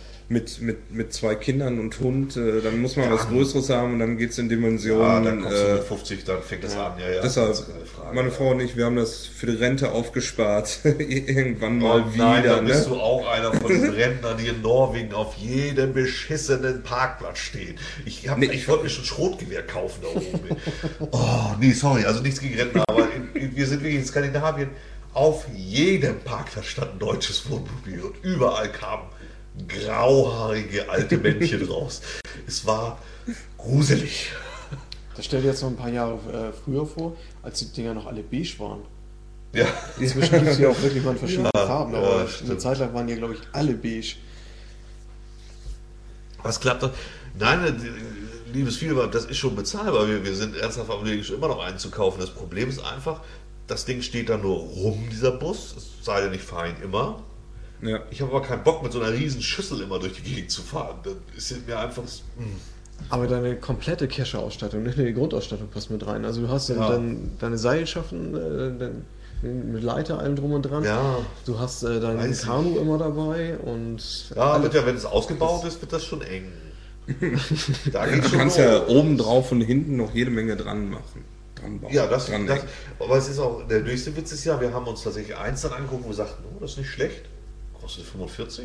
mit 2 Kindern und Hund, dann muss man was Größeres haben und dann geht es in Dimensionen. Ja, dann kommst du mit 50, dann fängt das an. Ja, deshalb, meine Frau und ich, wir haben das für die Rente aufgespart. Irgendwann mal wieder. Nein, dann bist du auch einer von den Rentnern, die in Norwegen auf jedem beschissenen Parkplatz stehen. Ich wollte mir schon ein Schrotgewehr kaufen da oben. Oh, nee, sorry, also nichts gegen Rentner, aber wir sind wirklich in Skandinavien. Auf jedem Parkplatz stand ein deutsches Wohnmobil und überall kamen grauhaarige alte Männchen raus. Es war gruselig. Das stell dir jetzt noch ein paar Jahre früher vor, als die Dinger noch alle beige waren. Ja, Inzwischen gibt es ja auch wirklich mal in verschiedenen Ja, Farben, ja, aber eine stimmt. Zeit lang waren die, glaube ich, alle beige. was klappt da? Nein, liebes Vielber, das ist schon bezahlbar. Wir sind ernsthaft am Weg, immer noch einen zu kaufen. Das Problem ist einfach, das Ding steht da nur rum, dieser Bus. Es sei denn, ich fahre ihn immer. Ja. Ich habe aber keinen Bock, mit so einer riesen Schüssel immer durch die Gegend zu fahren. Das ist mir einfach... Aber deine komplette Kescher-Ausstattung, nicht nur die Grundausstattung passt mit rein. Also du hast Ja. dann deine Seilschaften, mit Leiter, allem drum und dran. Ja, Du hast dein Weiß ich. Kanu immer dabei und ja, wird ja, wenn es ausgebaut ist, wird das schon eng. Da Ja, geht's du schon kannst los. ja oben drauf und hinten noch jede Menge dran machen. Dran bauen. Ja, das, dran das, hängen. aber es ist auch, der nächste Witz ist ja, wir haben uns tatsächlich eins dann angeguckt, wo wir sagten, oh, das ist nicht schlecht, kostet 45.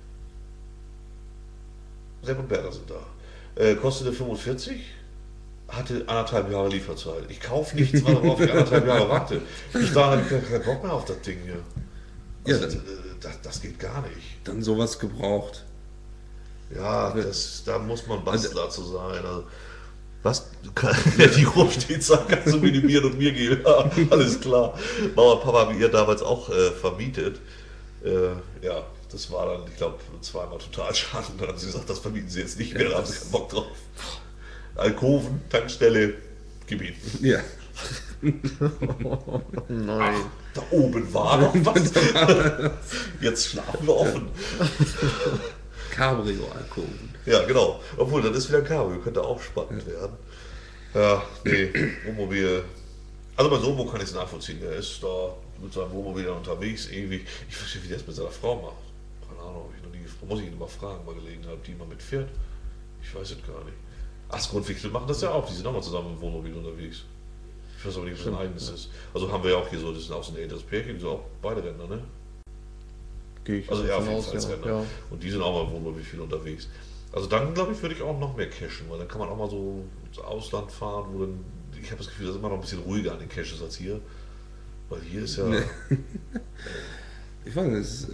Sepp und Bertha sind da. Kostete 45, hatte 1,5 Jahre Lieferzeit. Ich kaufe nichts, worauf ich 1,5 Jahre warte. Ich da habe ich keinen Bock mehr auf das Ding hier. Ja, Also, das geht gar nicht. Dann sowas gebraucht. Ja, da muss man Bastler zu sein. Also, was? Wenn die rumsteht, sagt, kannst du minimieren und mir geben. Ja, alles klar. Mama und Papa haben ihr damals auch vermietet. Ja, das war dann, ich glaube, zweimal total schaden. Dann haben sie gesagt, das vermieten sie jetzt nicht mehr, da haben sie keinen Bock drauf. Alkoven, Tankstelle, Gebiet. Ja. nein. Da oben war noch was. Jetzt schlafen wir offen. Cabrio-Alkoven. Ja, genau. Obwohl, dann ist wieder ein Cabrio, könnte auch spannend werden. Ja, nee, Wohnmobil. Also bei Sobo kann ich es nachvollziehen. Der ist da mit seinem Wohnmobil dann unterwegs, ewig. Ich verstehe, wie der es mit seiner Frau macht. Keine Ahnung, habe ich noch nie gefragt. Muss ich ihn mal fragen, mal Gelegenheit, ob die mal mitfährt. Ich weiß es gar nicht. Astro und Wichtel machen das ja auch. Die sind auch mal zusammen im Wohnmobil unterwegs. Ich weiß aber nicht, ob das ein eigenes ist. Also haben wir ja auch hier so, das sind auch so ein älteres Pärchen, die sind auch beide Rentner, ne? Gehe ich Also ja, auf davon jeden aus, Fall als ja. Rentner. Ja. Und die sind auch mal im Wohnmobil viel unterwegs. Also dann, glaube ich, würde ich auch noch mehr cashen, weil dann kann man auch mal so ins Ausland fahren, wo dann, ich habe das Gefühl, das ist immer noch ein bisschen ruhiger an den Caches als hier. Weil hier ist ja, Nee. Ich weiß nicht,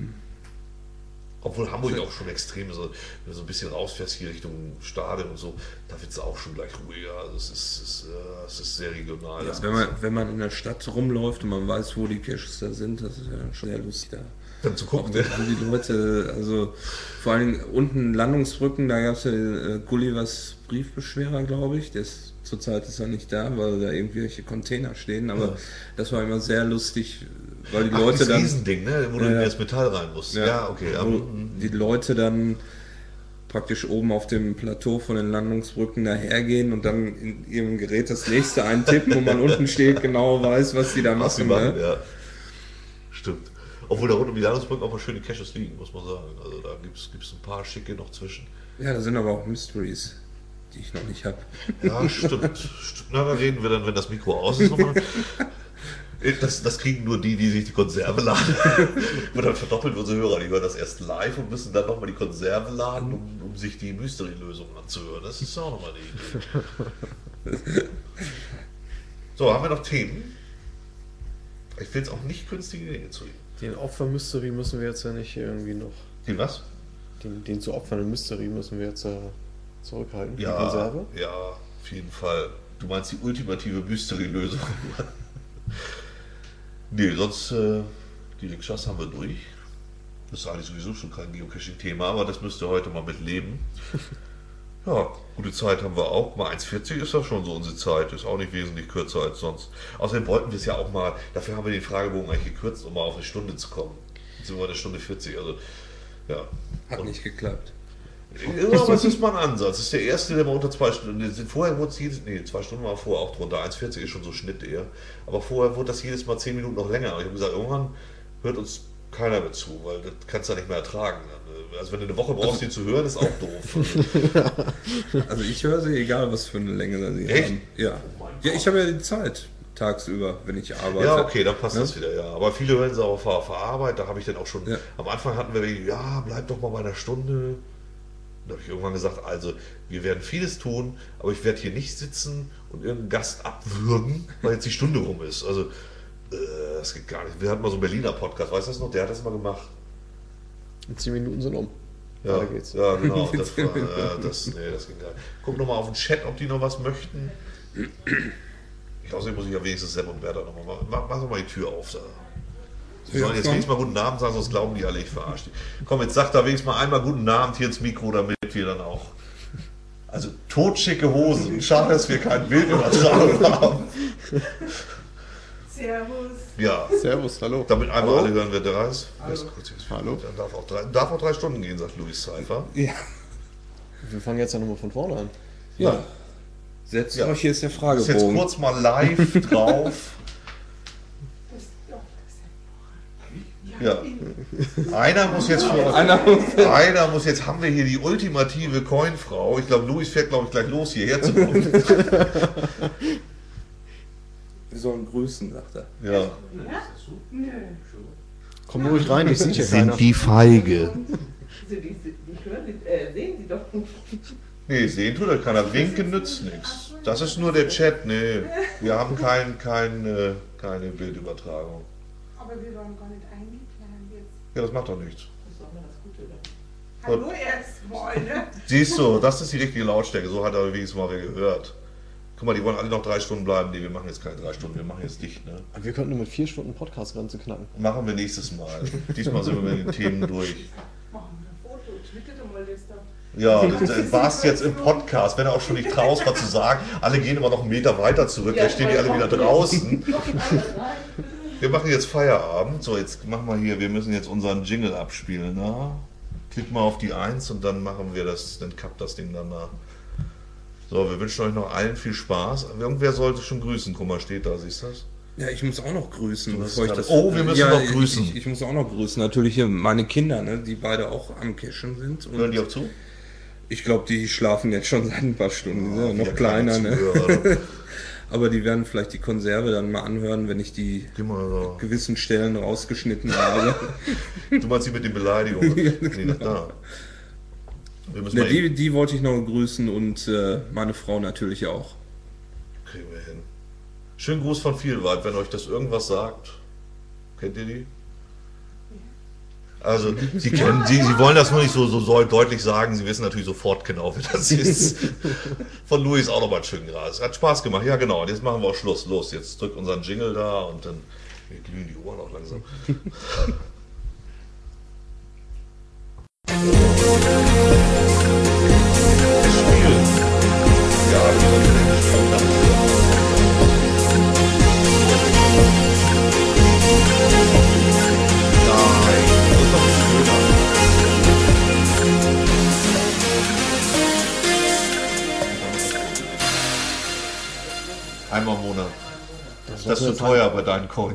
obwohl Hamburg auch schon extrem ist, also, wenn du so ein bisschen rausfährst hier Richtung Stadion und so, da wird es auch schon gleich ruhiger. Also es ist sehr regional. das wenn man in der Stadt rumläuft und man weiß, wo die Caches da sind, das ist ja schon sehr lustig da. dann zu gucken, Auch ne? wo die Leute, also vor allem unten Landungsbrücken, da gab es ja Gullivers Briefbeschwerer, glaube ich. Zurzeit ist er nicht da, weil da irgendwelche Container stehen, aber Ja. das war immer sehr lustig, weil die Ach, Leute dieses dann. Riesending, ne? Wo du Ja. in das Metall rein musst. Ja, okay. Wo die Leute dann praktisch oben auf dem Plateau von den Landungsbrücken dahergehen und dann in ihrem Gerät das nächste eintippen, wo man unten steht, genau weiß, was die da Was sie machen. machen, Ne? ja. Stimmt. Obwohl da rund um die Landungsbrücken auch mal schöne Caches liegen, muss man sagen. Also da gibt es ein paar schicke noch zwischen. Ja, da sind aber auch Mysteries, die ich noch nicht habe. Ja, stimmt. Na, da reden wir dann, wenn das Mikro aus ist, nochmal. Das kriegen nur die sich die Konserve laden. Und dann verdoppeln wir unsere Hörer. Die hören das erst live und müssen dann nochmal die Konserve laden, um sich die Mystery-Lösung anzuhören. Das ist auch nochmal eine Idee. So, haben wir noch Themen? Ich will jetzt auch nicht günstige Dinge zu ihm. Den Opfer-Mystery müssen wir jetzt ja nicht irgendwie noch. Die was? Den zu opfernden Mystery müssen wir jetzt zurückhalten. Die Ja, Konserve. ja, auf jeden Fall. Du meinst die ultimative Mystery-Lösung. Nee, sonst die Rikschas haben wir durch. Das ist eigentlich sowieso schon kein Geocaching-Thema, aber das müsst ihr heute mal mitleben. Ja, gute Zeit haben wir auch. Mal 1,40 ist das schon so unsere Zeit. Ist auch nicht wesentlich kürzer als sonst. Außerdem wollten wir es ja auch mal, dafür haben wir den Fragebogen eigentlich gekürzt, um mal auf eine Stunde zu kommen. Jetzt sind wir bei 1:40. Also, ja. Hat Und- nicht geklappt. Ja, aber es ist mal ein Ansatz. Das ist der erste, der mal unter 2 Stunden. Vorher wurde es 2 Stunden war vorher auch drunter. 1,40 ist schon so Schnitt eher. Aber vorher wurde das jedes Mal 10 Minuten noch länger. Aber ich habe gesagt, irgendwann hört uns keiner mehr zu, weil das kannst du ja nicht mehr ertragen. Also wenn du eine Woche brauchst, die zu hören, ist auch doof. Also ich höre sie, egal was für eine Länge da sie Echt? haben. Ja. Oh mein Ja, Gott. ich habe ja die Zeit tagsüber, wenn ich arbeite. Ja, okay, dann passt Ne? das wieder, ja. Aber viele hören sie auch auf der Arbeit. Da habe ich dann auch schon, Ja. am Anfang hatten wir, ja, bleib doch mal bei einer Stunde. Da habe ich irgendwann gesagt, also wir werden vieles tun, aber ich werde hier nicht sitzen und irgendeinen Gast abwürgen, weil jetzt die Stunde rum ist. Also das geht gar nicht. Wir hatten mal so einen Berliner Podcast, weißt du das noch? Der hat das mal gemacht. Und 10 Minuten sind um. Ja, Weiter geht's. ja genau. Das war, nee, das ging gar nicht. Guck nochmal auf den Chat, ob die noch was möchten. Außerdem muss ich ja wenigstens Sepp und Bertha nochmal machen. Mach doch mal die Tür auf. Da. Sie Ja, sollen jetzt klar. wenigstens mal guten Abend sagen, sonst glauben die alle, ich verarsche die. Komm, jetzt sagt da wenigstens mal einmal guten Abend hier ins Mikro, damit wir dann auch. Also totschicke Hosen. Schade, dass wir kein Bild übertragen haben. Servus. Ja, Servus, hallo. damit einmal Hallo? alle hören, wer da ist. Hallo. Hallo. Dann darf auch 3 Stunden gehen, sagt Louis Cypher. Ja. Wir fangen jetzt ja nochmal von vorne an. Ja. Setzt Ja. euch, hier ist der Ist jetzt Fragebogen. kurz mal live drauf. Ja. Einer muss jetzt für Einer muss jetzt, haben wir hier die ultimative Coinfrau. Ich glaube, Louis fährt, glaube ich, gleich los hierher zu kommen. Wir sollen grüßen, sagt er. Ja. Ja? Nö. Komm ruhig rein, ich sehe hier keiner. die feige. Die hören, sehen Sie doch nicht. Nee, sehen tut er keiner. Winken nützt nichts. Das ist nur der Chat. Nee, wir haben keine Bildübertragung. Aber wir waren gar nicht eingeplant jetzt. Ja, das macht doch nichts. Das war mal das Gute dann. Hallo erstmal, ne? Siehst du, das ist die richtige Lautstärke. So hat er wenigstens mal wer gehört. Guck mal, die wollen alle noch 3 Stunden bleiben. Nee, wir machen jetzt keine 3 Stunden, wir machen jetzt dicht. Ne? Wir könnten nur mit 4 Stunden Podcast-Grenze knacken. Machen wir nächstes Mal. Diesmal sind wir mit den Themen durch. Machen wir ein Foto, twittert mal das da. Ja, du warst jetzt im Podcast, wenn er auch schon nicht traust, was zu sagen. Alle gehen immer noch einen Meter weiter zurück, da stehen die alle wieder draußen. Wir machen jetzt Feierabend. So, jetzt machen wir hier, wir müssen jetzt unseren Jingle abspielen. Na? Klick mal auf die 1 und dann machen wir das, dann kappt das Ding danach. So, wir wünschen euch noch allen viel Spaß. Irgendwer sollte schon grüßen. Guck mal, steht da, siehst du das? Ja, ich muss auch noch grüßen. Du musst bevor ich gerade- das, Oh, wir müssen noch grüßen. Ich muss auch noch grüßen. Natürlich hier meine Kinder, ne, die beide auch am Cashen sind. Und Hören die auch zu? ich glaube, die schlafen jetzt schon seit ein paar Stunden. Die sind ja Wieder noch kleiner, keine ne? Zuhörer. Aber die werden vielleicht die Konserve dann mal anhören, wenn ich die Geh mal da. gewissen Stellen rausgeschnitten habe. Du meinst die mit den Beleidigungen? Nee, nach da. Wir müssen Ne, mal eben- die wollte ich noch grüßen und meine Frau natürlich auch. Kriegen wir hin. Schönen Gruß von Vielwald, wenn euch das irgendwas sagt. Kennt ihr die? Also, sie kennen sie wollen das nur nicht so deutlich sagen, sie wissen natürlich sofort genau, wer das ist. Von Louis auch nochmal einen schönen Gras. Hat Spaß gemacht, ja genau. Und jetzt machen wir auch Schluss. Los, jetzt drückt unseren Jingle da und dann mir glühen die Ohren auch langsam. Spiel. Ja, Nein, das ist doch ein schöner. Einmal im Monat. Das ist zu teuer bei deinen Coins.